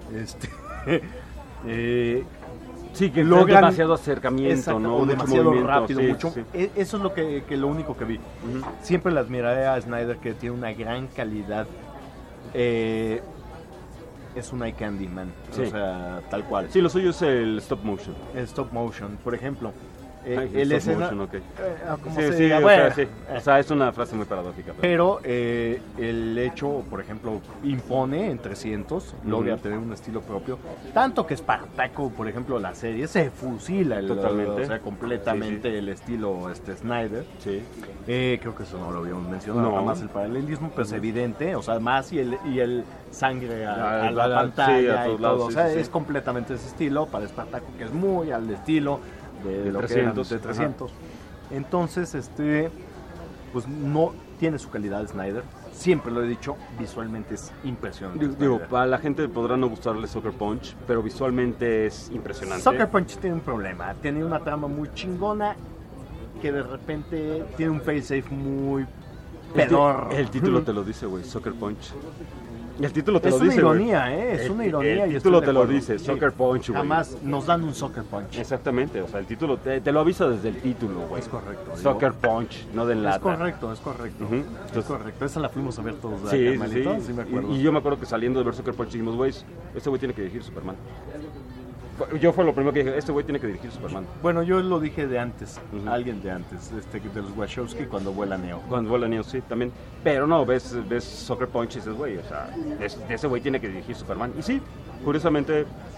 sí, que logran demasiado acercamiento, ¿no? O mucho demasiado rápido, mucho. Sí. Eso es lo único que vi. Siempre las miraré a Snyder, que tiene una gran calidad. Es un eye candy, man. Sí. O sea, tal cual. Sí, lo suyo es el stop motion. El stop motion, por ejemplo. El escena, motion, okay. sí, bueno, o sea, es una frase muy paradójica. Pero el hecho, por ejemplo, impone en 300, logra tener un estilo propio. Tanto que Spartaco, por ejemplo, la serie, se fusila totalmente. O sea, completamente el estilo Snyder. Sí. Creo que eso no lo habíamos mencionado, jamás el paralelismo, pero es evidente, o sea, más y el sangre a la pantalla y todo, lados, o sea, es completamente ese estilo para Spartaco, que es muy al estilo de lo 300, que era de 300. Entonces, pues no tiene su calidad Snyder. Siempre lo he dicho, visualmente es impresionante. Digo, a la gente podrá no gustarle Sucker Punch, pero visualmente es impresionante. Sucker Punch tiene un problema, tiene una trama muy chingona que de repente tiene un face-safe muy pedor. El título te lo dice, güey, Sucker Punch. El título te es lo dice, una ironía, es una ironía. El título te lo dice, Sucker Punch, güey. Jamás nos dan un Sucker Punch. Exactamente, o sea, el título te lo avisa desde el título, güey. Es correcto. Sucker Punch, no de lata. Es correcto. Es correcto. Esa la fuimos a ver todos. Sí, sí me acuerdo. Y yo me acuerdo que saliendo de ver Sucker Punch dijimos, güey, este güey tiene que dirigir Superman. Yo fue lo primero que dije, este güey tiene que dirigir Superman. Bueno, yo lo dije de antes, alguien de antes, de los Wachowski cuando vuela Neo. Cuando vuela Neo, sí, también. Pero no, ves Sucker Punch y dices, güey, o sea, ese güey tiene que dirigir Superman. Y sí, curiosamente,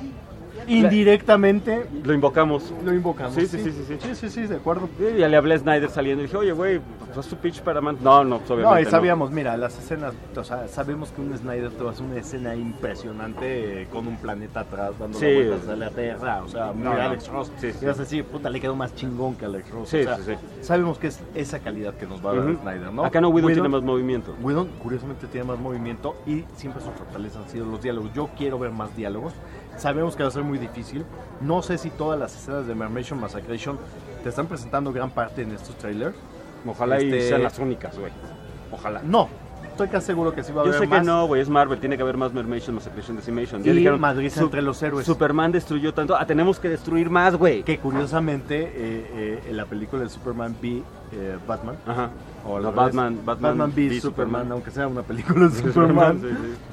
indirectamente lo invocamos. Sí, de acuerdo. Y ya le hablé a Snyder saliendo y dije, oye, güey, pues tu pitch para Man. No, obviamente no. Y sabíamos, mira, las escenas, o sea, sabemos que un Snyder te va a hacer una escena impresionante con un planeta atrás dando vueltas a la Tierra, o sea, muy Alex Ross. Y vas a decir, puta, le quedó más chingón que Alex Ross. Sabemos que es esa calidad que nos va a dar Snyder, ¿no? Acá no, Whedon tiene más movimiento. Whedon, curiosamente, tiene más movimiento y siempre su fortaleza han sido los diálogos. Yo quiero ver más diálogos. Sabemos que va a ser muy difícil. No sé si todas las escenas de Mermation Massacration te están presentando gran parte en estos trailers. Ojalá y sean las únicas, güey. Ojalá. No, estoy casi seguro que sí va a haber más. Yo sé que no, güey, es Marvel, tiene que haber más Mermation Massacration Decimation. Y dijeron, Madrid entre los héroes. Superman destruyó tanto, tenemos que destruir más, güey. Que curiosamente, en la película de Superman v Batman, o no, Batman v Superman, aunque sea una película de Superman,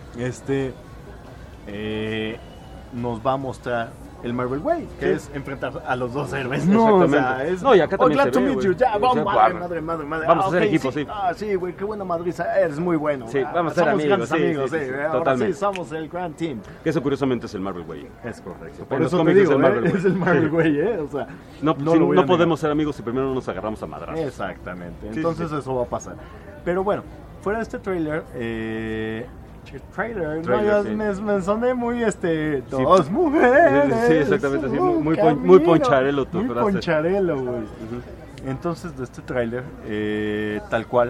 nos va a mostrar el Marvel Way, que es enfrentar a los dos héroes. No, y acá también se ve, güey. Madre. Vamos a hacer equipo, sí. Sí, güey, qué buena madriza, eres muy bueno. Sí, vamos a ser amigos, sí. Totalmente. Sí, somos el Grand Team. Que eso curiosamente es el Marvel Way. Es correcto. Por eso te digo, es el Marvel Way, o sea, no podemos ser amigos si primero no nos agarramos a madrazos. Exactamente. Entonces eso va a pasar. Pero bueno, fuera de este trailer, me soné muy dos mujeres. Sí, exactamente, así, muy poncharelo tu frase. Muy poncharelo, güey. Entonces, de este tráiler, tal cual,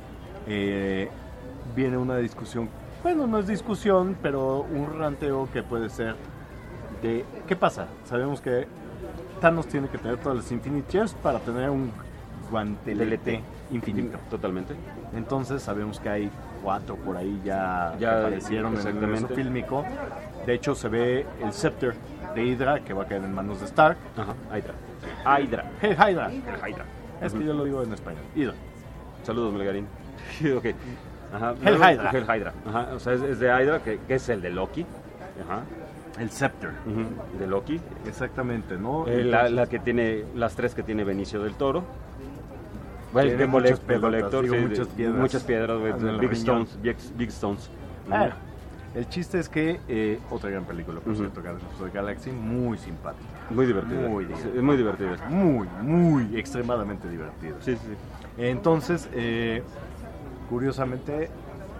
viene una discusión. Bueno, no es discusión, pero un ranteo que puede ser de ¿qué pasa? Sabemos que Thanos tiene que tener todas las Infinite Gems para tener un guantelete infinito. Totalmente. Entonces sabemos que hay 4 por ahí ya aparecieron en el universo fílmico. De hecho se ve el Scepter de Hydra que va a caer en manos de Stark. Hydra. Es que yo lo digo en español. Hydra. Saludos, Melgarín. Ok. Hell Hydra. O sea, es de Hydra, que es el de Loki. El Scepter de Loki. Exactamente, ¿no? La que tiene, las 3 que tiene Benicio del Toro. Bueno, el colector, muchas piedras, Big Stones. El chiste es que otra gran película, por cierto, Guardians of the Galaxy, muy simpática. Muy divertida. Es muy divertida. Muy, extremadamente divertida. Sí. Entonces, curiosamente,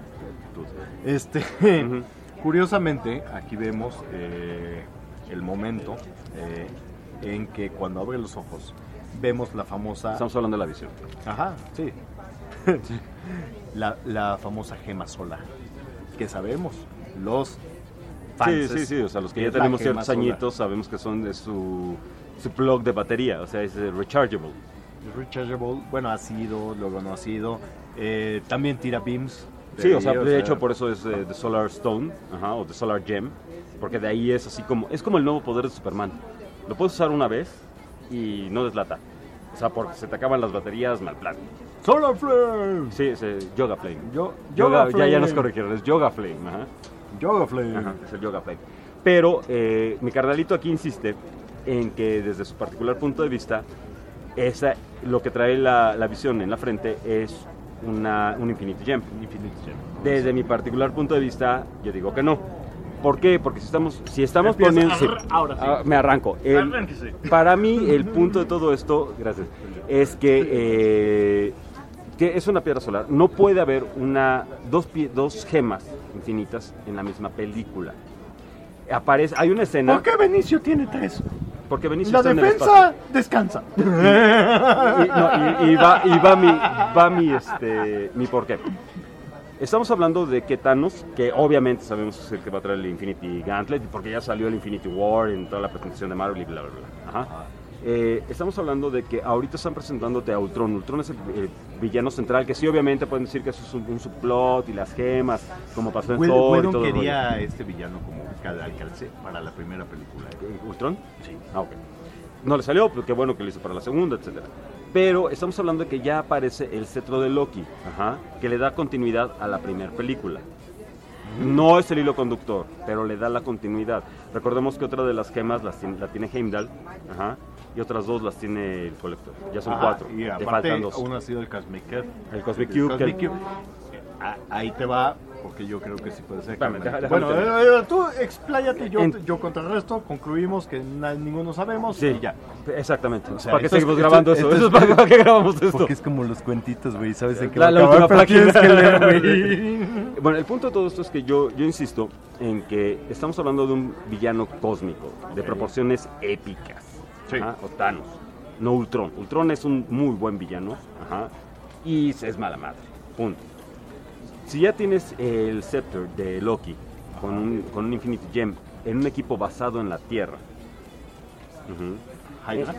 curiosamente, aquí vemos el momento en que cuando abre los ojos vemos la famosa... Estamos hablando de la visión. Sí. la famosa gema solar, que sabemos, los fans... Sí, o sea, los que ya tenemos ciertos añitos sabemos que son de su plug de batería, o sea, es rechargeable. Bueno, ha sido, luego no ha sido. También tira beams. Sí, o sea, de hecho por eso es The Solar Stone, o The Solar Gem, porque de ahí es así como... Es como el nuevo poder de Superman. Lo puedes usar una vez y no deslata. O sea, porque se te acaban las baterías, mal plan. Solar Flame. Sí, Yoga Flame. Yoga Flame. Ya nos corrigieron, es Yoga Flame. Yoga Flame. Es el Yoga Flame. Pero mi carnalito aquí insiste en que desde su particular punto de vista, lo que trae la visión en la frente es un Infinity Gem. Desde mi particular punto de vista, yo digo que no. ¿Por qué? Porque si estamos poniendo... Ahora sí. Me arranco. Para mí, el punto de todo esto, gracias, es que es una piedra solar. No puede haber dos gemas infinitas en la misma película. Hay una escena... ¿Por qué Benicio tiene 3? Porque Benicio la está defensa descansa. Y va mi porqué. Estamos hablando de que Thanos, que obviamente sabemos es el que va a traer el Infinity Gauntlet, porque ya salió el Infinity War en toda la presentación de Marvel y bla, bla, bla. Estamos hablando de que ahorita están presentándote a Ultron. Ultron es el villano central, que sí, obviamente pueden decir que eso es un subplot y las gemas, como pasó en Thor y todo. Quería este villano como alcance para la primera película. ¿Ultron? Sí. Ok. No le salió, pero qué bueno que lo hizo para la segunda, etcétera. Pero estamos hablando de que ya aparece el cetro de Loki, que le da continuidad a la primera película. No es el hilo conductor, pero le da la continuidad. Recordemos que otra de las gemas la tiene Heimdall, y otras 2 las tiene el Colector. Ya son 4. Y aparte, faltan 2. Uno ha sido el Cosmic Cube. El Cosmic Cube. Ahí te va porque yo creo que sí puede ser. Espérame, déjame Bueno, terminar. tú expláyate, yo contrarresto, concluimos que ninguno sabemos Sí, y ya. Exactamente. O sea, ¿Para qué esto es- seguimos esto- grabando esto eso? es- Eso es para qué grabamos esto. Porque es como los cuentitos, güey, ¿sabes en qué La va a acabar? última Pero página. tienes que leer, güey. Bueno, el punto de todo esto es que yo insisto en que estamos hablando de un villano cósmico, de proporciones épicas. Sí. Ajá, o Thanos, no Ultron. Ultron es un muy buen villano, ajá, y es mala madre, punto. Si ya tienes el Scepter de Loki con un Infinity Gem en un equipo basado en la Tierra. ¿Hydra?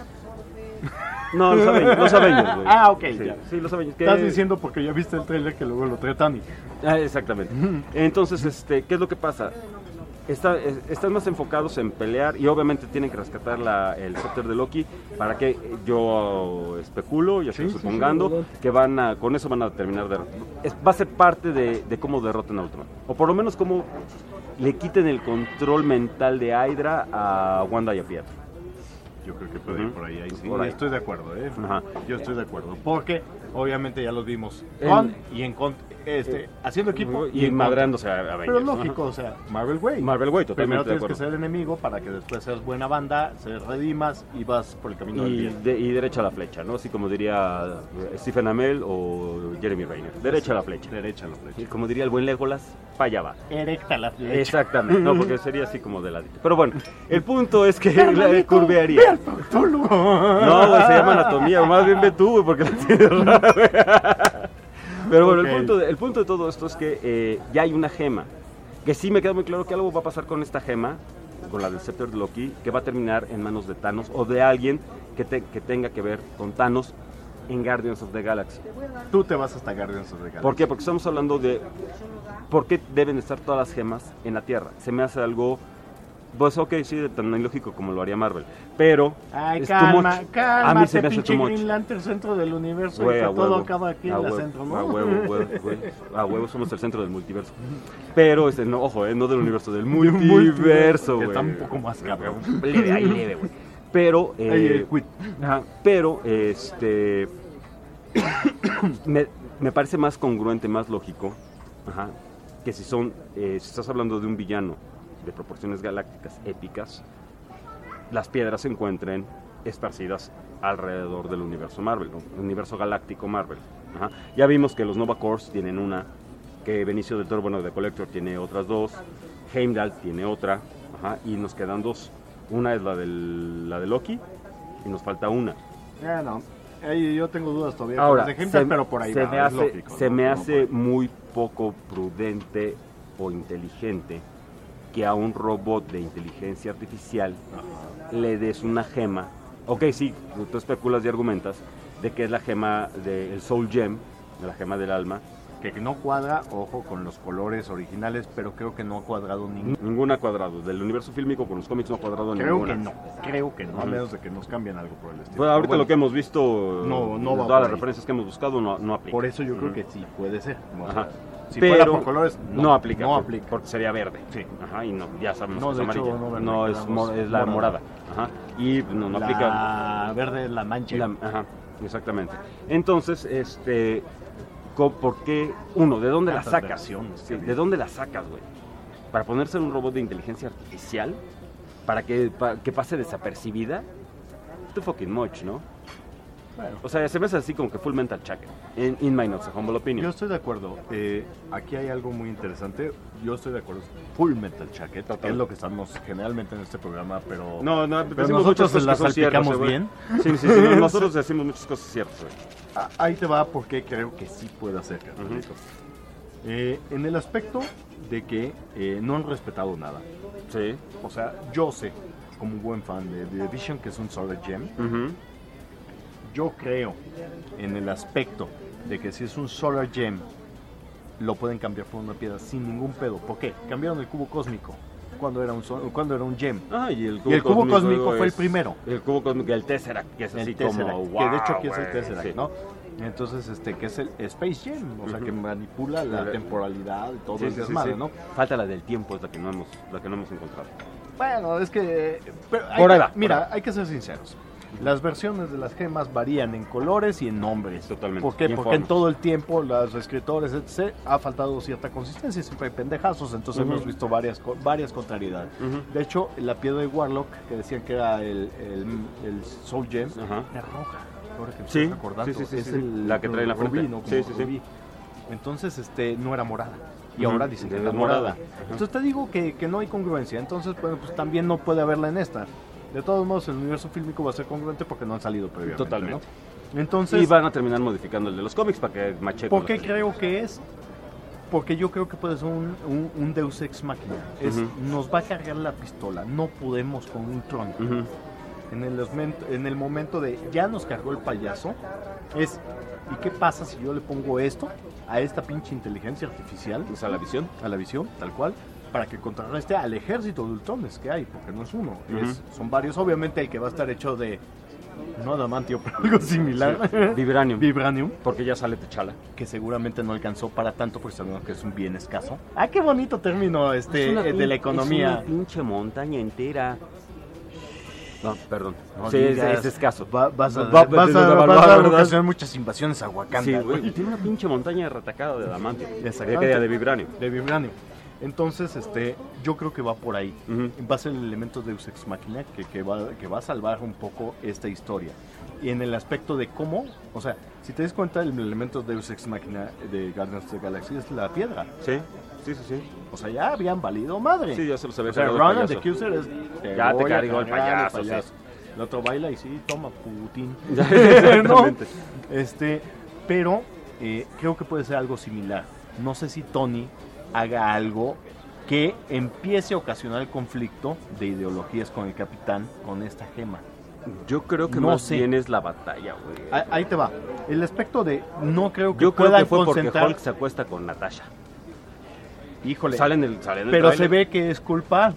No, los Avengers, güey. Ah, ok, Sí, ya. sí, los Avengers. Estás diciendo porque ya viste el trailer que luego lo trae Tani. Exactamente. Entonces, ¿qué es lo que pasa? Están más enfocados en pelear y obviamente tienen que rescatar el Scepter de Loki para que yo especulo y estoy supongando que con eso van a terminar va a ser parte de cómo derroten a Ultron, o por lo menos cómo le quiten el control mental de Hydra a Wanda y a Pietro. Yo creo que puede ir por ahí, sí. Por ahí. Estoy de acuerdo, Ajá. Yo estoy de acuerdo. Porque obviamente ya los vimos En- con y en contra, haciendo equipo y en madreándose a contra. Avengers. Pero lógico, o sea, Marvel Way. Marvel Way, Primero totalmente de tienes que acuerdo. ser enemigo para que después seas buena banda, se redimas y vas por el camino del bien. Y derecha a la flecha, ¿no? Así como diría Stephen Amell o Jeremy Renner. Derecha a la flecha. Derecha a la flecha. Y como diría el buen Legolas, para allá va. Erecta la flecha. Exactamente, no, porque sería así como de ladito. Pero bueno, el punto es que la curvearía. No, güey, se llama anatomía, más bien ve tú, güey, porque la tienes rara, güey. Pero bueno, Ok. el punto de todo esto es que ya hay una gema. Que sí me queda muy claro que algo va a pasar con esta gema, con la del Scepter de Loki, que va a terminar en manos de Thanos o de alguien que tenga que ver con Thanos en Guardians of the Galaxy. Tú te vas hasta Guardians of the Galaxy. ¿Por qué? Porque estamos hablando de por qué deben estar todas las gemas en la Tierra. Se me hace algo, pues ok, sí, tan ilógico como lo haría Marvel, pero Ay, es too calma, much. calma, A mí se me hace pinche too much. Green Lantern, centro del universo, Güey, y a que todo huevo, acaba aquí a en la huevo, centro, ¿no? a huevo, güey. A huevo somos el centro del multiverso. Pero, no, ojo, no del universo, del multiverso, Que güey. está un poco más cabrón. Leve, ahí leve, güey. Pero, Ahí, quit. ajá, pero, me parece más congruente, más lógico, ajá, que si estás hablando de un villano de proporciones galácticas épicas, las piedras se encuentren esparcidas alrededor del universo Marvel, ¿no? El universo galáctico Marvel. Ajá. Ya vimos que los Nova Corps tienen una, que Benicio del Toro, bueno, de Collector tiene otras dos, Heimdall tiene otra, ajá, y nos quedan dos. Una es la de Loki y nos falta una. No, ahí yo tengo dudas todavía. Ahora, con los de Heimdall, pero por ahí se va, me es hace, lógico, se ¿no? me No, hace por ahí. muy poco prudente o inteligente que a un robot de inteligencia artificial le des una gema. Ok, sí, tú especulas y argumentas de que es la gema del Soul Gem, de la gema del alma. Que no cuadra, ojo, con los colores originales, pero creo que no ha cuadrado Ninguna ha cuadrado. Del universo fílmico con los cómics no ha cuadrado ninguna. Creo que no, a menos de que nos cambien algo por el estilo. Pues ahorita Pero bueno, lo que hemos visto, no va todas por las ahí. referencias que hemos buscado no aplica. Por eso yo creo que sí puede ser. O sea, Ajá. si Pero fuera por colores, no aplica. No aplica. Porque sería verde. Sí. Ajá, y no, ya sabemos No, que es de hecho, amarilla. no verde, No, es la morada. Ajá. Y no aplica. La verde es la mancha. Ajá, exactamente. Entonces, ¿por qué? Uno, ¿de dónde la Tantas sacas? versiones, Sí, ¿de dónde la sacas, güey? Para ponerse en un robot de inteligencia artificial, para que pase desapercibida, too fucking much, ¿no? Bueno. O sea, se me hace así como que full mental check, in my not so humble opinion. Yo estoy de acuerdo. Aquí hay algo muy interesante. Yo estoy de acuerdo. Full Metal Jacket, que es lo que estamos generalmente en este programa, pero No, pero decimos muchas nosotros cosas la que son ciertas, salpicamos güey. bien. Sí, nosotros decimos muchas cosas ciertas, güey. Ahí te va porque creo que sí puede hacer, Carlito. En el aspecto de que no han respetado nada. Sí. O sea, yo sé, como un buen fan de The Vision, que es un Solar Gem, yo creo en el aspecto de que si es un Solar Gem, lo pueden cambiar por una piedra sin ningún pedo. ¿Por qué? Cambiaron el cubo cósmico cuando era un gem. Ah, y el cubo cósmico fue el primero. El cubo cósmico, el Tesseract, que es así Tesseract, como que de hecho aquí es güey, el Tesseract, sí. ¿no? Entonces, que es el Space Gem, o sea, que manipula la temporalidad y todo Sí, ese sí, desmadre, sí. ¿no? Falta la del tiempo, es la que no hemos encontrado. Bueno, es que... pero Por ahí va, mira, por ahí va. hay que ser sinceros. Las versiones de las gemas varían en colores y en nombres. Totalmente. ¿Por qué? Y en Porque en formas. todo el tiempo los escritores, etc., ha faltado cierta consistencia, siempre hay pendejazos, entonces hemos visto varias contrariedades. De hecho, la piedra de Warlock, que decían que era el Soul Gem, era roja. Ahora que me Sí, estoy acordando, sí, es la que trae en la rubí, frente. ¿no? Como Sí. rubí. Entonces, no era morada. Y Ujú. ahora dicen que Es era morada. morada. Entonces te digo que no hay congruencia. Entonces, bueno, pues también no puede haberla en esta. De todos modos, el universo fílmico va a ser congruente porque no han salido previamente. Totalmente. ¿no? Entonces, Y van a terminar modificando el de los cómics para que mache. ¿por qué creo que es? Porque yo creo que puede ser un Deus Ex Machina. Nos va a cargar la pistola. No podemos con un Tron. En el momento de ya nos cargó el payaso, ¿y qué pasa si yo le pongo esto a esta pinche inteligencia artificial? Pues a la visión. A la visión, tal cual, para que contrarreste al ejército de Ultrones que hay, porque no es uno, son varios. Obviamente el que va a estar hecho de, no adamantio, pero algo similar. Sí. Vibranium. Vibranium. Porque ya sale T'Challa. Que seguramente no alcanzó para tanto, porque sabemos que es un bien escaso. ¡Ah, qué bonito término de la economía! Es una pinche montaña entera. No, perdón. No sí, digas, es escaso. Vas a ¿verdad? ocasionar muchas invasiones a Wakanda. Sí, güey. Tiene una pinche montaña retacada de adamantio. Exactamente. De vibranium. De vibranium. Entonces, yo creo que va por ahí. Va a ser el elemento de Deus Ex Machina que va a salvar un poco esta historia. Y en el aspecto de cómo, o sea, si te das cuenta, el elemento Deus Ex Machina de Guardians of the Galaxy es la piedra. Sí. O sea, ya habían valido madre. Sí, ya se los había O sea, cargado el Ronan the payaso. Accuser es... Ya te voy a cargó el cargar payaso, sí. El otro baila y sí, toma Putin. Exactamente. ¿No? Pero creo que puede ser algo similar. No sé si Tony haga algo que empiece a ocasionar el conflicto de ideologías con el Capitán, con esta gema. Yo creo que No más sé. bien es la batalla, güey. Ahí te va. El aspecto de no creo que Yo creo puedan que fue porque concentrar... Hulk se acuesta con Natasha. Híjole. Salen el Pero trailer. se ve que es culpa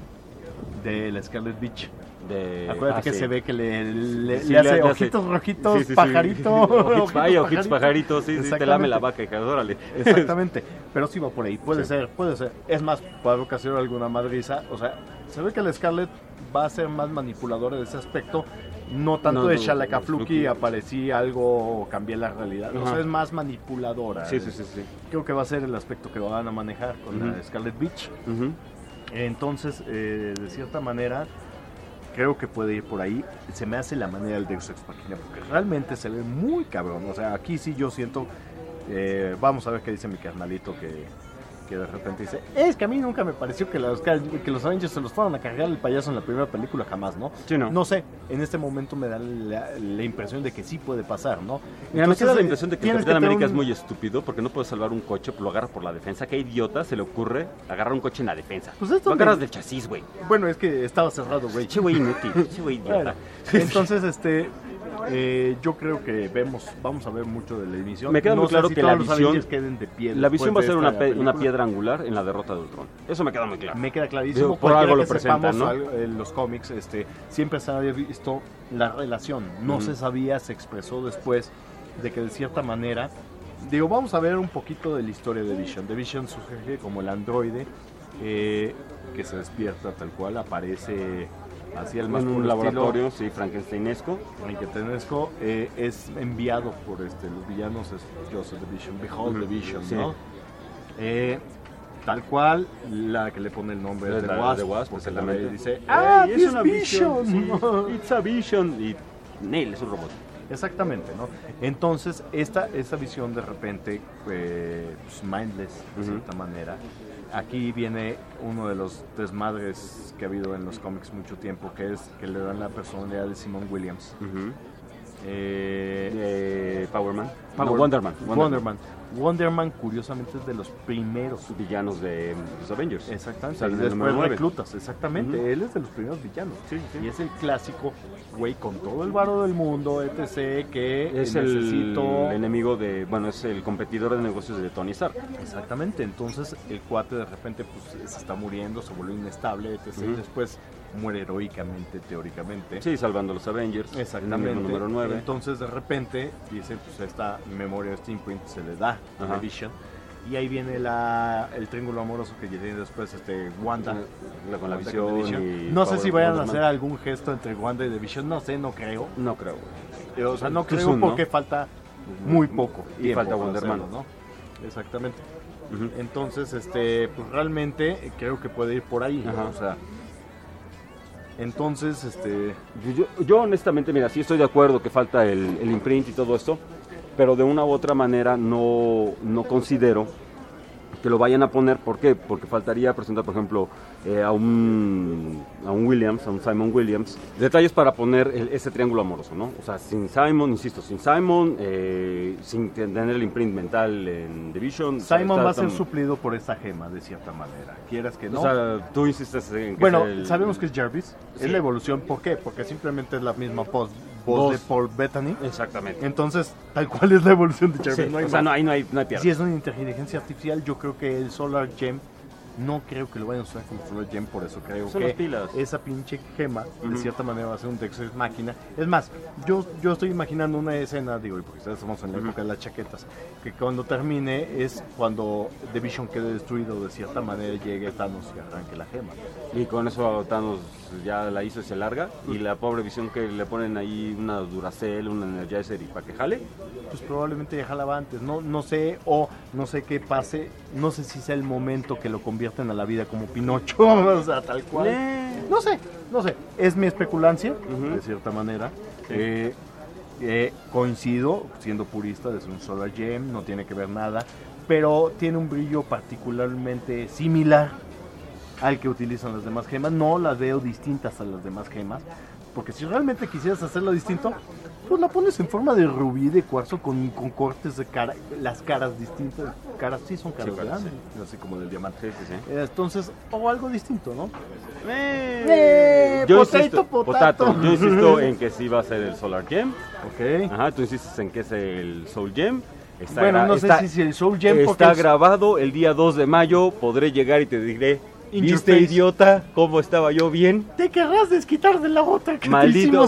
de la Scarlet Witch. Acuérdate que sí. se ve que le Sí, hace ojitos rojitos, pajarito. Vaya, ojitos pajaritos, sí, te lame la vaca, hija, órale. Exactamente, pero sí va por ahí, puede ser. Es más, puede ocasionar alguna madriza. O sea, se ve que la Scarlet va a ser más manipuladora de ese aspecto. No tanto de Shalakafluki aparecía algo o cambié la realidad. O sea, es más manipuladora. Sí. Creo que va a ser el aspecto que van a manejar con la Scarlet Witch. Entonces, de cierta manera, creo que puede ir por ahí. Se me hace la manera del Deus Ex Machina, porque realmente se ve muy cabrón. O sea, aquí sí yo siento... vamos a ver qué dice mi carnalito que de repente dice, es que a mí nunca me pareció que los Avengers se los fueron a cargar el payaso en la primera película, jamás, ¿no? Sí, no. No sé, en este momento me da la impresión de que sí puede pasar, ¿no? Mira, me queda la impresión de que el tienes Capitán tener América es muy estúpido porque no puede salvar un coche, lo agarra por la defensa. ¿Qué idiota se le ocurre agarrar un coche en la defensa? Pues esto lo agarras del chasis, güey. Bueno, es que estaba cerrado, güey. Che, güey inútil, che, güey idiota. Entonces, yo creo que vamos a ver mucho de la emisión. Me queda muy claro si que todos la los visión, Avengers queden de pie la visión va a después ser de esta una película. piedra angular en la derrota de Ultron. Eso me queda muy claro. Me queda clarísimo. Digo, por algo lo Cualquiera que presentan, sepamos ¿no? algo en los cómics, siempre se había visto la relación. No se sabía, se expresó después de que de cierta manera... Digo, vamos a ver un poquito de la historia de Vision. De Vision surge como el androide que se despierta tal cual, aparece así el más en un puro laboratorio, estilo. sí, Frankensteinesco. Es enviado por los villanos, es Joseph the Vision, Behold the Vision, Sí. ¿no? Tal cual, la que le pone el nombre es De The la- Wasp, de Wasp, porque exactamente. la dice, ¡Ay, ¡ah, es una Vision! Sí, it's a Vision. Y Neil es un robot. Exactamente, ¿no? Entonces, esta visión de repente, pues, mindless, de cierta manera. Aquí viene uno de los desmadres que ha habido en los cómics mucho tiempo, que es que le dan la personalidad de Simon Williams. Powerman. Wonderman. Wonderman, curiosamente, es de los primeros villanos de los Avengers. Exactamente. Sale Y en el número después 9. reclutas, exactamente. Él es de los primeros villanos. Sí. Y es el clásico, güey, con todo el varo del mundo, etc., que Es necesito... el enemigo de... Bueno, es el competidor de negocios de Tony Stark. Exactamente. Entonces, el cuate de repente pues se está muriendo, se vuelve inestable, etc. Después muere heroicamente, teóricamente. Sí, salvando a los Avengers. Exactamente. El número 9. Entonces, de repente, dice, pues esta memoria, este imprint se le da a Ajá. Vision. Y ahí viene el triángulo amoroso que tiene después Wanda. Con la Visión. No sé si vayan a hacer algún gesto entre Wanda y The Vision, no sé, no creo. No creo. O sea, no creo porque falta muy poco. Y falta Wonder Man, ¿no? Exactamente. Entonces, pues realmente creo que puede ir por ahí. O sea, entonces, yo honestamente, mira, sí estoy de acuerdo que falta el imprint y todo esto, pero de una u otra manera no considero que lo vayan a poner. ¿Por qué? Porque faltaría presentar, por ejemplo, a un Williams, a un Simon Williams, detalles para poner ese triángulo amoroso, ¿no? O sea, sin Simon, sin tener el imprint mental en Division. Simon va a ser suplido por esa gema, de cierta manera. Quieras que no. O sea, tú insistes en que bueno, sabemos que es Jarvis. Sí. Es la evolución. ¿Por qué? Porque simplemente es la misma voz de Paul Bettany. Exactamente. Entonces, tal cual es la evolución de Jarvis. Sí, no hay pierde. Si es una inteligencia artificial, yo creo que el Solar Gem, no creo que lo vayan a usar como Solar Gem, por eso creo son que esa pinche gema, de cierta manera, va a ser un Deus Ex Machina. Es más, yo estoy imaginando una escena, digo, porque estamos en la época de las chaquetas, que cuando termine es cuando The Vision quede destruido, de cierta manera llegue Thanos y arranque la gema. Y con eso Thanos ya la hizo y se larga, y la pobre Visión que le ponen ahí una Duracell, una Energizer y para que jale. Pues probablemente ya jalaba antes, no sé qué pase, no sé si sea el momento que lo convierten a la vida como Pinocho, o sea, tal cual. No sé, es mi especulancia, de cierta manera. Coincido, siendo purista, de ser un Solar Gem, no tiene que ver nada, pero tiene un brillo particularmente similar al que utilizan las demás gemas. No las veo distintas a las demás gemas, porque si realmente quisieras hacerlo distinto, pues la pones en forma de rubí, de cuarzo, con cortes de cara, las caras distintas. Caras sí son caras, ¿verdad? Sí. Así como del diamante. Sí. Entonces, o algo distinto, ¿no? Potato. Yo insisto en que sí va a ser el Solar Gem. Ok. Ajá, tú insistes en que es el Soul Gem. No sé si el Soul Gem está grabado el día 2 de mayo. Podré llegar y te diré: ¿viste, idiota, cómo estaba yo bien? Te querrás desquitar de la otra que maldito,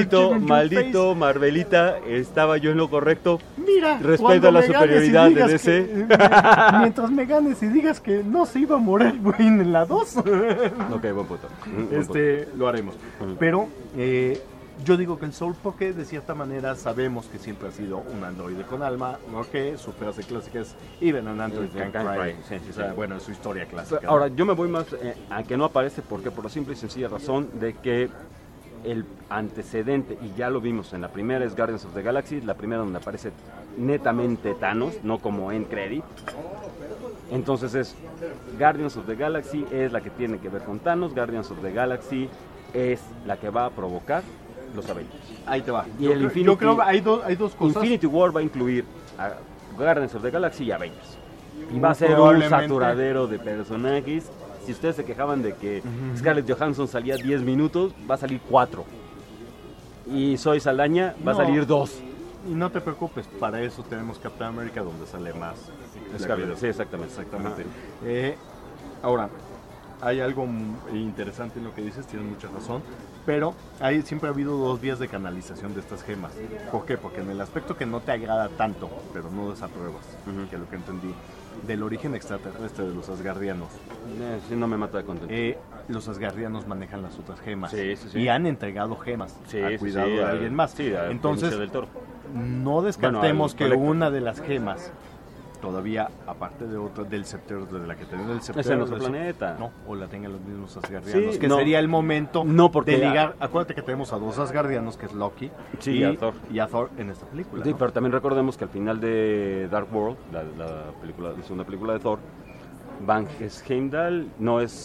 Marvelita, estaba yo en lo correcto. Mira, respeto a la superioridad de DC. Mientras me ganes y digas que no se iba a morir Wayne en la 2. Ok, buen punto. Lo haremos. Pero yo digo que el Soul, porque de cierta manera sabemos que siempre ha sido un androide con alma, ¿no? Que su frase clásica es Even an android can cry. Sí. O sea, bueno, es su historia clásica. Ahora, yo me voy más a que no aparece, porque por la simple y sencilla razón de que el antecedente, y ya lo vimos en la primera, es Guardians of the Galaxy, la primera donde aparece netamente Thanos, no como end credit. Entonces es Guardians of the Galaxy es la que tiene que ver con Thanos, Guardians of the Galaxy es la que va a provocar los Avengers. Ahí te va. Y yo creo que hay dos cosas. Infinity War va a incluir a Guardians of the Galaxy y Avengers. Y va a ser un saturadero de personajes. Si ustedes se quejaban de que Scarlett Johansson salía 10 minutos, va a salir 4. Y Zoe Saldaña va a salir 2. Y no te preocupes, para eso tenemos Captain America, donde sale más Scarlett. Sí, exactamente. Ahora, hay algo interesante en lo que dices, tienes mucha razón, pero siempre ha habido dos vías de canalización de estas gemas. ¿Por qué? Porque en el aspecto que no te agrada tanto, pero no desapruebas, que es lo que entendí, del origen extraterrestre de los asgardianos. Sí, no me mata de contento. Los asgardianos manejan las otras gemas sí. y han entregado gemas al cuidado de alguien más. Entonces, del Toro. No descartemos que una de las gemas todavía, aparte de otra, del scepter, de la que tenía el scepter, es en otro planeta. No, o la tengan los mismos asgardianos, sería el momento porque de ligar. Acuérdate que tenemos a dos asgardianos, que es Loki y a Thor en esta película. Sí, pero también recordemos que al final de Dark World, la segunda película de Thor, es Heimdall, no es...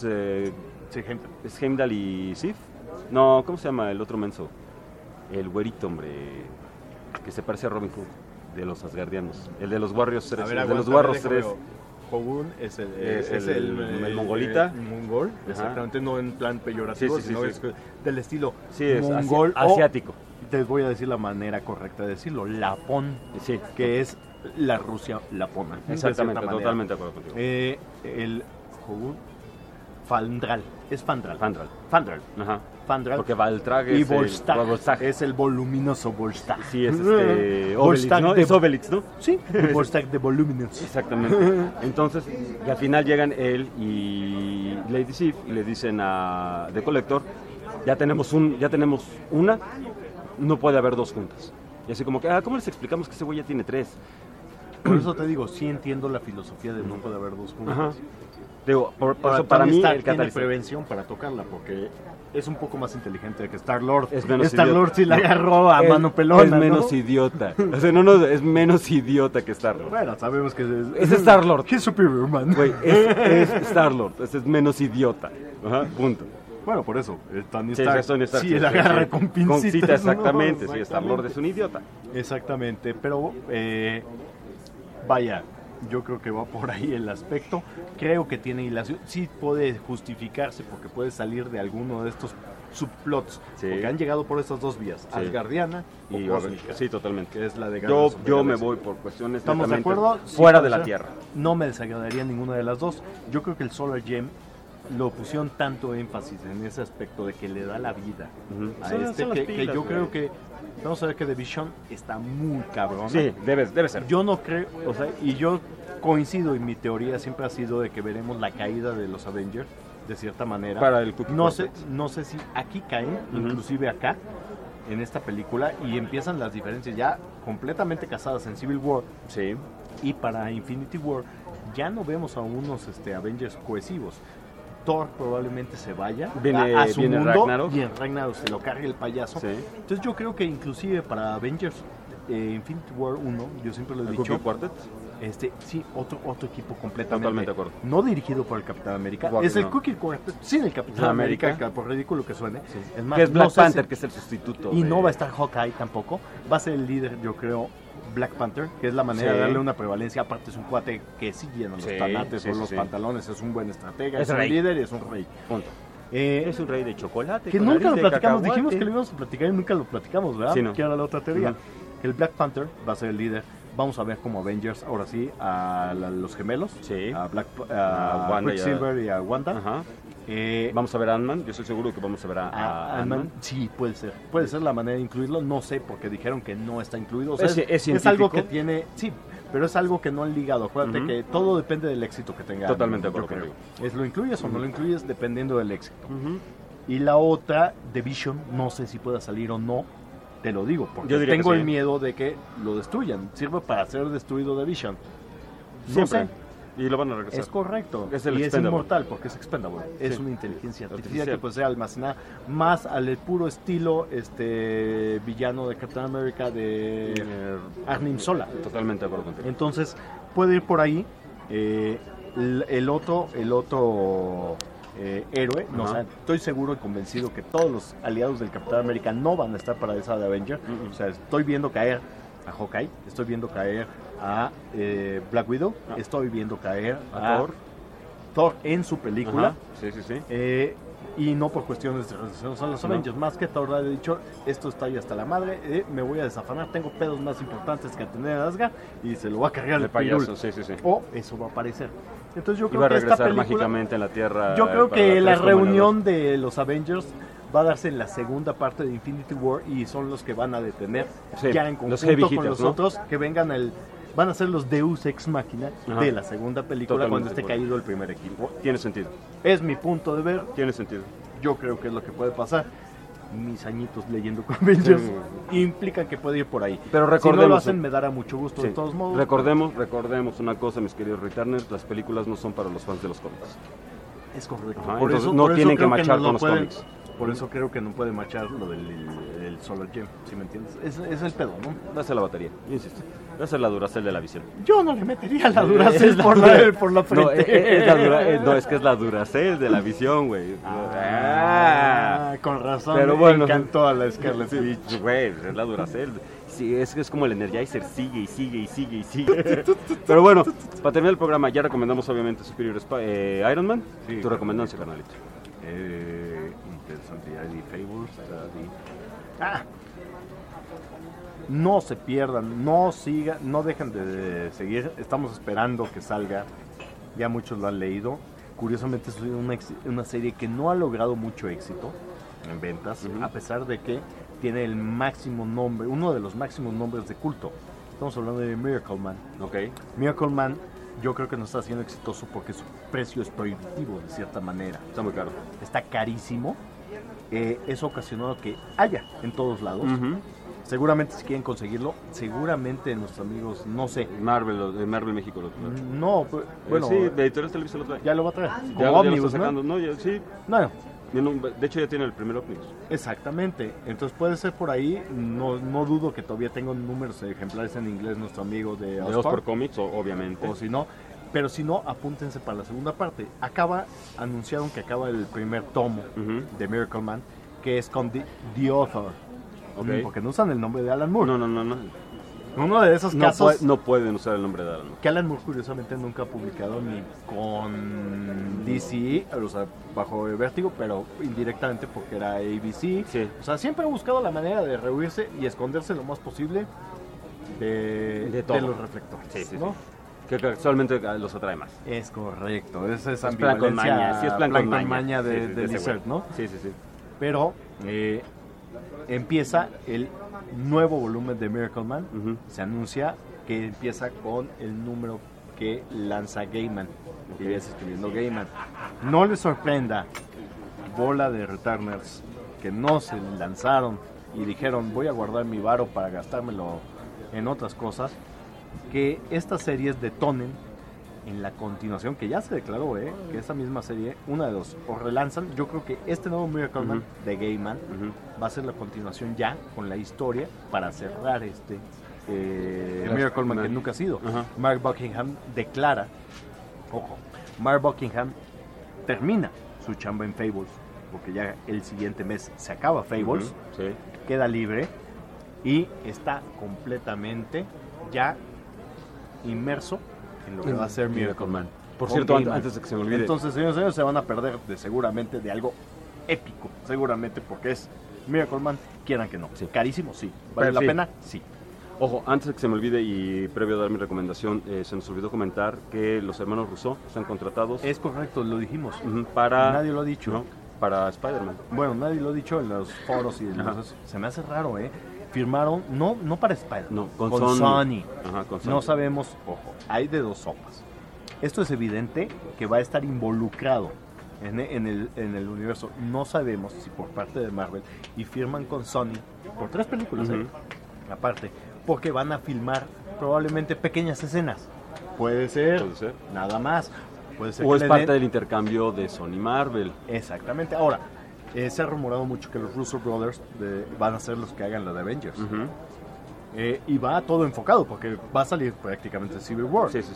¿Es Heimdall y Sif? No, ¿cómo se llama el otro menso? El güerito, hombre, que se parece a Robin Hood. De los asgardianos, el de los Warriors 3, el de los Warriors 3. Shogun es el mongolita. El mongol, exactamente, no en plan peyorativo, sino es del estilo mongol asiático. Te voy a decir la manera correcta de decirlo, Lapón, que es la Rusia lapona. Exactamente, totalmente de acuerdo contigo. El Shogun Fandral. Es Fandral. Fandral. Ajá. Fandral. Porque Valtrag y es Volstagg es el voluminoso Volstagg. Sí, es Obelix, ¿no? Es Obelix, ¿no? Sí, Volstagg de Voluminous. Exactamente. Entonces, y al final llegan él y Lady Sif y le dicen a The Collector, ya tenemos una, no puede haber dos juntas. Y así como que, ¿cómo les explicamos que ese güey ya tiene 3? Por eso te digo, sí entiendo la filosofía de no puede haber dos juntas. Ajá. Digo, por eso para mí el tiene prevención para tocarla, porque es un poco más inteligente que Star-Lord. Star-Lord sí la agarró a mano pelona, es menos idiota. O sea, es menos idiota que Star-Lord. Bueno, sabemos que es Star-Lord. ¿Qué superior, man? Güey, es Star-Lord, es menos idiota. Ajá, punto. Bueno, por eso, Tony Stark sí la agarra con pincitas. Exactamente, sí, Star-Lord es un idiota. Exactamente, pero vaya, yo creo que va por ahí el aspecto. Creo que tiene hilación, sí puede justificarse porque puede salir de alguno de estos subplots, porque han llegado por estas dos vías, Asgardiana y cósmica. Sí, totalmente. Que es la de yo me voy por cuestiones ¿estamos de acuerdo? Fuera de la Tierra. No me desagradaría ninguna de las dos. Yo creo que el Solar Gem lo pusieron tanto énfasis en ese aspecto de que le da la vida a que yo creo que vamos a ver que The Vision está muy cabrón. Sí, debe ser. Yo no creo, o sea, y yo coincido, y mi teoría siempre ha sido de que veremos la caída de los Avengers de cierta manera. Para el no sé si aquí caen, inclusive acá en esta película, y empiezan las diferencias ya completamente casadas en Civil War. Sí. Y para Infinity War ya no vemos a unos Avengers cohesivos. Thor probablemente se vaya a su mundo Ragnarok. Y en Ragnarok se lo cargue el payaso. Sí. Entonces yo creo que inclusive para Avengers Infinity War 1, yo siempre lo he dicho, Quartet. Sí, otro equipo completamente. Totalmente de acuerdo. No dirigido por el Capitán América. Es el Cookie Quartet sin el Capitán América, por ridículo que suene. Sí. Es más, que es Black Panther, que es el sustituto. Y no va a estar Hawkeye tampoco. Va a ser el líder, yo creo, Black Panther, que es la manera de darle una prevalencia. Aparte es un cuate que sí llena los tanates o los pantalones, es un buen estratega, es un líder y es un rey. Punto. Es un rey de chocolate. Que nunca lo platicamos, dijimos que lo íbamos a platicar y nunca lo platicamos, ¿verdad? Sí, no. Que era la otra teoría. El Black Panther va a ser el líder. Vamos a ver como Avengers, ahora sí, a los gemelos, a Quicksilver y a Wanda. Ajá. Vamos a ver a Ant-Man, yo estoy seguro que vamos a ver a Ant-Man. Sí, puede ser la manera de incluirlo, no sé, porque dijeron que no está incluido. O sea, es algo que tiene, sí, pero es algo que no han ligado. Acuérdate que todo depende del éxito que tenga. Totalmente de acuerdo contigo. ¿Lo incluyes o no lo incluyes? Dependiendo del éxito. Y la otra, The Vision, no sé si pueda salir o no. Te lo digo, porque tengo el miedo de que lo destruyan. Sirve para ser destruido The Vision. Siempre. Y lo van a regresar. Es correcto. Es y es inmortal porque es expendable. Es una inteligencia artificial que puede ser almacenada más al puro estilo villano de Captain America de Arnim Zola. Totalmente de acuerdo contigo. Entonces, puede ir por ahí. El otro héroe, o sea, estoy seguro y convencido que todos los aliados del Capitán América no van a estar para esa de Avenger. O sea, estoy viendo caer a Hawkeye, estoy viendo caer a Black Widow, estoy viendo caer a Thor en su película. Sí. Y no por cuestiones de relación a los Avengers, más que Thor ha dicho, esto está ahí hasta la madre, me voy a desafanar, tengo pedos más importantes que tener a Asgard y se lo va a cargar el payaso. O eso va a aparecer. Entonces yo creo que esta película mágicamente en la Tierra. Yo creo que la reunión de los Avengers va a darse en la segunda parte de Infinity War y son los que van a detener ya en conjunto con los otros que vengan van a ser los Deus Ex Machina de la segunda película cuando esté caído el primer equipo. Tiene sentido. Es mi punto de ver. Tiene sentido. Yo creo que es lo que puede pasar. Mis añitos leyendo Avengers implican que puede ir por ahí. Pero recordemos, si no lo hacen me dará mucho gusto de todos modos. Recordemos una cosa, mis queridos returners, las películas no son para los fans de los cómics. Es correcto. Por eso no tienen que marchar con los cómics. Por eso creo que no puede marchar lo del Solar Gem, ¿sí me entiendes? Es el pedo, ¿no? Va a ser la batería, yo insisto. Va a ser la Duracell de la visión. Yo no le metería la Duracell por la frente. Es que es la Duracell de la visión, güey. Con razón. Pero bueno, me encantó a la Scarlet Witch. Güey, es la Duracell. Sí, es como el Energizer, sigue. Pero bueno, para terminar el programa, ya recomendamos obviamente Superior Iron Man. Sí, tu recomendancia, carnalito. Interesante, Fables. No se pierdan, no dejen de seguir. Estamos esperando que salga. Ya muchos lo han leído. curiosamente es una serie que no ha logrado mucho éxito en ventas, a pesar de que tiene el máximo nombre, uno de los máximos nombres de culto. Estamos hablando de Miracle Man. Okay. Miracle Man yo creo que no está siendo exitoso porque su precio es prohibitivo de cierta manera. Está muy caro. Está carísimo. Eso ha ocasionado que haya en todos lados. Seguramente si quieren conseguirlo, seguramente nuestros amigos, no sé. Marvel México lo trae. No, bueno. Sí, de Editorial Televisa lo trae. Ya lo va a traer. Ya Como lo está Omnibus, sacando. ¿no? No, ya, sí. No. De hecho ya tiene el primer Omnibus. Exactamente. Entonces puede ser por ahí. No dudo que todavía tenga números ejemplares en inglés nuestro amigo de Oscar Comics, obviamente. O si no. Pero si no, apúntense para la segunda parte. Anunciaron que acaba el primer tomo de Miracle Man, que es con The Author. Okay. Porque no usan el nombre de Alan Moore. No. Uno de esos casos... No pueden usar el nombre de Alan Moore. Que Alan Moore, curiosamente, nunca ha publicado ni con DC, o sea, bajo Vértigo, pero indirectamente porque era ABC. Sí. O sea, siempre ha buscado la manera de rehuirse y esconderse lo más posible de los reflectores. Sí, ¿no? Que actualmente los atrae más. Es correcto. Es esa plan con maña. Sí, es plan con maña de ese Desert, ¿no? Sí. Pero empieza el nuevo volumen de Miracle Man. Se anuncia que empieza con el número que lanza Gaiman. Que ya está escribiendo Gaiman. No les sorprenda, bola de returners que no se lanzaron y dijeron voy a guardar mi varo para gastármelo en otras cosas, que estas series detonen en la continuación, que ya se declaró, que esa misma serie, una de dos, o relanzan. Yo creo que este nuevo Miracle Man de Gaiman va a ser la continuación ya con la historia para cerrar Miracle Man que nunca ha sido. Mark Buckingham declara, Mark Buckingham termina su chamba en Fables, porque ya el siguiente mes se acaba Fables, queda libre y está completamente ya inmerso en lo que va a ser Miracle Man. Por cierto, antes de que se me olvide. Entonces, señores, se van a perder seguramente de algo épico, seguramente porque es Miracle Man, quieran que no. Carísimo, sí. ¿Vale la pena? Sí. Ojo, antes de que se me olvide y previo a dar mi recomendación, se nos olvidó comentar que los hermanos Rousseau están contratados. Es correcto, lo dijimos. Para... Nadie lo ha dicho. ¿no? Para Spider-Man. Bueno, nadie lo ha dicho en los foros y se me hace raro, Firmaron, no para Spider-Man, no, con Sony. Con Sony. No sabemos, ojo, hay de dos sopas. Esto es evidente que va a estar involucrado en el universo. No sabemos si por parte de Marvel, y firman con Sony por 3 películas, aparte, porque van a filmar probablemente pequeñas escenas. Puede ser. Nada más. Puede ser o es parte del intercambio de Sony Marvel. Exactamente. Ahora, se ha rumorado mucho que los Russo Brothers van a ser los que hagan la de Avengers. Y va todo enfocado, porque va a salir prácticamente Civil War. Sí.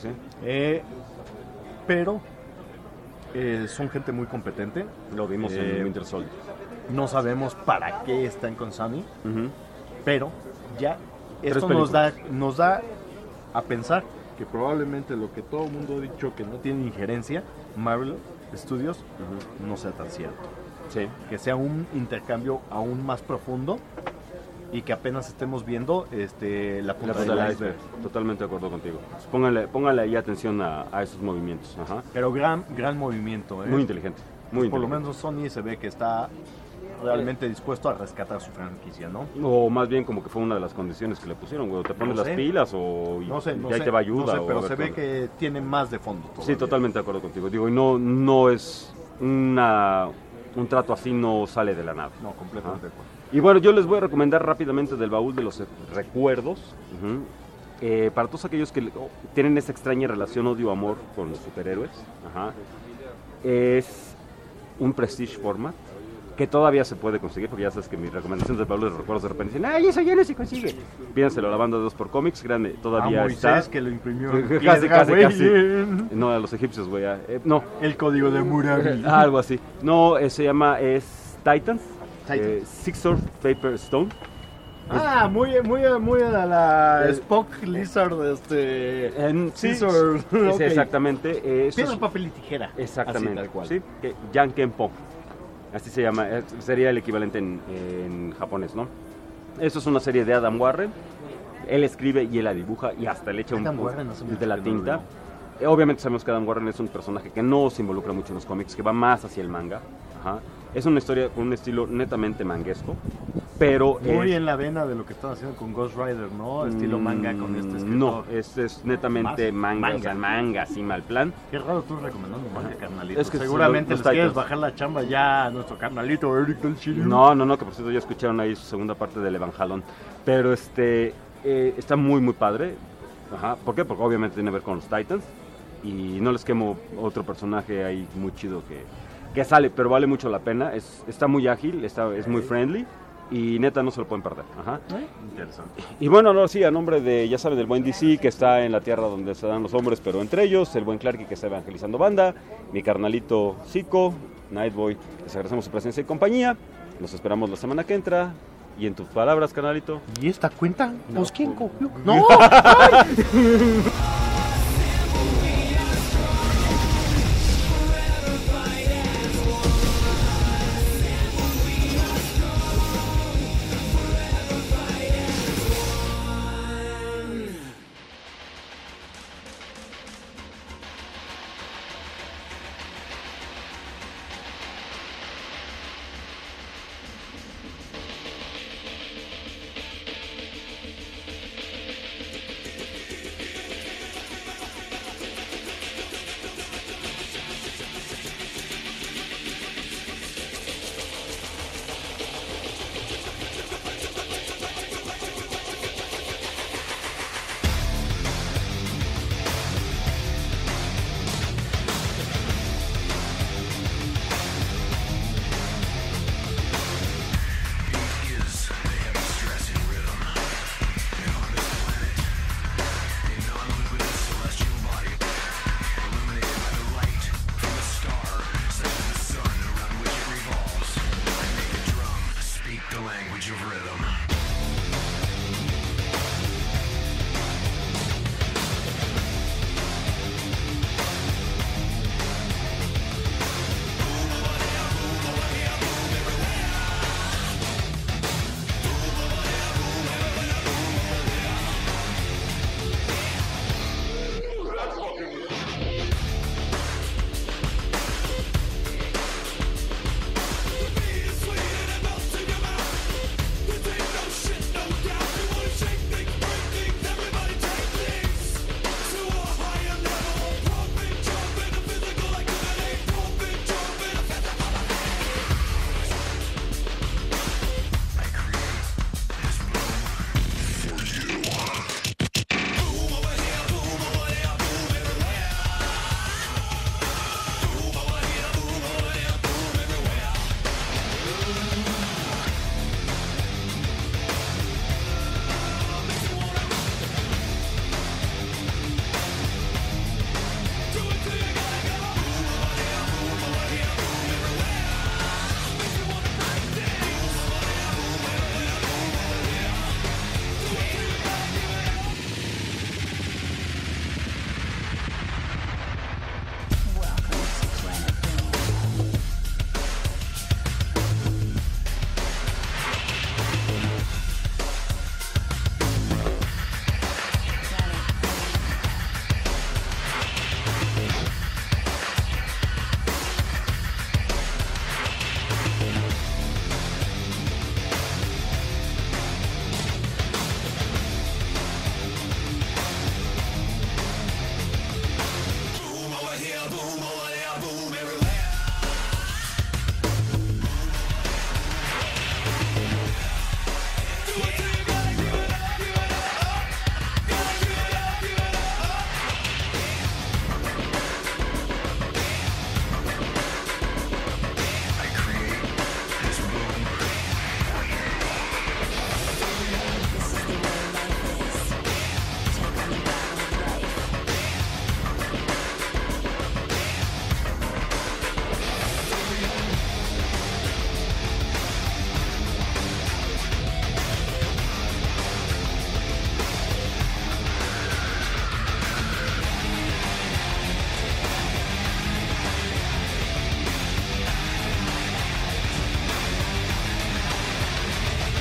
Pero son gente muy competente. Lo vimos en Winter Soldier. No sabemos para qué están con Sony, pero ya esto nos da a pensar que probablemente lo que todo el mundo ha dicho que no tiene injerencia, Marvel Studios, no sea tan cierto. Que sea un intercambio aún más profundo y que apenas estemos viendo la punta del iceberg. Totalmente de acuerdo contigo. Póngale ahí atención a esos movimientos. Pero gran movimiento. Muy inteligente. Por lo menos Sony se ve que está realmente dispuesto a rescatar su franquicia, ¿no? O más bien como que fue una de las condiciones que le pusieron, güey. ¿Te pones las pilas o ya te va ayuda? No sé, pero se ve que tiene más de fondo todavía. Sí, totalmente de acuerdo contigo. Digo, y no es un trato así, no sale de la nada. No, completamente de acuerdo. Y bueno, yo les voy a recomendar rápidamente del baúl de los recuerdos. Para todos aquellos que tienen esa extraña relación odio-amor con los superhéroes. Es un Prestige Format que todavía se puede conseguir, porque ya sabes que mis recomendaciones del baúl de los recuerdos de repente dicen, ¡ay, eso ya no se consigue! Pídanselo a la banda de 2x Comics, grande, todavía está. Que lo imprimió. Casi. No, a los egipcios, güey. No. El código de Murakami. Algo así. No, se llama Titans. Sixth Paper Stone. Muy a la Spock Lizard Scissor. Sí, exactamente. Piedra, papel y tijera. Exactamente. Así, tal cual. Sí, Jankenpo. Así se llama, sería el equivalente en japonés, ¿no? Eso es una serie de Adam Warren. Él escribe y él la dibuja y hasta le echa un poco de la tinta. Obviamente sabemos que Adam Warren es un personaje que no se involucra mucho en los cómics, que va más hacia el manga. Ajá. Es una historia con un estilo netamente manguesco, pero... Muy en la vena de lo que están haciendo con Ghost Rider, ¿no? Estilo manga con este escritor. No, es netamente manga, o sea, manga, así mal plan. Qué raro tú recomendando manga, carnalito. Es que seguramente los les quieres Titans. bajar la chamba ya a nuestro carnalito Eric del Chile. No, que por cierto ya escucharon ahí su segunda parte del Evangelon. Pero está muy, muy padre. Ajá. ¿Por qué? Porque obviamente tiene que ver con los Titans. Y no les quemo otro personaje ahí muy chido que sale, pero vale mucho la pena. Está muy ágil, es muy friendly. Y neta no se lo pueden perder. Ajá. Interesante. Y bueno, no, sí, a nombre de, ya saben, del buen DC, que está en la tierra donde se dan los hombres, pero entre ellos, el buen Clarky, que está evangelizando banda, mi carnalito Zico, Nightboy, les agradecemos su presencia y compañía. Los esperamos la semana que entra. Y en tus palabras, carnalito. ¿Y esta cuenta? No. ¿Pues quién cogió? ¡No!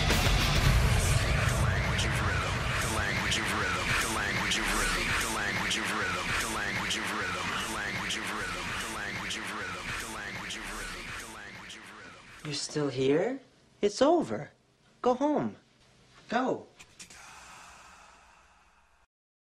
language language of rhythm, the language of rhythm, the language of rhythm, the language of rhythm, the language of rhythm, the language of rhythm. You're still here? It's over. Go home. Go.